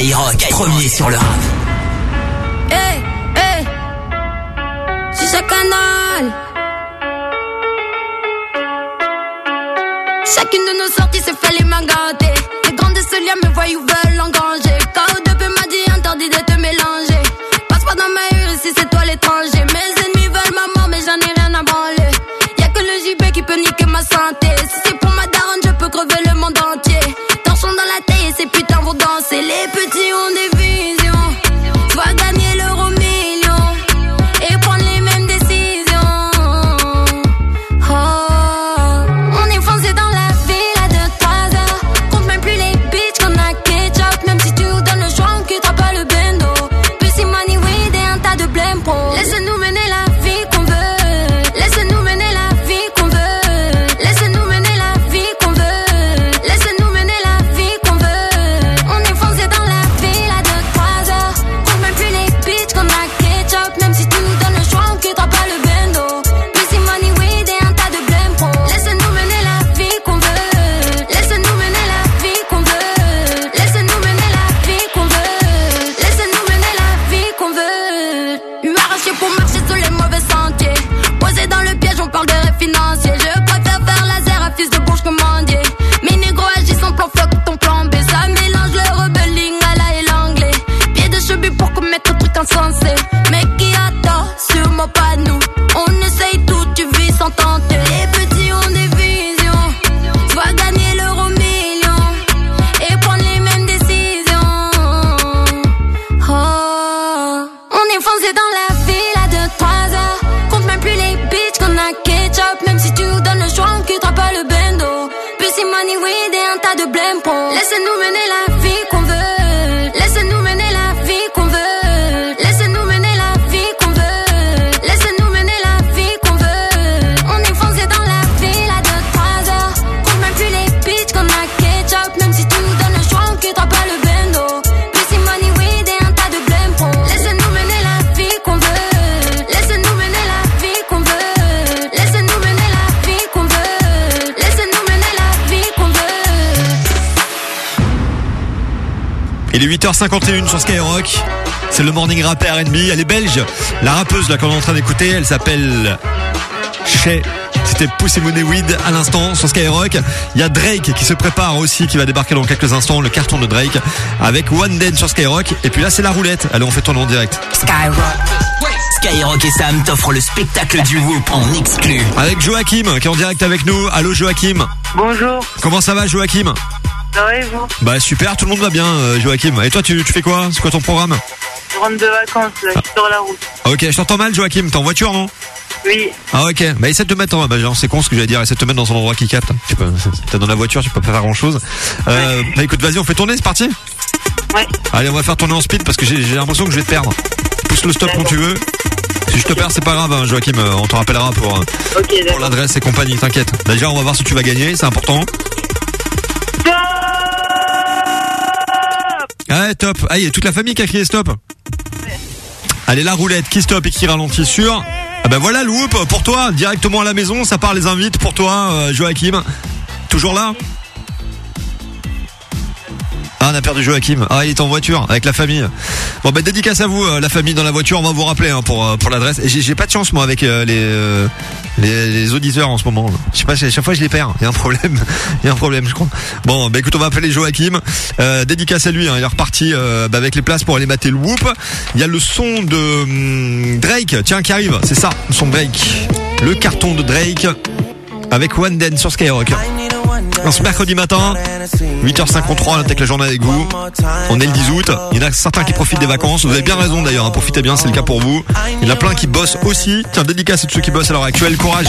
Speaker 4: Skyrock, premier sur le rap.
Speaker 15: Hey, hey, c'est ce canal. Chacune de nos sorties s'est fait les mains gâtées. Les grands de ce lien me voient ou veulent engranger. KO2P m'a dit interdit de te mélanger. Passe pas dans ma rue si c'est toi l'étranger. Mes ennemis veulent ma mort mais j'en ai rien à branler. Y'a que le JB qui peut niquer ma santé. Si c'est pour ma daronne je peux crever le monde entier. Torchons dans la taille et ces putains vont danser. Les petits ont des visions. Soit gagner l'euro million et prendre les mêmes décisions. Oh, on est foncé dans la ville à 2-3 heures. Compte même plus les bitches qu'on a ketchup. Même si tu nous donnes le choix on quittera pas le bendo. Pussy money weed et un tas de blême pro. Laisse-nous mener la vie qu'on veut. Laisse-nous mener la vie qu'on veut. Laisse-nous mener la vie qu'on veut. Laisse-nous mener la vie qu'on veut. On est foncé dans la ville à 2-3 heures. Compte même plus les bitches qu'on a ketchup. Même si tu nous donnes le choix on quittera pas le bendo. Pussy money weed et un tas de blême pro. Laisse-nous mener la vie qu'on veut. Laisse-nous mener la vie qu'on veut. Laisse-nous mener la vie qu'on veut. Laisse-nous mener la vie qu'on veut. M'arracher pour marcher sur les mauvais sentiers. Posé dans le piège, on parle de rêve financier. Je préfère faire laser à fils de bourge commandier. Mes négros agissent en plan fuck ton plan B. Ça mélange le rebelling à la et l'anglais. Pied de cheveux pour commettre un truc insensé. Mec qui attend, sûrement pas nous. On essaye tout, tu vis sans tenter. Les petits ont des visions. Soit gagner l'euro million et prendre les mêmes décisions. Oh, on est foncé dans la ville à 2-3 heures. Compte même plus les bitches qu'on a ketchup. Même si tu nous donnes le choix on quittera pas le bendo. Pussy money weed et un tas de blême pro. Laisse-nous mener la vie qu'on veut. Laisse-nous mener la vie qu'on veut. Laisse-nous mener la vie qu'on veut. Laisse-nous mener la vie qu'on veut. On est foncé dans la ville à 2-3 heures. Compte même plus les bitches qu'on a ketchup. Même si tu nous donnes le choix on quittera pas le bendo. Pussy money weed et un tas de blême pro. Laisse-nous mener la vie qu'on veut. Laisse-nous mener la vie qu'on veut. Laisse-nous mener la vie qu'on veut. Laisse-nous mener la vie qu'on veut.
Speaker 2: Il est 8h51 sur Skyrock. C'est le morning rap R&B. Elle est belge. La rappeuse là qu'on est en train d'écouter, elle s'appelle Shay. C'était Pussy Money Weed à l'instant sur Skyrock. Il y a Drake qui se prépare aussi, qui va débarquer dans quelques instants, le carton de Drake avec One Den sur Skyrock. Et puis là c'est la roulette. Allez, on fait tourner en direct.
Speaker 4: Skyrock et Sam t'offrent le spectacle du Whoop en exclu.
Speaker 2: Avec Joachim qui est en direct avec nous. Allô Joachim.
Speaker 9: Bonjour.
Speaker 2: Comment ça va Joachim?
Speaker 9: Ça va et vous?
Speaker 2: Bah super, tout le monde va bien Joachim. Et toi tu fais quoi? C'est quoi ton programme?
Speaker 9: Je rentre de vacances, là, je suis sur la route.
Speaker 2: Ok, je t'entends mal Joachim, t'es en voiture non?
Speaker 9: Oui.
Speaker 2: Ah ok, bah essaie de te mettre genre c'est con ce que j'allais dire, essaie de te mettre dans un endroit qui capte. Tu peux, t'es dans la voiture, tu peux pas faire grand chose. Bah écoute, vas-y, on fait tourner, c'est parti?
Speaker 9: Ouais.
Speaker 2: Allez, on va faire tourner en speed parce que j'ai l'impression que je vais te perdre. Pousse le stop quand tu veux. Si je te perds, c'est pas grave, hein, Joachim, on te rappellera pour l'adresse et compagnie, t'inquiète. Déjà, on va voir si tu vas gagner, c'est important. Ouais, top. Ah, il y a toute la famille qui a crié stop. Allez, la roulette, qui stop et qui ralentit sur... Ah ben voilà le whoop pour toi, directement à la maison, ça part les invites pour toi, Joachim. Toujours là? Ah, on a perdu Joachim. Ah, il est en voiture avec la famille. Bon, bah dédicace à vous, la famille dans la voiture. On va vous rappeler hein, pour l'adresse. Et j'ai pas de chance moi avec les auditeurs en ce moment. Je sais pas, chaque fois je les perds. Il y a un problème. Il y a un problème, je crois. Bon, bah écoute, on va appeler Joachim. Dédicace à lui. Hein, il est reparti avec les places pour aller mater le whoop. Il y a le son de Drake. Tiens, qui arrive. C'est ça, le son de Drake. Le carton de Drake avec One Den sur Skyrock. Ce mercredi matin, 8h53, on attaque la journée avec vous. On est le 10 août. Il y en a certains qui profitent des vacances. Vous avez bien raison d'ailleurs, hein, profitez bien, c'est le cas pour vous. Il y en a plein qui bossent aussi. Tiens, dédicace à tous ceux qui bossent à l'heure actuelle. Courage.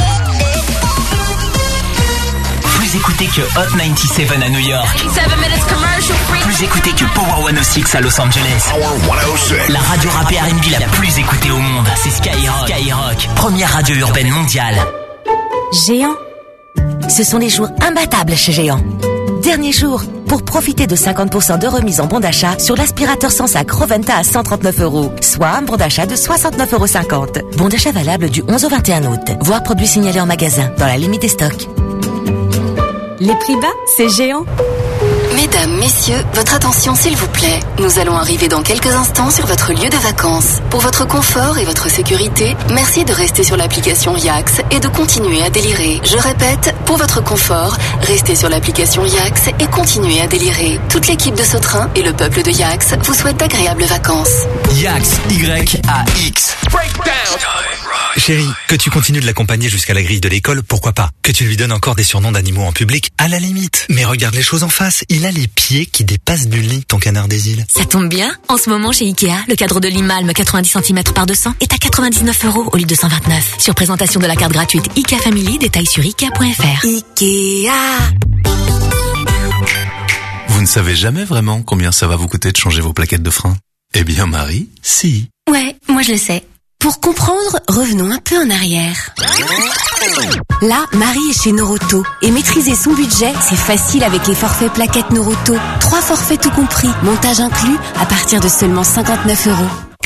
Speaker 4: Plus écouté que Hot 97 à New York. Plus écouté que Power 106 à Los Angeles. La radio rap et R&B la plus écoutée au monde, c'est Skyrock. Skyrock, première radio urbaine mondiale.
Speaker 18: Géant. Ce sont les jours imbattables chez Géant. Dernier jour pour profiter de 50% de remise en bon d'achat sur l'aspirateur sans sac Roventa à 139 €, soit un bon d'achat de 69,50 €. Bon d'achat valable du 11 au 21 août. Voir produits signalés en magasin, dans la limite des stocks.
Speaker 16: Les prix bas, c'est Géant.
Speaker 13: Mesdames, messieurs, votre attention s'il vous plaît. Nous allons arriver dans quelques instants sur votre lieu de vacances. Pour votre confort et votre sécurité, merci de rester sur l'application Yax et de continuer à délirer. Je répète, pour votre confort, restez sur l'application Yax et continuez à délirer. Toute l'équipe de Sautrin et le peuple de Yax vous souhaitent d'agréables vacances.
Speaker 4: Yax, Y-A-X.
Speaker 16: Chérie, que tu continues de l'accompagner jusqu'à la grille de l'école, pourquoi pas? Que tu lui donnes encore des surnoms d'animaux en public, à la limite. Mais regarde les choses en face, il a les pieds qui dépassent du lit, ton canard des îles.
Speaker 18: Ça tombe bien, en ce moment chez Ikea, le cadre de Limalme 90 cm par 200 est à 99 € au lieu de 129. Sur présentation de la carte gratuite Ikea Family, détails sur Ikea.fr. Ikea.
Speaker 17: Vous ne savez jamais vraiment combien ça va vous coûter de changer vos plaquettes de frein? Eh bien Marie, si.
Speaker 18: Ouais, moi je le sais. Pour comprendre, revenons un peu en arrière. Là, Marie est chez Noroto. Et maîtriser son budget, c'est facile avec les forfaits plaquettes Noroto. 3 forfaits tout compris, montage inclus, à partir de seulement 59 €.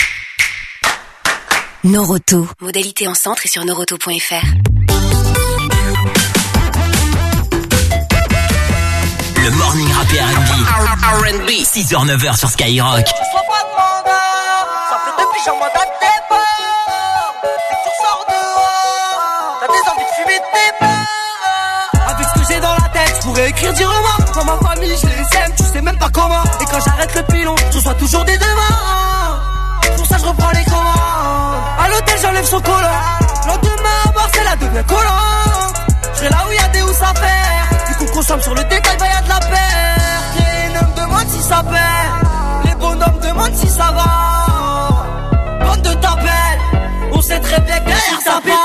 Speaker 18: Noroto. Modalité en centre et sur noroto.fr.
Speaker 4: Le morning rap et R&B. 6h-9h sur Skyrock.
Speaker 1: Ça fait depuis j'en m'en date des peurs. Dès que tu ressors dehors, t'as des envies de fumer tes peurs. Avec ce que j'ai dans la tête, je pourrais écrire du roman. Dans ma famille, je les aime, tu sais même pas comment. Et quand j'arrête le pilon, je reçois toujours des demandes. Pour ça, je reprends les commandes. À l'hôtel, j'enlève son collant. Le lendemain, à Marseille, elle devient collante. Je serai là où y'a des housses à faire. Du coup, consomme sur le détail, bah y'a de la paire. Les ne me demandent si ça perd. Les bonhommes demandent si ça va. Bande de tapelles, on sait très bien que si ça pète.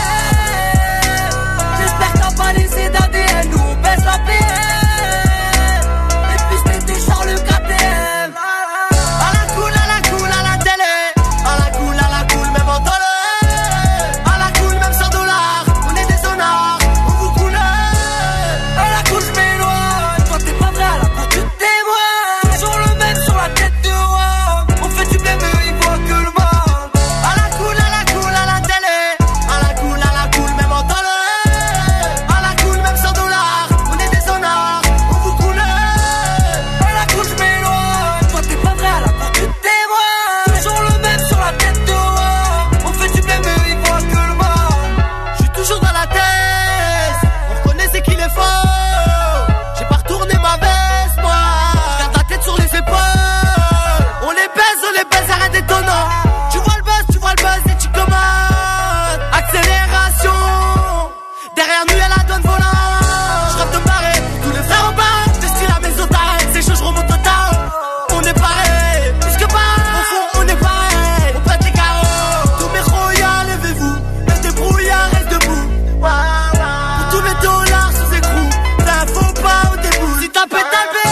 Speaker 1: J'espère que t'as pas laissé d'ADN, nous on baisse la PM. Et puis c'était Charles le KTM. À la cool, à la cool, à la télé. À la cool, même en dollar. À la cool, même 100 $, on est des honnards, on vous connaît. À la cool, je m'éloigne, toi t'es pas vrai, à la cool tu témoignes. Toujours le même sur la tête de roi. On fait du bébé, il voit que le mal. À la cool, à la cool, à la télé. À la cool, même en dollar. À la cool, même 100 $, on est des honnards, on vous connaît. À la cool, je m'éloigne, toi t'es pas vrai, à la cool tu témoignes. Toujours le même sur la tête de roi. On fait du bébé, il voit que le mal. J'suis toujours dans la tête, on reconnaît c'est qu'il est fort. J'ai pas retourné ma veste, moi. J'garde la tête sur les épaules. On les baise, arrête d'étonnant. Tu vois le buzz et tu commandes. Accélération. Derrière nous, y'a la donne volante. J'rêve de barrer, tous les frères en bas. Destinés à mes otages, c'est chaud, j'remonte au tas. On est pareil, plus que pas. Au fond, on est pareil. On pète les carreaux. Tous mes royaux, levez-vous. Les débrouillards, reste debout. Pour tous mes dollars sous écrou. Ça faut pas au début. Si t'as pété le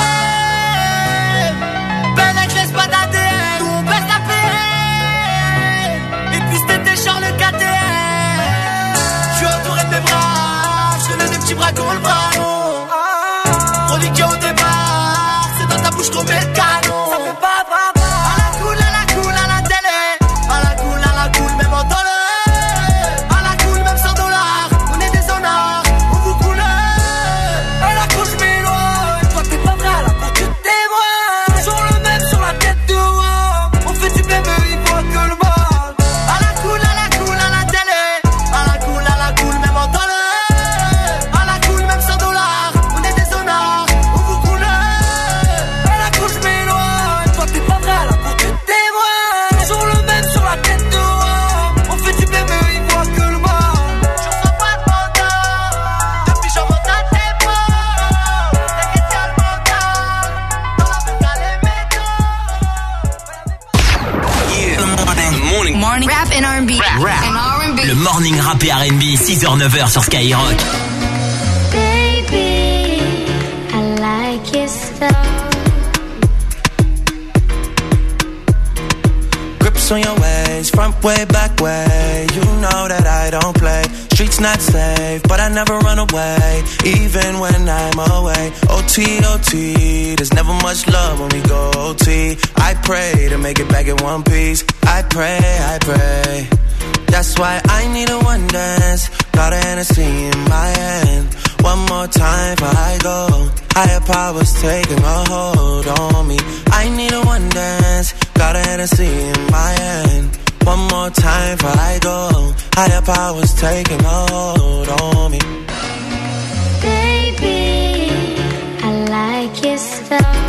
Speaker 1: ben mec, laisse pas d'ADN. Nous on baisse la PM. Et puis c'était Charles le KTM. J'suis entouré de mes bras. Je connais des petits bras qu'on le ballon. Reliqué au départ. C'est dans ta bouche qu'on met le canon. Ça fait pas. À la cool, à la télé. À la cool, même en dollar. À la cool, même 100 $. On est des honnards, on vous connaît. À la cool, je m'éloigne. Toi t'es pas vrai, à la cool tu témoignes. Toujours le même sur la tête de roi. On fait du bébé, il voit que le mal. À la cool, à la télé. À la cool, même en dollar. À la cool, même 100 $. On est des honnards, on vous connaît. À la cool, je m'éloigne. Toi t'es pas vrai, à la cool tu témoignes. Toujours le même sur la tête de roi. On fait du bébé, il voit que le mal. Je reçois pas de mandat. Depuis j'en monte à tes portes. T'inquiète, y'a le mental. Dans la rue, t'as les métaux.
Speaker 4: Morning.
Speaker 11: Rap and R&B. And R&B.
Speaker 4: Le morning rap et R&B. 6h-9h sur Skyrock.
Speaker 15: Baby, I like your stuff.
Speaker 5: Grips on your ways, front way, back way. You know that I don't play. Streets not safe, but I never run away, even when I'm away. O.T.O.T. There's never much love when we go O.T. I pray to make it back in one piece. I pray. That's why I need a one dance. Got a Hennessy in my hand. One more time before I go. Higher powers taking a hold on me. I need a one dance. Got a Hennessy in my hand. One more time before I go. Higher powers taking a hold on me.
Speaker 15: Baby, I like your stuff.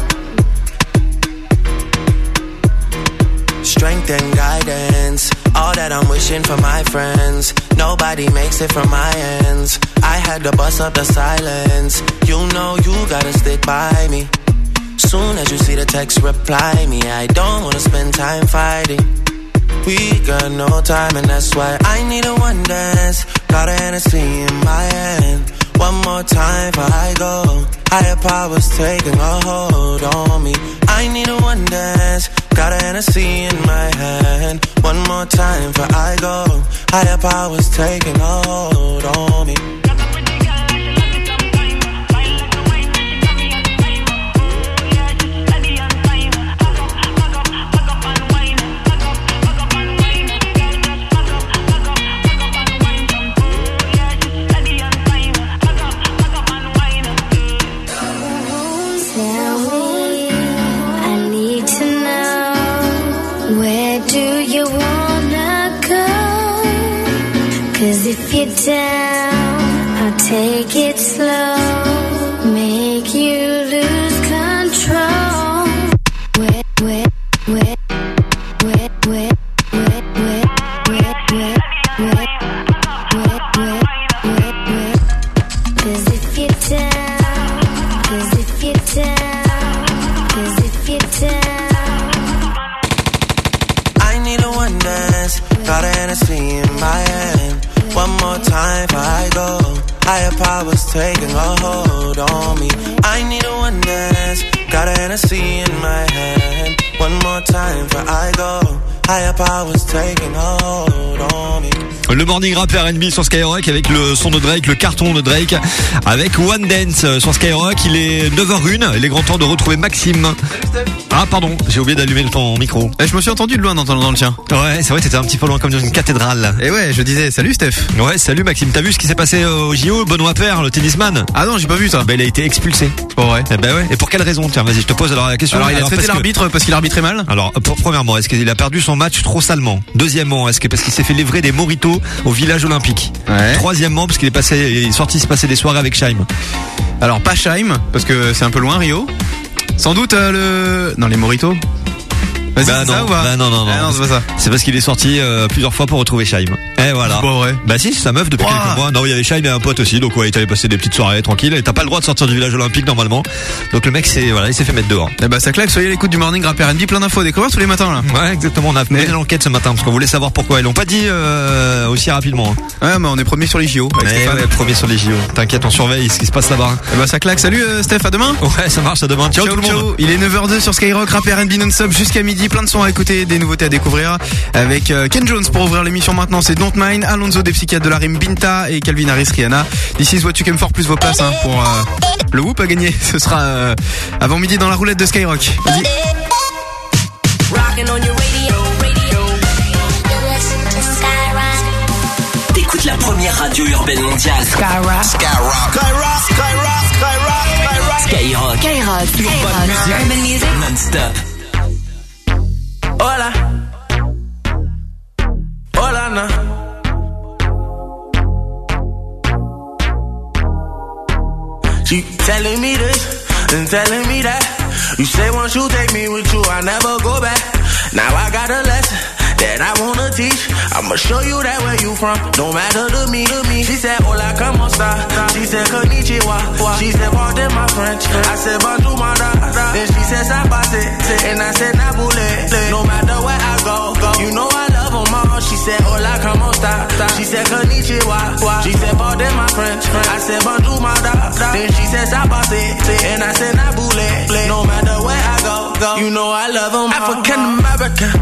Speaker 5: Strength and guidance, all that I'm wishing for my friends. Nobody makes it from my ends. I had to bust up the silence. You know you gotta stick by me. Soon as you see the text, reply me. I don't wanna spend time fighting. We got no time and that's why I need a one dance. Got a Hennessy in my hand. One more time before I go. Higher powers taking a hold on me. I need a one dance. Got a Hennessy in my hand. One more time before I go. Higher powers taking a hold on me.
Speaker 15: If you're down, I'll take it slow. Make you lose control. Cause if you're down,
Speaker 5: I need a one dance. Got a Hennessy in my hand. One more time before I go. Higher powers taking a hold on me. I need a one dance. Got a Hennessy in my hand. One more time before I go. Higher powers taking a hold on me.
Speaker 2: Le morning rap R&B sur Skyrock avec le son de Drake, le carton de Drake avec One Dance sur Skyrock. Il est 9h01, il est grand temps de retrouver Maxime. Ah pardon, j'ai oublié d'allumer ton micro.
Speaker 19: Je me suis entendu de loin dans le tien.
Speaker 2: Ouais, c'est vrai, t'étais un petit peu loin comme dans une cathédrale.
Speaker 19: Et ouais, je disais salut Steph.
Speaker 2: Ouais, salut Maxime. T'as vu ce qui s'est passé au JO? Benoît Paire, le tennisman.
Speaker 19: Ah non, j'ai pas vu ça.
Speaker 2: Bah il a été expulsé.
Speaker 19: Oh ouais.
Speaker 2: Bah ouais. Et pour quelle raison? Tiens, vas-y, je te pose alors la question.
Speaker 19: Alors il a traité l'arbitre parce qu'il arbitrait mal.
Speaker 2: Alors premièrement, est-ce qu'il a perdu son match trop salement? Deuxièmement, est-ce que parce qu'il s'est fait livrer des mojitos au village olympique?
Speaker 19: Ouais.
Speaker 2: Troisièmement, parce qu'il est sorti se passer des soirées avec Scheim.
Speaker 19: Alors pas Scheim parce que c'est un peu loin Rio. Sans doute non, les mojitos. Vas-y,
Speaker 2: bah
Speaker 19: c'est
Speaker 2: non,
Speaker 19: ça ou pas?
Speaker 2: Bah non,
Speaker 19: c'est pas ça.
Speaker 2: C'est parce qu'il est sorti plusieurs fois pour retrouver Scheim. Et voilà.
Speaker 19: C'est pas vrai.
Speaker 2: Bah si, c'est sa meuf depuis quelques mois. Non, il y avait Scheim et un pote aussi, donc ouais, il allait passer des petites soirées tranquilles. Et t'as pas le droit de sortir du village olympique normalement. Donc le mec il s'est fait mettre dehors.
Speaker 19: Et bah ça claque, soyez à l'écoute du morning rap R&B, plein d'infos à découvrir tous les matins là.
Speaker 2: Ouais, exactement, on a mené l'enquête ce matin parce qu'on voulait savoir pourquoi. Ils l'ont pas dit aussi rapidement.
Speaker 19: Ouais, mais on est premier sur les JO.
Speaker 2: Ouais, premier sur les JO. T'inquiète, on surveille ce qui se passe là-bas.
Speaker 19: Et bah ça claque, salut Steph, à demain.
Speaker 2: Ouais, ça marche, à demain. Ciao tout le monde.
Speaker 19: Il est 9h02 sur Skyrock, rap R&B non-stop jusqu'à midi, plein de sons à écouter, des nouveautés à découvrir avec Ken Jones pour ouvrir l'émission maintenant, c'est Don't Mind, Alonso des psychiatres de la rime, Binta et Calvin Harris, Rihanna. This is what you came for, plus vos places pour le whoop à gagner. Ce sera avant midi dans la roulette de Skyrock. Vas-y.
Speaker 4: T'écoutes la première radio urbaine mondiale. Skyrock. Urban music non-stop.
Speaker 5: Hola. Hola, na. She telling me this and telling me that. You say once you take me with you, I never go back. Now I got a lesson that I wanna teach. I'ma show you that where you from, no matter to me. She said, hola, como esta? She said, konnichiwa. She said, pardon my French. I said, bonjour, mada. Then she said, sabase. And I said, nabule. No matter where I go, you know I love them all. She said, hola, como esta? She said, konnichiwa. She said, pardon my French. I said, bonjour, mada. Then she said, sabase. And I said, nabule. No matter where I go, you know I love them all. African American.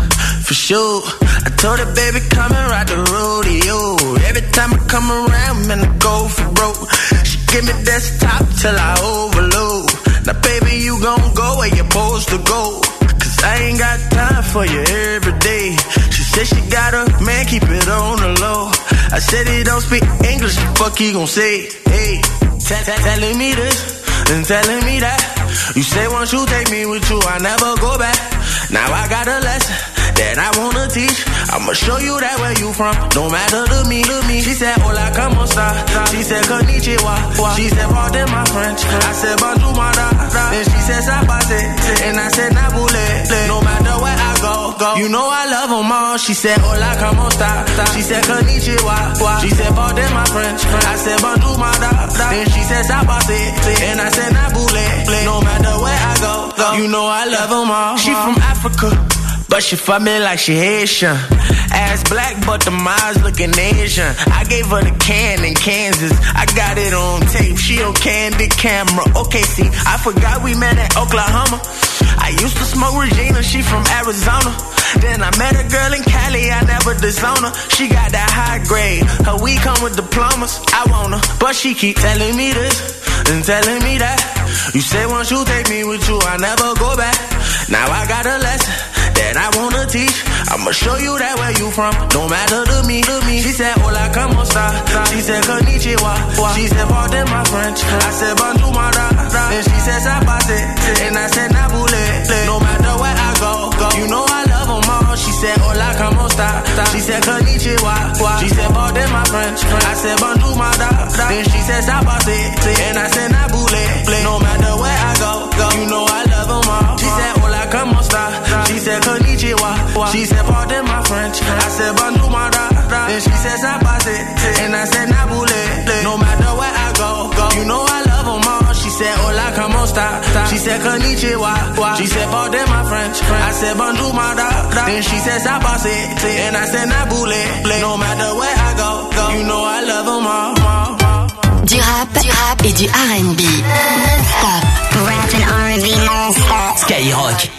Speaker 5: for sure. I told her, baby, come and ride the rodeo. Every time I come around, man, I go for broke. She give me desktop till I overload. Now, baby, you gon' go where you're supposed to go. Cause I ain't got time for you every day. She said she got a man, keep it on the low. I said he don't speak English, the fuck he gon' say? Hey, telling me this and telling me that. You say once you take me with you, I never go back. Now I got a lesson that I wanna teach. I'ma show you that where you from, no matter to me. She said, hola, como esta? She said, konnichiwa. She said, pardon my French. I said, bonjour, madame. Then she said, sabase. And I said, nabule. No matter where I go, you know I love them all. She said, hola, como esta? She said, konnichiwa. She said, pardon my French. I said, bonjour, madame. Then she said, sabase. And I said, nabule. No matter where I go, you know I love them all. She from Africa, but she fuck me like she Haitian. Ass black, but the eyes looking Asian. I gave her the can in Kansas. I got it on tape. She on candid camera. Okay, see, I forgot we met at Oklahoma. I used to smoke Regina. She from Arizona. Then I met a girl in Cali. I never disown her. She got that high grade. Her weed come with diplomas. I want her, but she keep telling me this and telling me that. You say once you take me with you, I never go back. Now I got a lesson that I wanna teach. I'ma show you that where you from, no matter to me. She said, hola, como esta? She said, konnichiwa. She said, pardon my French. I said, bonjour, madame. Then she said, sabase. And I said, nabule. No matter where I go, you know I love them all. She said, hola, como esta? She said, konnichiwa. She said, pardon my French. I said, bonjour, madame. Then she said, sabase. And I said, nabule. No matter where I go, you know I love them all. She said, hola, como esta? She said, konnichiwa. She said, pardon my French. I said, bonjour, madame. Then she said, sabase. And I said, nabule. No matter where I go, you know I love them all. She said, hola, como esta? She said, konnichiwa. She said, pardon my French. I said, bonjour, madame. Then she said, sabase. And I said, nabule. No matter where I go, you know I love them all.
Speaker 13: Du rap et du R&B. Non-stop.
Speaker 15: Rap and R&B non-stop.
Speaker 4: Skyrock.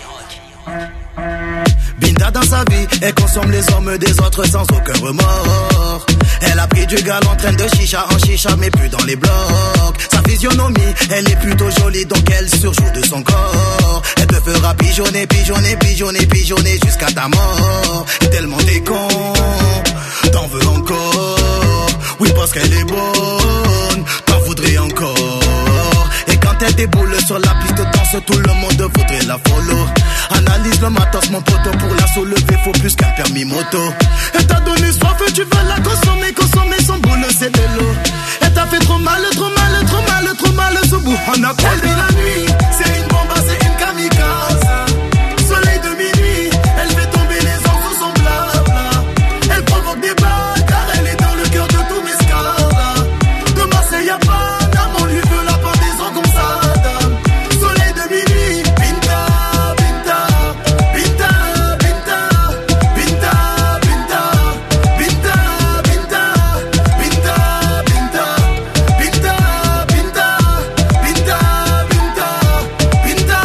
Speaker 12: Binta dans sa vie, elle consomme les hommes des autres sans aucun remords. Elle a pris du gal en train de chicha en chicha, mais plus dans les blocs. Sa physionomie, elle est plutôt jolie, donc elle surjoue de son corps. Elle te fera pigeonner, pigeonner, pigeonner, pigeonner jusqu'à ta mort. Et tellement t'es con, t'en veux encore. Oui, parce qu'elle est bonne, t'en voudrais encore. Et quand elle déboule sur la piste de danse, tout le monde voudrait la follow. Analyse le matos, mon poteau, pour la soulever, faut plus qu'un permis moto. Elle t'a donné soif, tu veux la consommer, consommer son boule, c'est de l'eau. Elle t'a fait trop mal, trop mal, trop mal, trop mal, ce bout. On a croisé la nuit, c'est une bombe, c'est une kamikaze. Soleil de minuit, elle fait tomber les ans sous son blabla. Elle provoque des balles, car elle est dans le cœur de tous mes scars. De Marseille à Paname, on lui veut la pendaison comme ça. Soleil de minuit, Binta, Binta, Binta, Binta, Binta, Binta, Binta, Binta, Binta, Binta, Binta, Binta, Binta, Binta, Binta,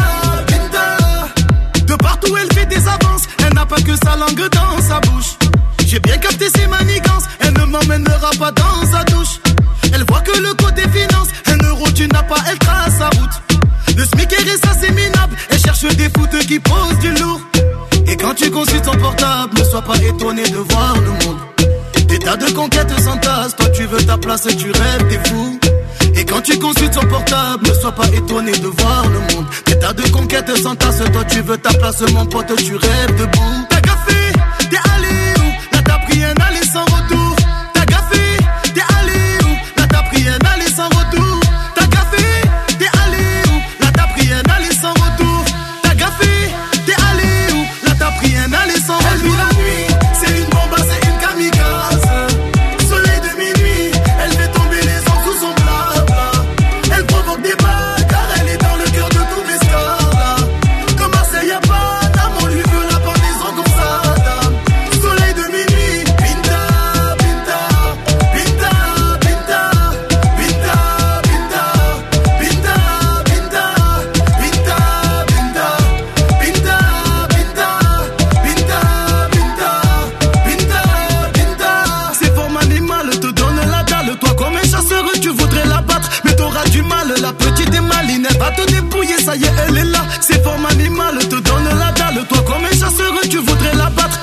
Speaker 12: Binta. De partout elle fait des avances, elle n'a pas que sa langue dans sa bouche. J'ai bien capté ses manigances, elle ne m'emmènera pas dans sa douche. Elle voit que le côté finance, un euro tu n'as pas, elle trace sa route. Le SMIC est assez minable, elle cherche des foutes qui posent du lourd. Et quand tu consultes son portable, ne sois pas étonné de voir le monde. Des tas de conquêtes s'entassent, toi tu veux ta place, tu rêves, t'es fou. Et quand tu consultes son portable, ne sois pas étonné de voir le monde. Des tas de conquêtes s'entassent, toi tu veux ta place, mon pote, tu rêves debout. T'as gaffé, t'es allé où? Là t'as pris un aller sans retour. T'as gaffé, t'es allé où? Là t'as pris un aller sans retour. T'as gaffé, t'es allé où? Là t'as pris un aller sans retour. T'as gaffé, t'es allé où? Là t'as pris un aller sans retour. Elle vit la nuit, c'est une bombe, c'est une kamikaze. Soleil de minuit, elle fait tomber les ans sous son blabla. Elle provoque des balles, car elle est dans le cœur de tous mes scars. De Marseille à Paname, on lui veut la pendaison comme
Speaker 20: ça y est, elle est là. C'est forme animale, te donne la dalle. Toi comme un chasseur, tu voudrais la battre.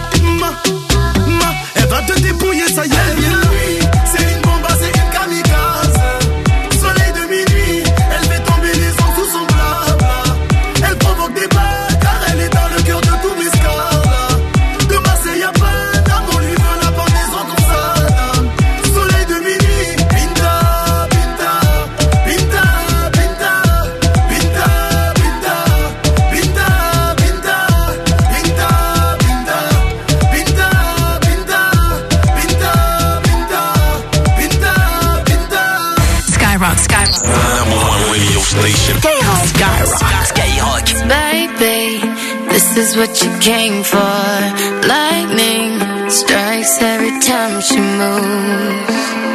Speaker 20: Elle va te dépouiller, ça y est, elle est là. C'est une bombe, c'est une kamikaze. Soleil de minuit, elle fait tomber les ans sous son blabla. Elle provoque des balles, car elle est dans le cœur de tous mes scars. De Marseille à Paname, on lui veut la pendaison comme ça. Soleil de minuit, Pinta, Pinta, Pinta, Pinta, Pinta, Pinta, Pinta, Pinta, Pinta, Pinta, Pinta, Pinta, Pinta, Pinta, Pinta.
Speaker 21: Skyrock, Skyrock.
Speaker 8: Number one radio station.
Speaker 21: Skyrock.
Speaker 15: Baby, this is what you came for. Lightning strikes every time she moves.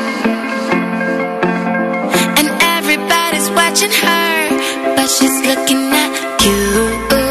Speaker 15: And everybody's watching her, but she's looking at you.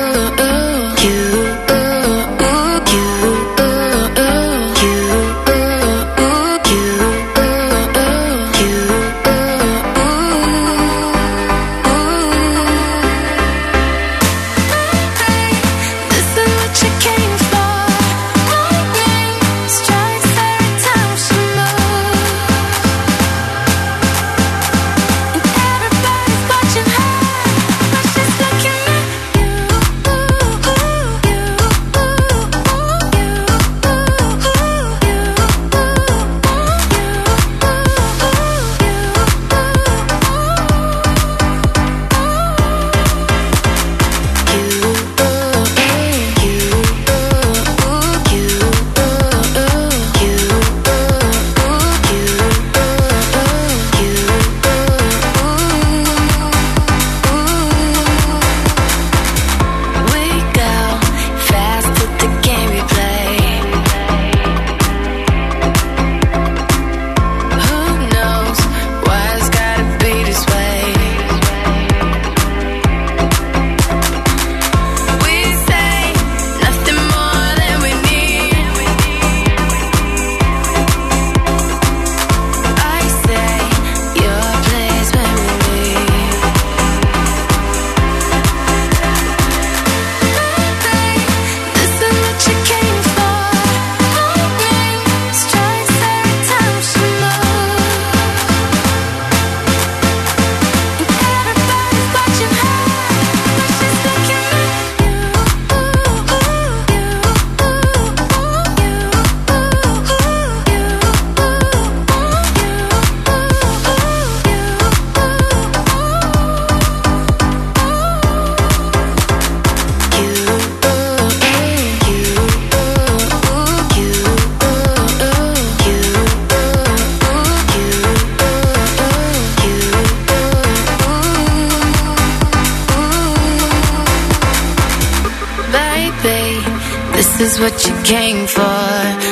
Speaker 15: This is what you came for.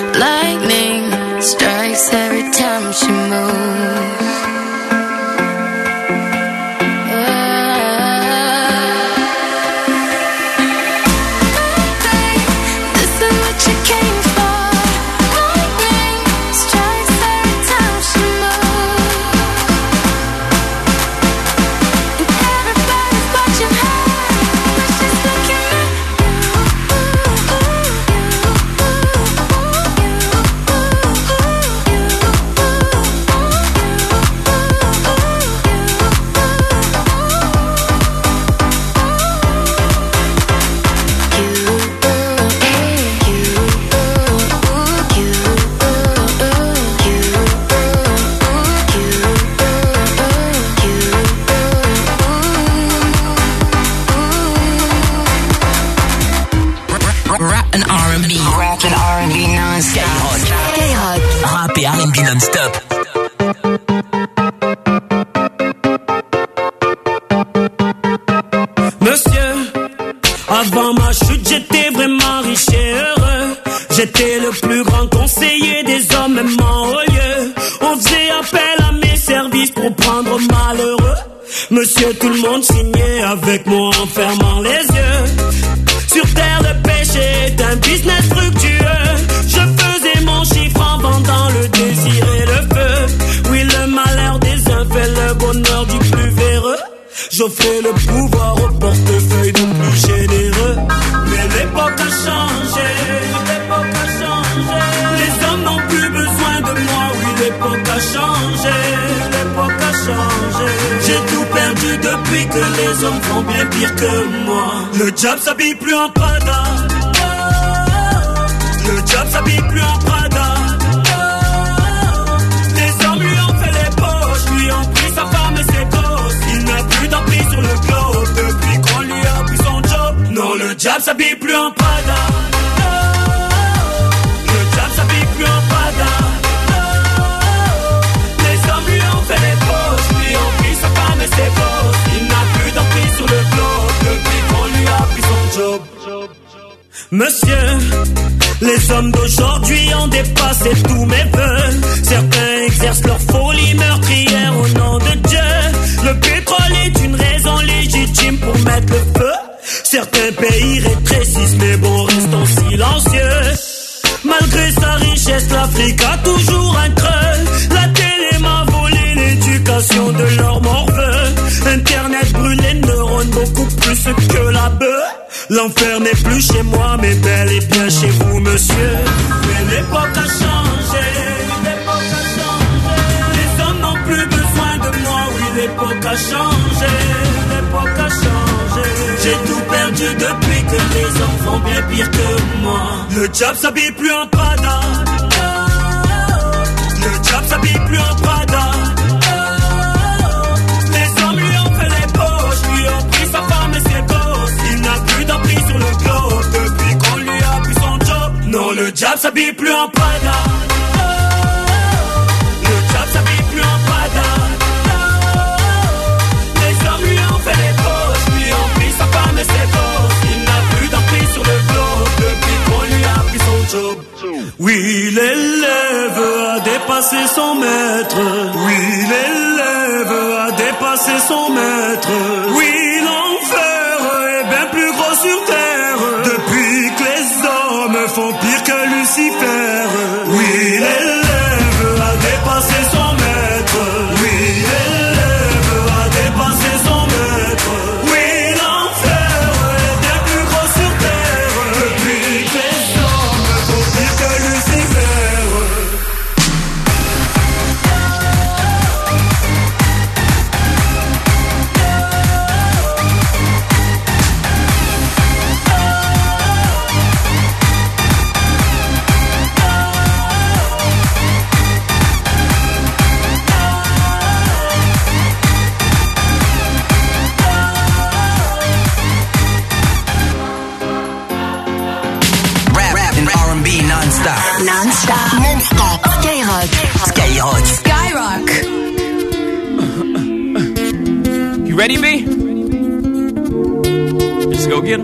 Speaker 15: Lightning strikes every time she moves.
Speaker 4: Rap et R&B non-stop.
Speaker 22: Monsieur, avant ma chute, j'étais vraiment riche et heureux. J'étais le plus grand conseiller des hommes, même en haut lieu. On faisait appel à mes services pour prendre malheureux. Monsieur, tout le monde signait avec moi en fermant les yeux. Sur terre, le péché est un business fructueux. Je faisais mon chiffre en vendant le désir et le feu. Oui, le malheur des uns fait le bonheur du plus véreux. J'offrais le pouvoir au portefeuille de plus généreux. Mais l'époque a changé, l'époque a changé. Les hommes n'ont plus besoin de moi, oui l'époque a changé, l'époque a changé. J'ai tout perdu depuis que les hommes font bien pire que moi. Le diable s'habille plus en Prada. Le diable s'habille plus en Prada. Les hommes lui ont fait les poches, lui ont pris sa femme et ses gosses. Il n'a plus d'emprise sur le globe depuis qu'on lui a pris son job. Non, le diable s'habille plus en Prada. Le diable s'habille plus en Prada. Les hommes lui ont fait les poches, lui ont pris sa femme et ses gosses. Il n'a plus d'emprise sur le globe depuis qu'on lui a pris son job. Monsieur, les hommes d'aujourd'hui ont dépassé tous mes vœux. Certains exercent leur folie meurtrière au nom de Dieu. Le pétrole est une raison légitime pour mettre le feu. Certains pays rétrécissent, mais bon, restons silencieux. Malgré sa richesse, l'Afrique a toujours un creux. La télé m'a volé l'éducation de leurs morveux. Internet brûle les neurones beaucoup plus que la bœuf. L'enfer n'est plus chez moi, mais bel et bien chez vous, monsieur. Mais l'époque a changé, l'époque a changé. Les hommes n'ont plus besoin de moi, oui, l'époque a changé, l'époque a changé. J'ai tout perdu depuis que les hommes font bien pire que moi. Le diable s'habille plus en Prada. Le diable s'habille plus en Prada. Les hommes lui ont fait les poches, lui ont pris sa femme et ses gosses. Il n'a plus d'emprise sur le globe depuis qu'on lui a pris son job. Non, le diable s'habille plus en Prada. Le diable s'habille plus en Prada. Les hommes lui ont fait les poches, lui ont pris sa femme et ses gosses. Il n'a plus d'emprise sur le globe depuis qu'on lui a pris son job. Oui, l'élève a dépassé son maître. Oui, l'élève a dépassé son maître. Oui, l'enfer est bien plus gros sur terre depuis que les hommes font pire que Lucifer. Oui, l'élève a dépassé son maître. Oui, l'élève a dépassé son maître. Oui, l'enfer est bien plus gros sur terre depuis que les hommes font pire que Lucifer.
Speaker 21: Non-stop. Skyrock. Skyrock.
Speaker 3: You ready, B? Let's go get 'em.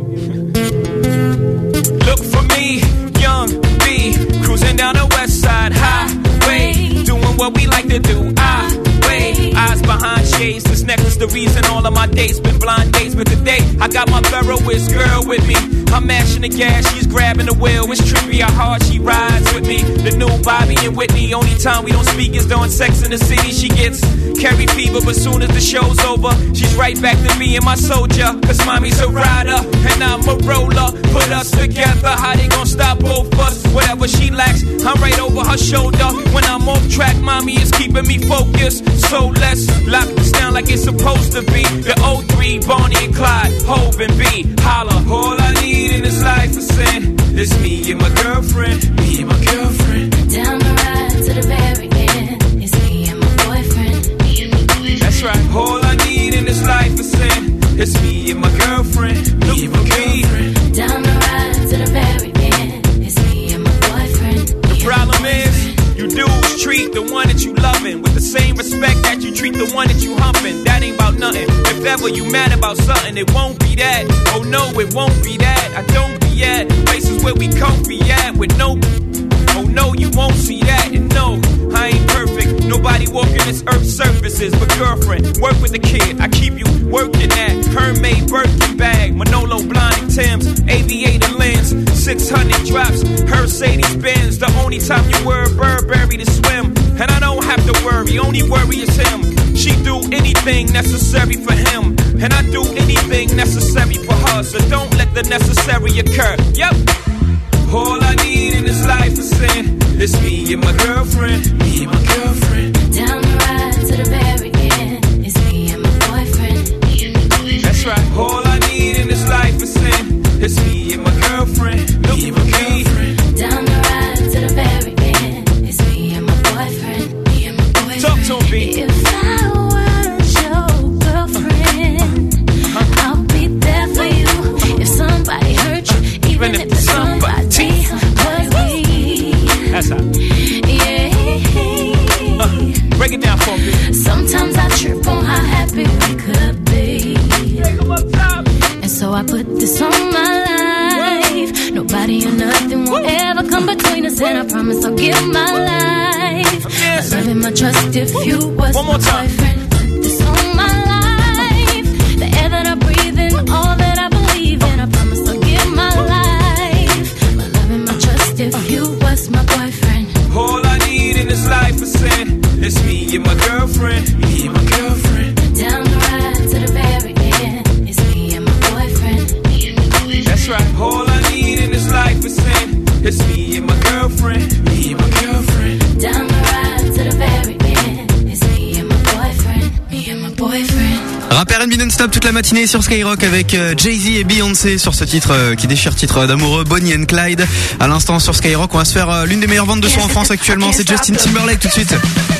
Speaker 3: Look for me, young B, cruising down the west side highway, doing what we like to do. Eyes behind shades, this necklace the reason all of my dates been blind dates. But today I got my Ferroist girl with me. I'm mashing the gas, she's grabbing the wheel. It's trippy how hard she rides with me. The new Bobby and Whitney, only time we don't speak is during Sex in the City. She gets carry fever, but soon as the show's over, she's right back to me and my soldier. Cause mommy's a rider and I'm a roller. Put us together, how they gon' stop both us? Whatever she lacks, I'm right over her shoulder. When I'm off track, mommy is keeping me focused. So let's lock this down like it's supposed to be. The 03, Bonnie and Clyde, Hov and B. Holla, all I need in this life is sin. It's me and my girlfriend, me and my girlfriend.
Speaker 15: Down the ride to the very end. It's me and my boyfriend, me and my boyfriend.
Speaker 3: That's right, all I need in this life is sin. It's me and my girlfriend, me and my girlfriend.
Speaker 15: Down the ride to the very end. It's me and my boyfriend.
Speaker 3: The problem is, you dudes treat the one that you loving with the same respect that you treat the one that you humping. That ain't about nothing. If ever you mad about something, it won't be that. Oh no, it won't be that. I don't be at places where we comfy at with no. Oh no, you won't see that. And no, I ain't perfect. Nobody walking this earth's surfaces. But girlfriend, work with the kid. I keep you working at Hermès Birkin bag, Manolo Blahnik Tim's, aviator lens, 600 drops, Mercedes Benz. The only time you wear a Burberry to swim, and I don't have to worry. Only worry is him. She do anything anything necessary for him, and I do anything necessary for her. So don't let the necessary occur. Yep. All I need in this life is sin. It's me and my girlfriend. Me and my girlfriend.
Speaker 15: Down the ride to the very end. It's me and my boyfriend. Me and my boyfriend.
Speaker 3: That's right. All I need in this life is sin. It's me and my girlfriend. Me and my girlfriend.
Speaker 15: Down the ride to the very end. It's me and my boyfriend. Me and my boyfriend.
Speaker 3: Talk to me.
Speaker 15: If I was your girlfriend, I'll be there for you. If somebody hurt you, even if it's somebody was me.
Speaker 3: That's how.
Speaker 15: Yeah.
Speaker 3: Break it down for me.
Speaker 15: Sometimes I trip on how happy we could be. And so I put this on my life. Nobody or nothing will ever come between us, and I promise I'll give my life. My love and my trust if you was my boyfriend. Put this on my life. The air that I breathe in, all that I believe in, I promise I'll give my life. My love and my trust if you was my boyfriend.
Speaker 3: All I need in this life is sin. It's me and my girlfriend. Me and my girlfriend.
Speaker 15: Down the ride to the very end. It's me and my boyfriend. Me and my boyfriend.
Speaker 3: That's right. All I need in this life is sin. It's me and my girlfriend. Me and my girlfriend.
Speaker 15: Down the ride to the very end. It's me and my boyfriend. Me and my boyfriend.
Speaker 19: Rap R&B non-stop toute la matinée sur Skyrock avec Jay-Z et Beyoncé sur ce titre qui déchire, titre d'amoureux, Bonnie and Clyde. À l'instant sur Skyrock, on va se faire l'une des meilleures ventes de sons en France actuellement, c'est Justin Timberlake tout de suite.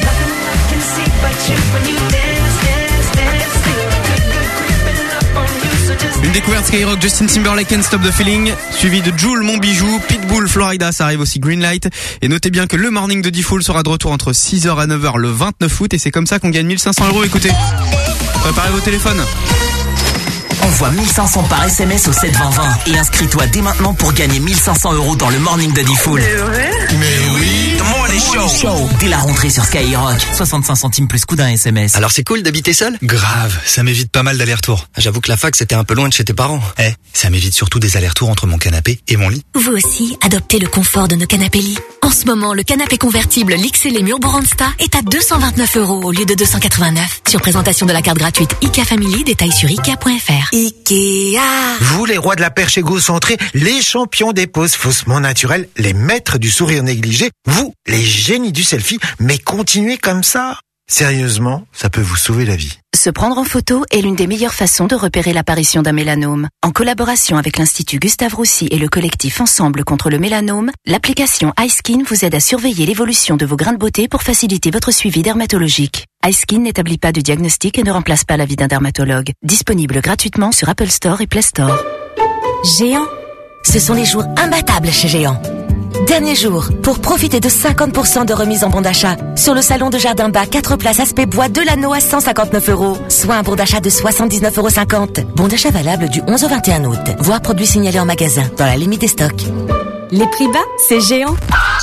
Speaker 19: Une découverte Skyrock, Justin Timberlake, Can't Stop the Feeling, suivi de Jul, Mon Bijou, Pitbull, Florida, ça arrive aussi Greenlight. Et notez bien que le morning de D-Fool sera de retour entre 6h et 9h le 29 août et c'est comme ça qu'on gagne 1500 €, écoutez. Préparez vos téléphones.
Speaker 4: Envoie 1500 par SMS au 72020 et inscris-toi dès maintenant pour gagner 1500 € dans le morning de D-Fool.
Speaker 14: Mais oui.
Speaker 4: The Morning Show. Dès la rentrée sur Skyrock. 65 centimes plus coût d'un SMS.
Speaker 6: Alors c'est cool d'habiter seul ?
Speaker 16: Grave, ça m'évite pas mal d'allers-retours.
Speaker 6: J'avoue que la fac c'était un peu loin de chez tes parents.
Speaker 16: Ça m'évite surtout des allers-retours entre mon canapé et mon lit.
Speaker 18: Vous aussi, adoptez le confort de nos canapés lits. En ce moment, le canapé convertible l'XL Mur Boransta est à 229 € au lieu de 289. Sur présentation de la carte gratuite IKEA Family, détail sur IKEA.fr.
Speaker 21: Ikea.
Speaker 7: Vous, les rois de la perche égocentrée, les champions des poses faussement naturelles, les maîtres du sourire négligé, vous, les génies du selfie, mais continuez comme ça. Sérieusement, ça peut vous sauver la vie.
Speaker 18: Se prendre en photo est l'une des meilleures façons de repérer l'apparition d'un mélanome. En collaboration avec l'Institut Gustave Roussy et le collectif Ensemble contre le mélanome, l'application iSkin vous aide à surveiller l'évolution de vos grains de beauté pour faciliter votre suivi dermatologique. iSkin n'établit pas de diagnostic et ne remplace pas l'avis d'un dermatologue. Disponible gratuitement sur Apple Store et Play Store. Géant, ce sont les jours imbattables chez Géant. Dernier jour, pour profiter de 50% de remise en bon d'achat sur le salon de jardin bas 4 places Aspect Bois de l'Anneau à 159 €, soit un bon d'achat de 79,50 €. Bon d'achat valable du 11 au 21 août. Voir produits signalés en magasin, dans la limite des stocks. Les prix bas, c'est Géant.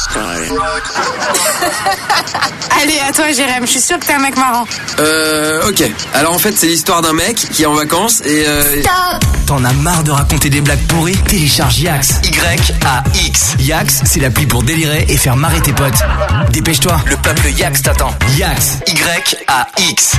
Speaker 21: Allez, à toi, Jérém, je suis sûre que t'es un mec marrant.
Speaker 6: Ok. Alors en fait, c'est l'histoire d'un mec qui est en vacances et
Speaker 21: Stop.
Speaker 4: T'en as marre de raconter des blagues pourries ? Télécharge Yax. Y-A-X. Yax, c'est l'appli pour délirer et faire marrer tes potes. Dépêche-toi, le peuple Yax t'attend. Yax. Y-A-X.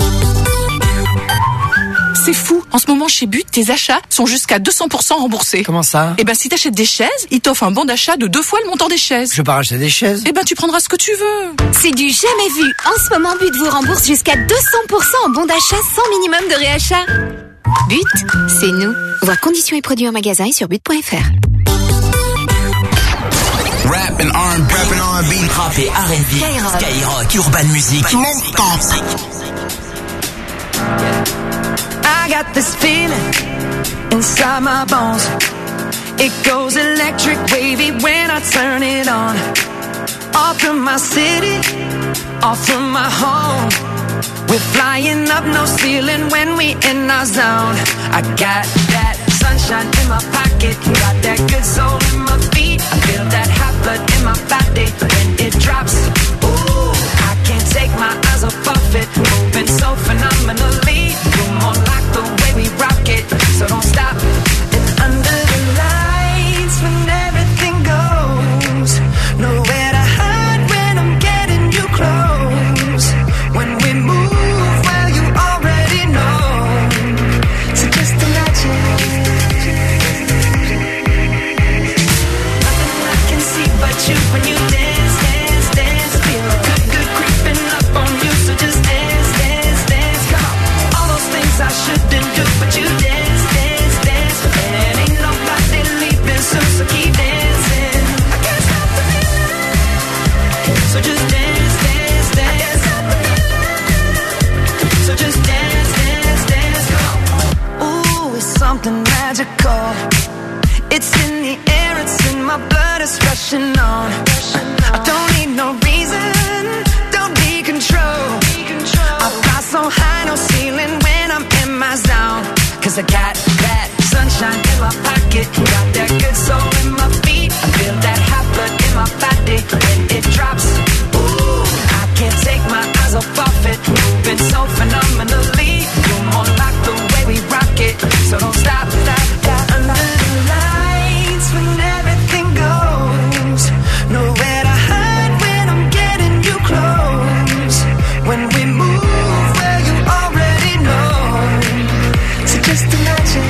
Speaker 23: C'est fou. En ce moment, chez But, tes achats sont jusqu'à 200% remboursés.
Speaker 6: Comment ça ?
Speaker 23: Eh ben, si t'achètes des chaises, ils t'offrent un bon d'achat de 2 fois le montant des chaises.
Speaker 6: Je vais pas racheter des chaises.
Speaker 23: Eh ben, tu prendras ce que tu veux.
Speaker 21: C'est du jamais vu. En ce moment, But vous rembourse jusqu'à 200% en bon d'achat sans minimum de réachat. But, c'est nous. Voir conditions et produits en magasin et sur but.fr.
Speaker 4: Rap and R&B. Rap et R&B. Skyrock. Urban Music.
Speaker 5: I got this feeling inside my bones. It goes electric wavy when I turn it on. Off from my city, off from my home. We're flying up no ceiling when we in our zone. I got that sunshine in my pocket, got that good soul in my feet. I feel that hot blood in my body when it drops. Ooh, I can't take my eyes off it, moving so phenomenally. You're more like the way we rock it, so don't stop. And under the lights when everything goes, nowhere to hide when I'm getting you close. When we move, well, you always
Speaker 1: is something magical. It's in the air, it's in my blood, it's rushing on. I don't need no reason, don't need control. I fly so high, no ceiling when I'm in my zone. Cause I got that sunshine in my pocket, got that good soul in my feet. I feel that hot blood in my body when it drops. Ooh, I can't take my eyes off of it, moving so phenomenally. You're more like the way we rock it, so don't stop, stop, stop. Under the lights when everything goes, nowhere to hide when I'm getting you close. When we move where you already know, so just imagine.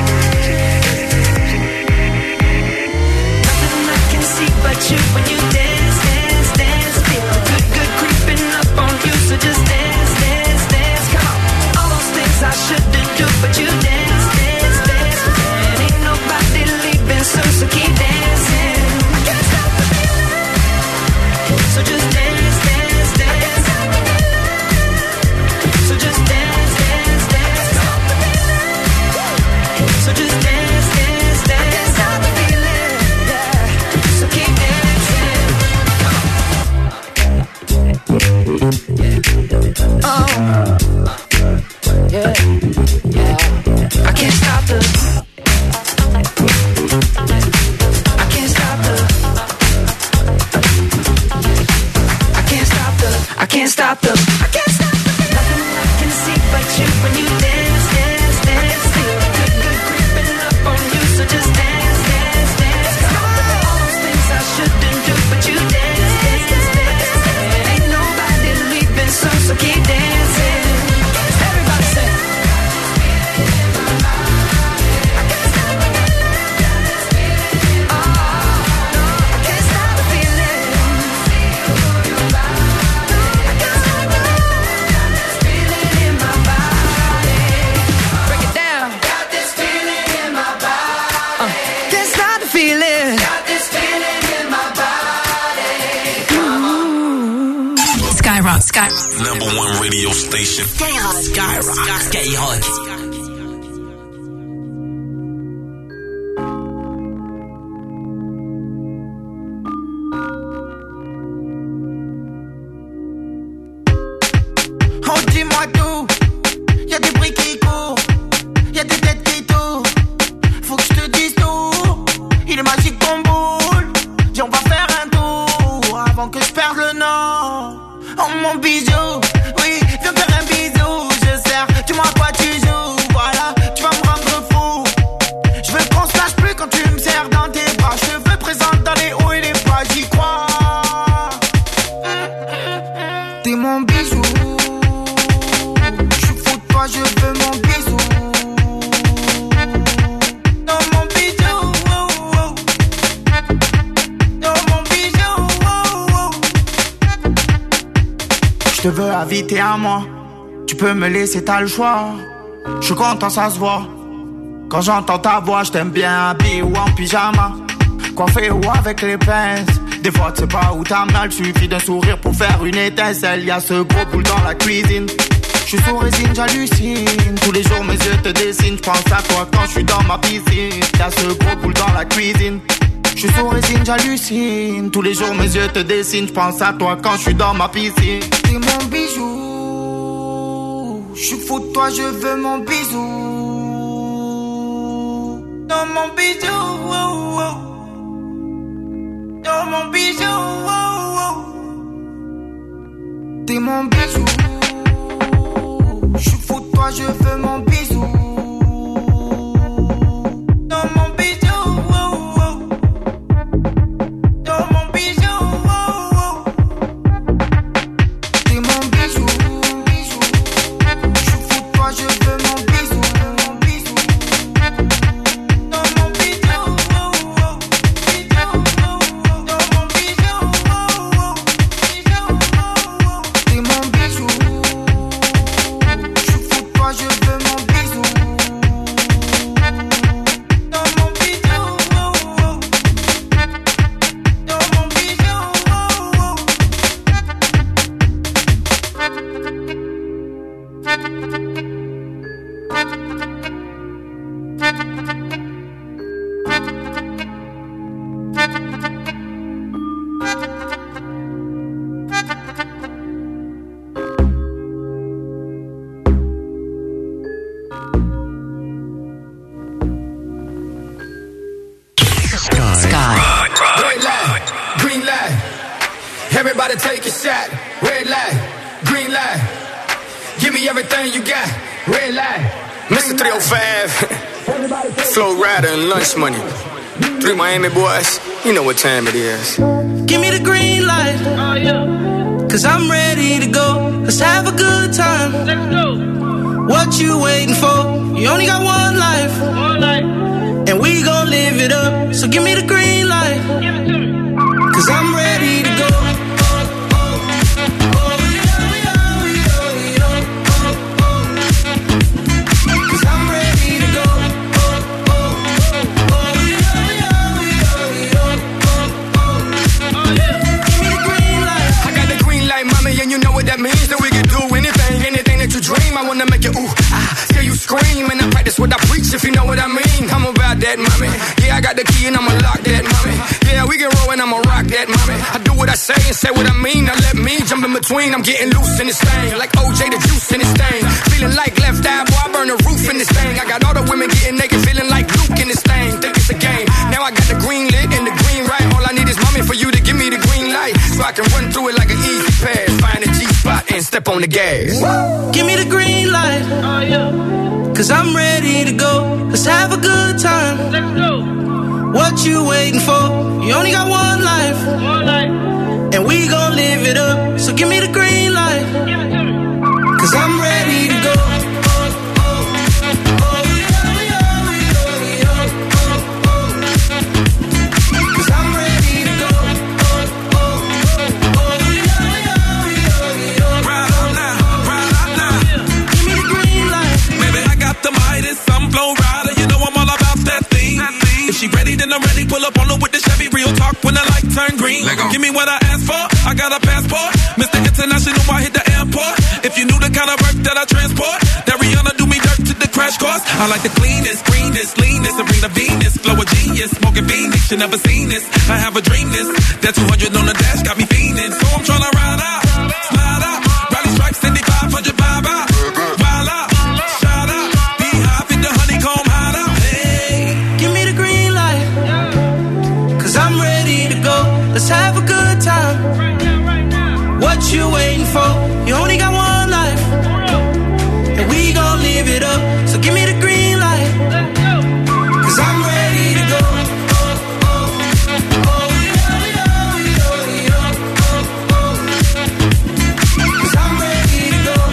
Speaker 1: Nothing I can see but you when you dance, dance, dance. Feel the good, good creeping up on you, so just dance, dance, dance. Come on, all those things I shouldn't do, but you dance, dance, dance. And ain't nobody leaving soon, so keep dancing. I can't stop the feeling, so just dance, dance, dance. So just dance, dance, dance. So just dance, dance, dance. I can't stop the feeling, yeah. So keep dancing. Oh, yeah, yeah. I can't stop the. I can't stop the. I can't stop the. I can't stop the. I can't stop the. Nothing I can see but you when you dance, dance, dance. Feel the good, good creeping up on you, so just dance, dance, dance. Come on, all those things I shouldn't do, but you dance, dance, dance. Ain't nobody leaving soon, so keep dancing. Everybody say.
Speaker 9: Skyrock. Number one radio station. Skyrock.
Speaker 1: Oh, dis-moi tout. Y'a des bruits qui courent, y'a des têtes qui tournent. Faut que je te dise tout. Il est magique ton boule. Dis, on va faire un tour avant que je perde le nord. Oh mon bijou, oui, viens faire un bisou. Je sers, dis-moi à quoi tu joues. Voilà, tu vas me rendre fou. Je veux qu'on se lâche plus quand tu me serres dans tes bras. Je te veux présente dans les hauts et les bas, j'y crois. T'es mon bijou. Je suis fou de toi, je veux mon bisou. Oh mon bijou, oh, oh. Oh mon bijou, oh, oh. Je te veux inviter à moi. Tu peux me laisser, t'as le choix. Je suis content, ça se voit. Quand j'entends ta voix, je t'aime bien habillé ou en pyjama. Coiffé ou avec les pinces. Des fois, tu sais pas où t'as mal. Suffit d'un sourire pour faire une étincelle. Y'a ce gros boule dans la cuisine. Je suis sous résine, j'hallucine. Tous les jours, mes yeux te dessinent. Je pense à toi quand je suis dans ma piscine. Y'a ce gros boule dans la cuisine. Je suis sous résine, j'hallucine. Tous les jours, mes yeux te dessinent. Je pense à toi quand je suis dans ma piscine. T'es mon bijou. Je suis fou de toi, je veux mon bisou. Oh mon bijou, oh, oh. Oh mon bijou, oh, oh. T'es mon bijou. Je suis fou de toi, je veux mon bisou. Oh mon bijou, oh, oh. Oh mon bijou, oh, oh. T'es mon bijou. Je suis fou de toi, je veux mon bisou. Oh mon bijou. Oh mon bijou, Everybody take a shot. Red light, green light. Give me everything you got. Red light. Mr. 305, Flow Rider and Lunch Money. 3 Miami boys, you know what time it is.
Speaker 22: Give me the green light. Oh, yeah. Cause I'm ready to go. Let's have a good time. Let's go. What you waiting for? You only got one life. One life. And we gon' live it up. So give me the green light. Give it to me. Cause I'm ready to go.
Speaker 1: That means that we can do anything that you dream. I wanna make you ooh, hear you scream, and I practice what I preach, if you know what I mean. I'm about that, mommy. Yeah, I got the key and I'ma lock that, mommy. Yeah, we can roll and I'ma rock that, mommy. I do what I say and say what I mean. Now let me jump in between. I'm getting loose in this thing, like OJ the juice in this thing. Feeling like left eye, boy, I burn the roof in this thing. I got all the women getting naked, feeling like Luke in this thing. Think it's a game. Now I got the green lit and the green right. All I need is mommy for you to give me the green light, so I can run through it like an easy pass. Find a G-spot and step on the gas.
Speaker 22: Give me the green light. Oh, yeah. Cause I'm ready to go. Let's have a good time. Let's go. What you waiting for? You only got one life. One life. And we gon' live it up. So give me the green light. Give it to me. Cause I'm ready to go.
Speaker 3: If she ready, then I'm ready. Pull up on her with the Chevy. Real talk when the light turn green. Give me what I asked for. I got a passport. Mr. International, I hit the airport. If you knew the kind of work that I transport, that Rihanna do me dirt to the crash course. I like the cleanest, greenest, leanest, Sabrina Venus, flow of genius, smoking Phoenix. You never seen this. I have a dream this. That 200 on the dash got me fiending. So I'm tryna ride out, slide out, rally stripes, 500 vibe out, wild out, shout out, beehive in the honeycomb hideout.
Speaker 22: I'm ready to go. Let's have a good time. What you waiting for? You only got one life. And we gon' live it up. So give me the green light. Cause I'm ready to go. Cause I'm ready to go.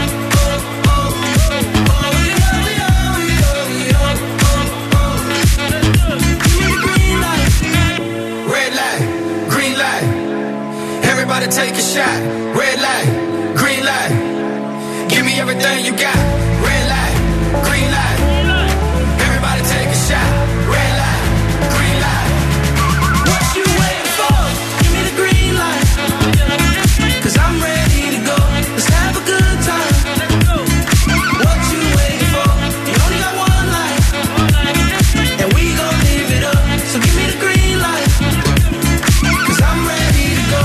Speaker 1: Everybody take a shot. Red light, green light. Give me everything you got. Red light, green light. Everybody take a shot. Red light, green light.
Speaker 22: What you waiting for? Give me the green light. Cause I'm ready to go. Let's have a good time. What you waiting for? You only got one life. And we gon' live it up. So give me the green light. Cause I'm ready to go.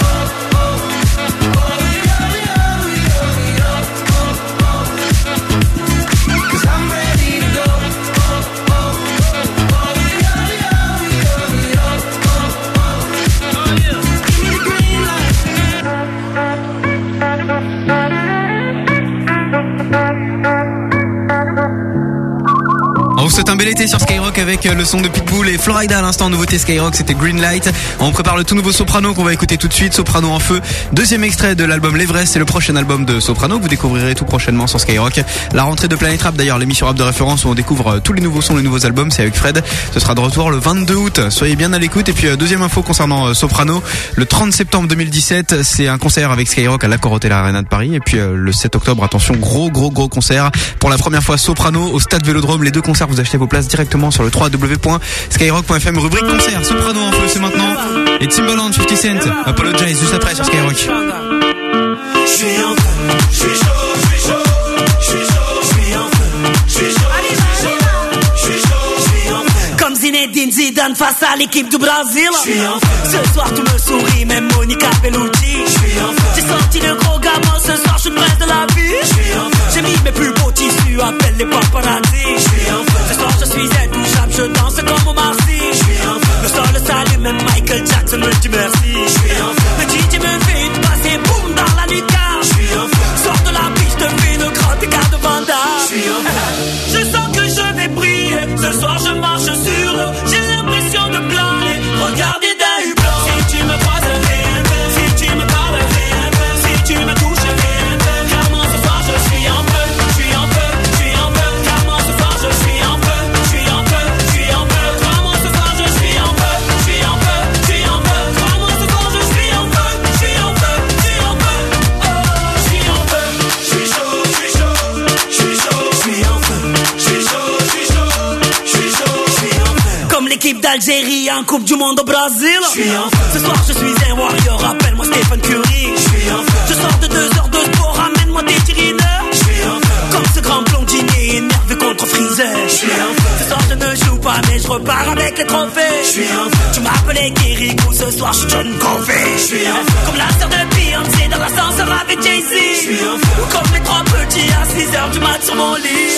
Speaker 19: C'est un bel été sur Skyrock avec le son de Pitbull et Florida à l'instant. Nouveauté Skyrock, c'était Green Light. On prépare le tout nouveau Soprano qu'on va écouter tout de suite. Soprano en feu, deuxième extrait de l'album L'Everest. C'est le prochain album de Soprano que vous découvrirez tout prochainement sur Skyrock. La rentrée de Planet Rap d'ailleurs, l'émission rap de référence où on découvre tous les nouveaux sons, les nouveaux albums, c'est avec Fred. Ce sera de retour le 22 août. Soyez bien à l'écoute. Et puis deuxième info concernant Soprano, le 30 septembre 2017, c'est un concert avec Skyrock à l'Accor Hotel Arena de Paris. Et puis le 7 octobre, attention, gros concert. Pour la première fois Soprano au Stade Vélodrome. Les deux concerts, vous achetez vos places directement sur le www.skyrock.fm. Rubrique concert, Soprano en feu, c'est maintenant. Et Timbaland, 50 Cent, Apologize, juste après sur Skyrock.
Speaker 22: Je suis en feu, je suis chaud, je suis chaud, je suis chaud, je suis en feu, je suis chaud, je suis chaud, je suis chaud. Zinedine Zidane face à l'équipe du Brésil. Ce soir tout me sourit, même Monica Bellucci. J'ai sorti le gros gamin, ce soir je suis près de la vie. J'ai mis mes plus beaux tissus, appelle les paparazzi. Ce soir je suis intouchable, je danse comme Omar Sy. Le sol s'allume, même Michael Jackson me dit merci. Le DJ me fait une passe et boum dans la lucarne. Sors de la piste, je fais le grand écart de Van Damme. Je sens que je vais briller, ce soir je marche sur l'eau. J'ai l'impression de planer, regardez d'un hublot. Si tu me croises, si tu me parles, si tu me touches, car moi ce soir je suis en feu, je suis en feu, je suis en feu. Car moi ce soir je suis en feu, je suis en feu, je suis en feu. Car moi ce soir je suis en feu, je suis en feu, je suis en feu. Car moi ce soir je suis en feu, je suis en feu, je suis en feu. Oh, je suis en feu, je suis chaud, je suis chaud, je suis chaud, je suis en feu, je suis chaud, je suis chaud, je suis chaud, je suis en feu. Comme l'équipe d'Algérie en Coupe du Monde au Brésil. Ce soir je suis un warrior, appelle-moi Stephen Curry. Je sors de 2 heures de sport, ramène-moi des tirineurs. Comme ce grand blondinier énervé contre Freezer. Ce soir je ne joue pas mais je repars avec les trophées. Tu m'appelais Kirikou, ce soir je suis John Covey. Comme la sœur de Beyoncé dans l'ascenseur avec Jay-Z. Ou comme les 3 petits à 6 heures du mat sur mon lit.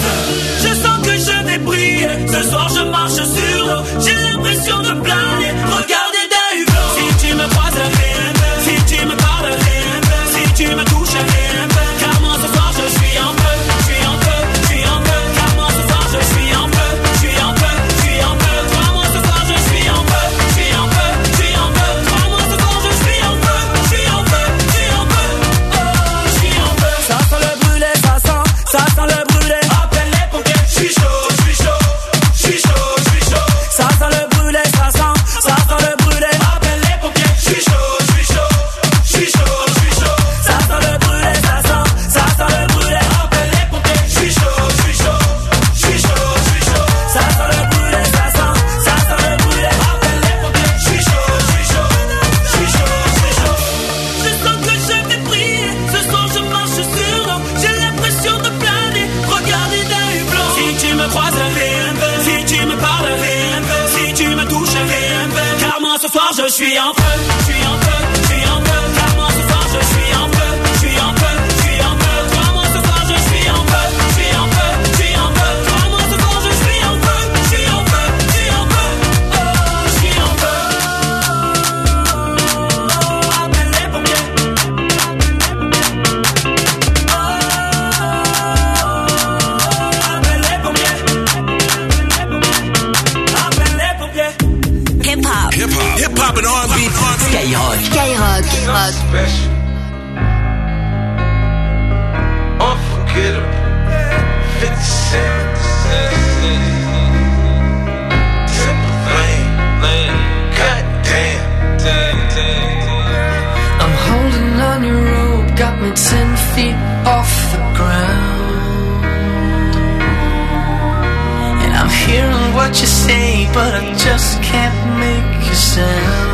Speaker 22: Je sens que je vais briller, ce soir je marche sur l'eau. J'ai l'impression de planer, regardez d'un hublot. Si tu me croises, si tu me parles, si tu me touches, car moi ce soir je suis en feu, je suis en feu, je suis en feu. Car moi ce soir je suis en feu, je suis en feu, je suis en feu. Car moi ce soir je suis en feu, je suis en feu, je suis en feu. Car moi ce soir je suis en feu, je suis en feu, je suis en feu. Oh, je suis en feu. Ça sent le brûlé, ça sent le brûlé. Appelle les pompiers, je suis chaud, je suis chaud, je suis chaud, je suis chaud. Ça sent le brûlé, ça sent le brûlé. Appelle les pompiers, je suis chaud, je suis chaud, je suis chaud, je suis chaud. Ça sent le brûlé, ça sent le brûlé. Appelle les pompiers, je suis chaud, je suis chaud, je suis chaud, je suis chaud. Ça sent le brûlé, ça sent le brûlé. Appelle les pompiers, je suis chaud, je suis chaud, je suis chaud, je suis chaud. Je sens que je vais briller, ce soir je marche sur l'eau. J'ai l'impression de planer, regardez d'un hublot. Si tu me croises, si tu me parles, si tu me touches, car moi ce soir je suis en feu, je suis en feu, je suis en feu. Car moi ce soir je suis en feu, je suis en feu, je suis en feu. Car moi ce soir je suis en feu, je suis en feu, je suis en feu. Car moi ce soir je suis en feu, je suis en feu, je suis en feu. Oh, je suis en feu. Appelle les pompiers. Appelle les pompiers. Appelle les pompiers.
Speaker 9: Hip hop and R&B.
Speaker 4: Skyrock.
Speaker 21: Skyrock.
Speaker 8: Unforgettable. 50 Cent. Simple thing. Goddamn.
Speaker 10: I'm holding on your rope, got me 10 feet off the ground. And I'm hearing what you say, but I just can't make a sound.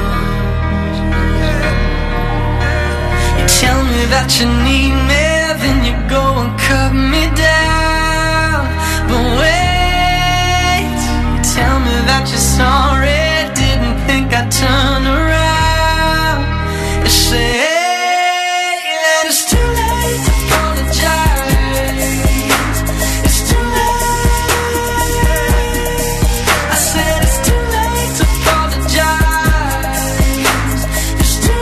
Speaker 10: You tell me that you need me, then you go and cut me down. But wait, you tell me that you're sorry, didn't think I'd turn around. You say that it's too late to apologize. It's too late. I said it's too late to apologize. It's too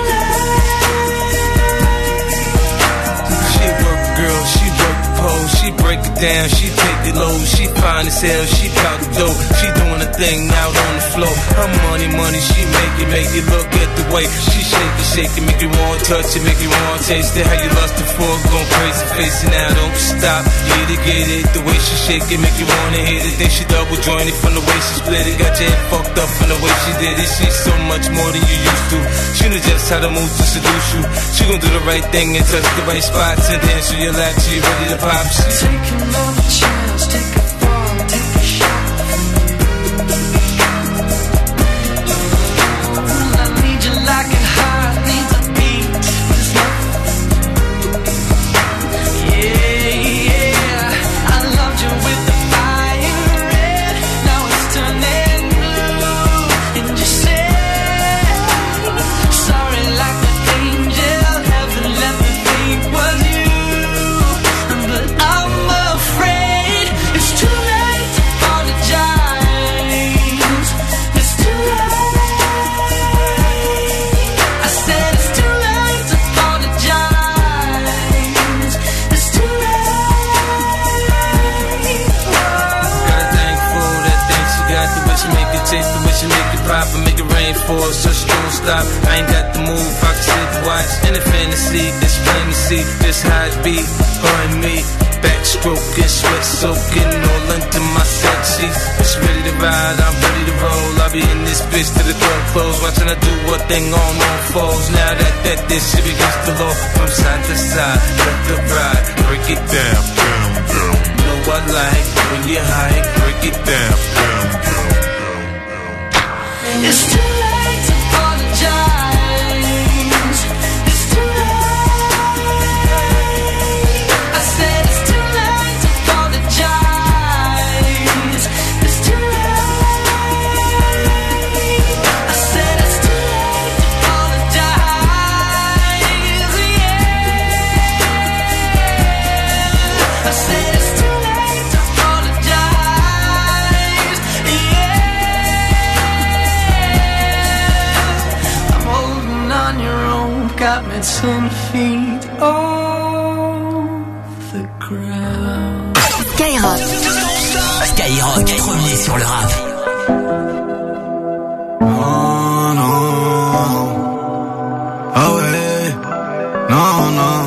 Speaker 10: late.
Speaker 8: She work the girl, she work the pole, she break it down, she take it low, she fine as hell, she bout the dough, she doing a thing out on the floor. Her money, she make it look at the way she shake it, make you want to touch it, make you want to taste it. How you lustin' for it, going crazy, face it now, don't stop. Get it, the way she shake it, make you wanna hit it. Then she double jointed from the way she split it, got your head fucked up from the way she did it. She's so much more than you used to. She knows just how to move to seduce you. She gon' do the right thing and touch the right spots and dance on your lap till you ready to pop.
Speaker 10: Taking all the chance, take a fall, take a shot. I need you like it hot, need the beat. Yeah, I loved you with the fire red. Now it's turning blue.
Speaker 2: stop. I ain't got the move, I can sit and watch. In the fantasy, it's plain to see. This how it be, her and me. Backstroking, sweat soaking, all under my sexy. It's ready to ride, I'm ready to roll. I'll be in this bitch till the door close. Watching her do what thing on foes. Now that this shit begins to low. From side to side, let the ride, break it down, down, down. You know I like when you high, break it down, down, down, down, down.
Speaker 10: It's too late to apologize. It's too late. I said it's too late to apologize. It's too late. I said it's too late to apologize. Yeah. I said it's too late to apologize. Yeah. I'm holding on your own, got me 10 feet off the ground.
Speaker 4: Skyrock. Skyrock, premier sur le rap.
Speaker 12: Oh non. Ah ouais. Non, non.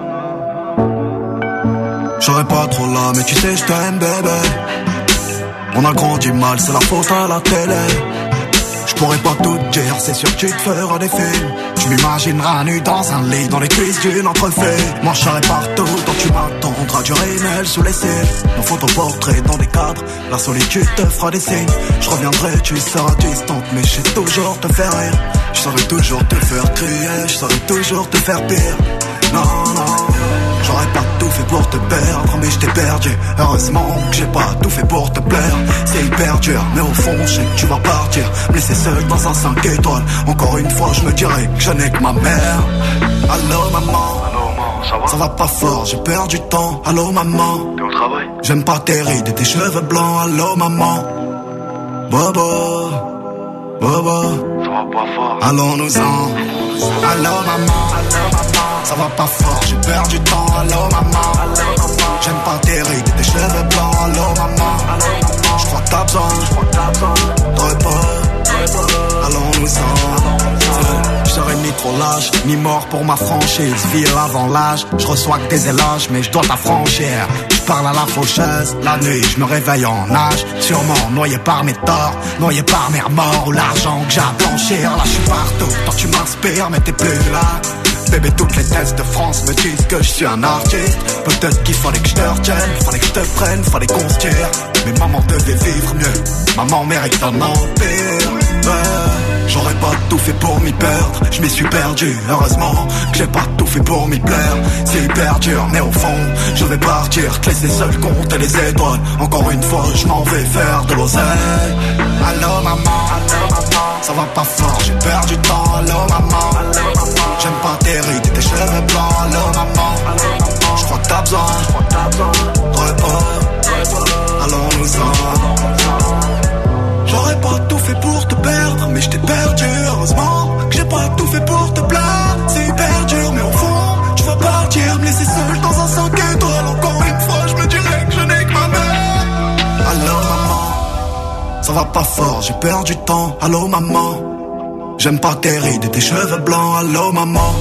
Speaker 12: J'aurais pas trop là, mais tu sais, je t'aime, bébé. On a grandi mal, c'est la faute à la télé. Je pourrais pas tout te dire, c'est sûr que tu te feras des films. Tu m'imagineras nu dans un lit, dans les cuisses d'une entrefait. Moi je serai partout, donc tu m'attendras du rémel sous les cils. Nos photoportraits dans des cadres, la solitude te fera des signes. Je reviendrai, tu seras distante, mais je sais toujours te faire rire. Je saurais toujours te faire crier, je saurais toujours te faire pire. Non, non, j'aurais pas tout fait pour te perdre, mais je t'ai perdu. Heureusement que j'ai pas tout fait pour te plaire. C'est hyper dur, mais au fond je sais que tu vas partir, me laisser seul dans un 5 étoiles. Encore une fois je me dirais que je n'ai que ma mère. Allô maman, ça va pas fort, j'ai perdu du temps. Allô maman, t'es au travail? J'aime pas tes rides et tes cheveux blancs. Allô maman, Bobo, Bobo, ça va pas fort. Allons-nous-en. Allô maman, ça va pas fort, j'ai perdu du temps. Allô maman, j'aime pas tes rides et tes cheveux blancs. Allô maman, j'crois que t'as besoin de repos. Allons-nous-en. Je serai ni trop lâche, ni mort pour ma franchise. Vie avant l'âge, je reçois que des éloges, mais je dois t'affranchir. Je parle à la faucheuse, la nuit, je me réveille en âge. Sûrement noyé par mes torts, noyé par mes remords ou l'argent que j'ai à blanchir. Là je suis partout, toi tu m'inspires, mais t'es plus là. Bébé, toutes les tests de France me disent que je suis un artiste. Peut-être qu'il fallait que je te retienne, fallait que je te prenne, fallait qu'on se tire. Mais maman devait vivre mieux, maman mérite un empire. J'aurais pas tout fait pour m'y perdre, je m'y suis perdu. Heureusement que j'ai pas tout fait pour m'y plaire. C'est hyper dur, mais au fond, je vais partir, te laisser seul compter les étoiles. Encore une fois, je m'en vais faire de l'oseille. Allô maman, ça va pas fort, j'ai perdu du temps. Allô maman, j'aime pas tes rides et tes cheveux blancs. Allô maman, j'crois que t'as besoin de repos. Allons-nous-en. J'aurais pas tout fait pour te perdre, mais je t'ai perdu. Heureusement que j'ai pas tout fait pour te plaire. C'est hyper dur, mais au fond, tu vas partir, me laisser seul dans un 5 étoiles. Encore une fois, je me dirais que je n'ai que ma mère. Allô maman, ça va pas fort, j'ai perdu du temps. Allô maman, j'aime pas tes rides et tes cheveux blancs. Allô maman,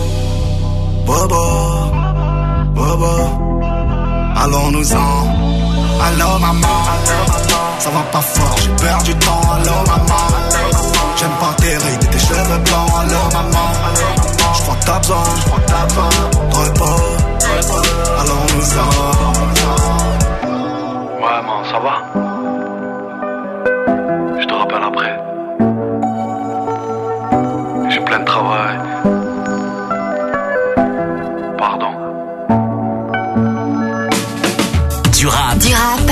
Speaker 12: Bobo, Bobo, allons-nous-en. Allô maman, ça va pas fort, j'ai perdu du temps. Allô maman, j'aime pas tes rides et tes cheveux blancs. Allô maman, j'crois que t'as besoin de repos. Allons-nous-en.
Speaker 11: Ouais man, ça va? Je te rappelle après. J'ai plein de travail. Pardon.
Speaker 4: Du rap et du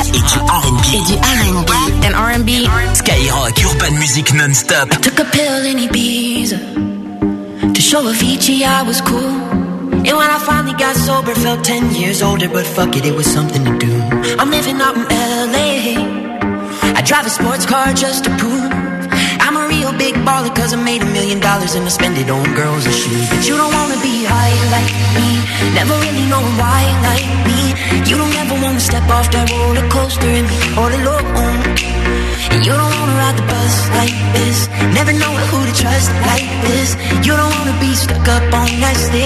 Speaker 4: R&B. Skyrock, Urban Music non-stop.
Speaker 10: I took a pill in Ibiza to show Avicii I was cool. And when I finally got sober, felt 10 years older. But fuck it, it was something to do. I'm living out in LA. I drive a sports car just to prove I'm a real big baller, cause I made $1 million and I spend it on girls and shoes. But you don't wanna be high like me, never really knowing why like me. You don't ever wanna step off that roller coaster and be all alone. And you don't wanna ride the bus like this, never knowing who to trust like this. don't wanna be stuck up on that stage.